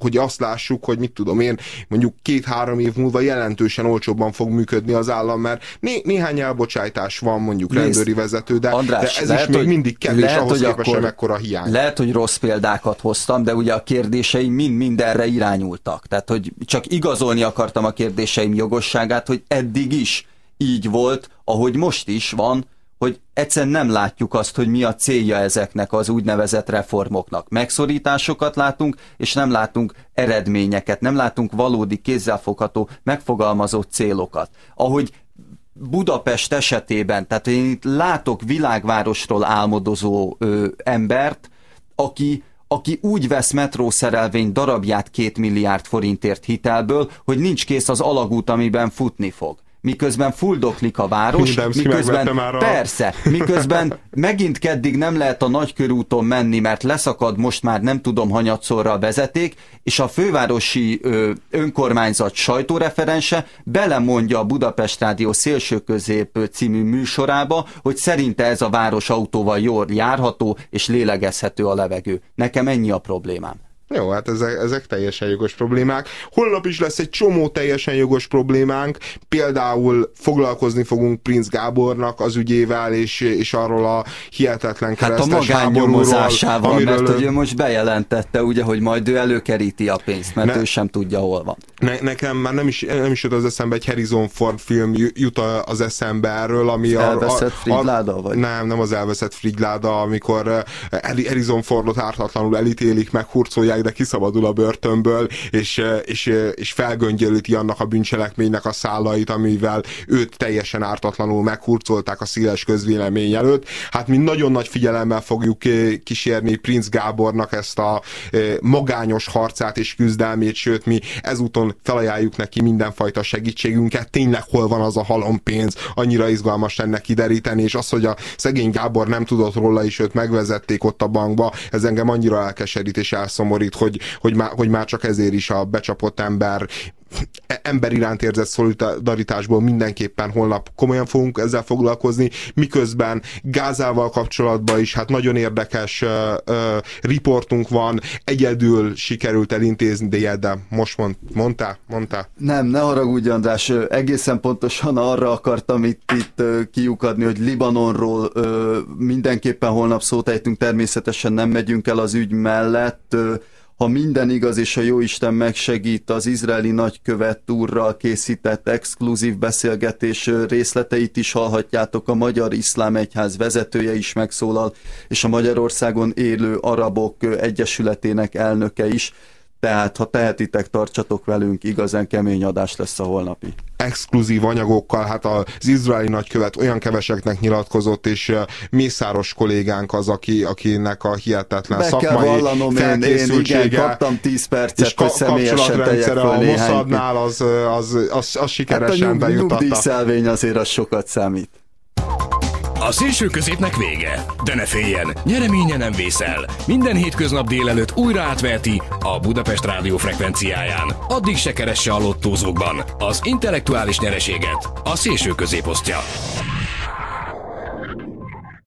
hogy azt lássuk, hogy mit tudom én, mondjuk két-három év múlva jelentősen olcsóbban fog működni az állam, mert né- néhány elbocsájtás van mondjuk rendőri vezető, de, András, de ez lehet, is még hogy, mindig kevés lehet, ahhoz képest, akkor, hogy mekkora hiány. Lehet, hogy rossz példákat hoztam, de ugye a kérdéseim mind mindenre irányultak. Tehát, hogy csak igazolni akartam a kérdéseim jogosságát, hogy eddig is így volt, ahogy most is van, hogy egyszerűen nem látjuk azt, hogy mi a célja ezeknek az úgynevezett reformoknak. Megszorításokat látunk, és nem látunk eredményeket, nem látunk valódi kézzelfogható, megfogalmazott célokat. Ahogy Budapest esetében, tehát én itt látok világvárosról álmodozó ö, embert, aki, aki úgy vesz metrószerelvény darabját két milliárd forintért hitelből, hogy nincs kész az alagút, amiben futni fog. Miközben fuldoklik a város, miközben, a... persze, miközben megint keddig nem lehet a nagykörúton menni, mert leszakad most már nem tudom hanyatszorra a vezeték, és a fővárosi ö, önkormányzat sajtóreferense belemondja a Budapest Rádió Szélsőközép című műsorába, hogy szerinte ez a város autóval jól járható és lélegezhető a levegő. Nekem ennyi a problémám. Jó, hát ezek, ezek teljesen jogos problémák. Holnap is lesz egy csomó teljesen jogos problémánk, például foglalkozni fogunk Princ Gábornak az ügyével, és, és arról a hihetetlen keresztes hát a magánnyomozásával, amiről... mert hogy ő most bejelentette, ugye, hogy majd ő előkeríti a pénzt, mert ne, ő sem tudja, hol van. Ne, nekem már nem is, nem is jut az eszembe, egy Harrison Ford film jut az eszembe erről, ami az a... Elveszett Frigláda? Vagy? Nem, nem az elveszett Frigláda, amikor Harrison Fordot ártatlanul elítélik, meghurcolják, de kiszabadul a börtönből, és, és, és felgöngyölíti annak a bűncselekménynek a szálait, amivel őt teljesen ártatlanul meghurcolták a széles közvélemény előtt. Hát mi nagyon nagy figyelemmel fogjuk kísérni Princ Gábornak ezt a magányos harcát és küzdelmét, sőt mi ezúton felajánljuk neki mindenfajta segítségünket. Tényleg hol van az a halompénz? Annyira izgalmas lenne kideríteni, és az, hogy a szegény Gábor nem tudott róla, és őt megvezették ott a bankba, ez engem annyira elkeserít és elszomorít, hogy, hogy, már, hogy már csak ezért is a becsapott ember ember iránt érzett szolidaritásból mindenképpen holnap komolyan fogunk ezzel foglalkozni, miközben Gázával kapcsolatban is hát nagyon érdekes uh, uh, riportunk van, egyedül sikerült elintézni, de most mond, mondtál? Mondtál? Nem, ne haragudj, András, egészen pontosan arra akartam itt, itt uh, kiukadni, hogy Libanonról uh, mindenképpen holnap szót ejtünk, természetesen nem megyünk el az ügy mellett, uh, ha minden igaz és a Jóisten megsegít, az izraeli nagykövet úrral készített exkluzív beszélgetés részleteit is hallhatjátok, a Magyar Iszlám Egyház vezetője is megszólal, és a Magyarországon élő arabok egyesületének elnöke is. Tehát, ha tehetitek, tartsatok velünk, igazán kemény adás lesz a holnapi. Exkluzív anyagokkal, hát az izraeli nagykövet olyan keveseknek nyilatkozott, és Mészáros kollégánk az, aki, akinek a hihetetlen Be szakmai vallanom, felkészültsége, én, igen, kaptam tíz percet, és hogy személyesen tegyek föl a néhány. Mossadnál az, az, az, az sikeresen hát a bejutatta. nyugdíjszelvény azért az sokat számít. A szélső középnek vége, de ne féljen, nyereménye nem vészel. Minden hétköznap délelőtt újra átverti a Budapest rádió frekvenciáján. Addig se keresse a lottózókban az intellektuális nyereséget, a szélső közép osztja.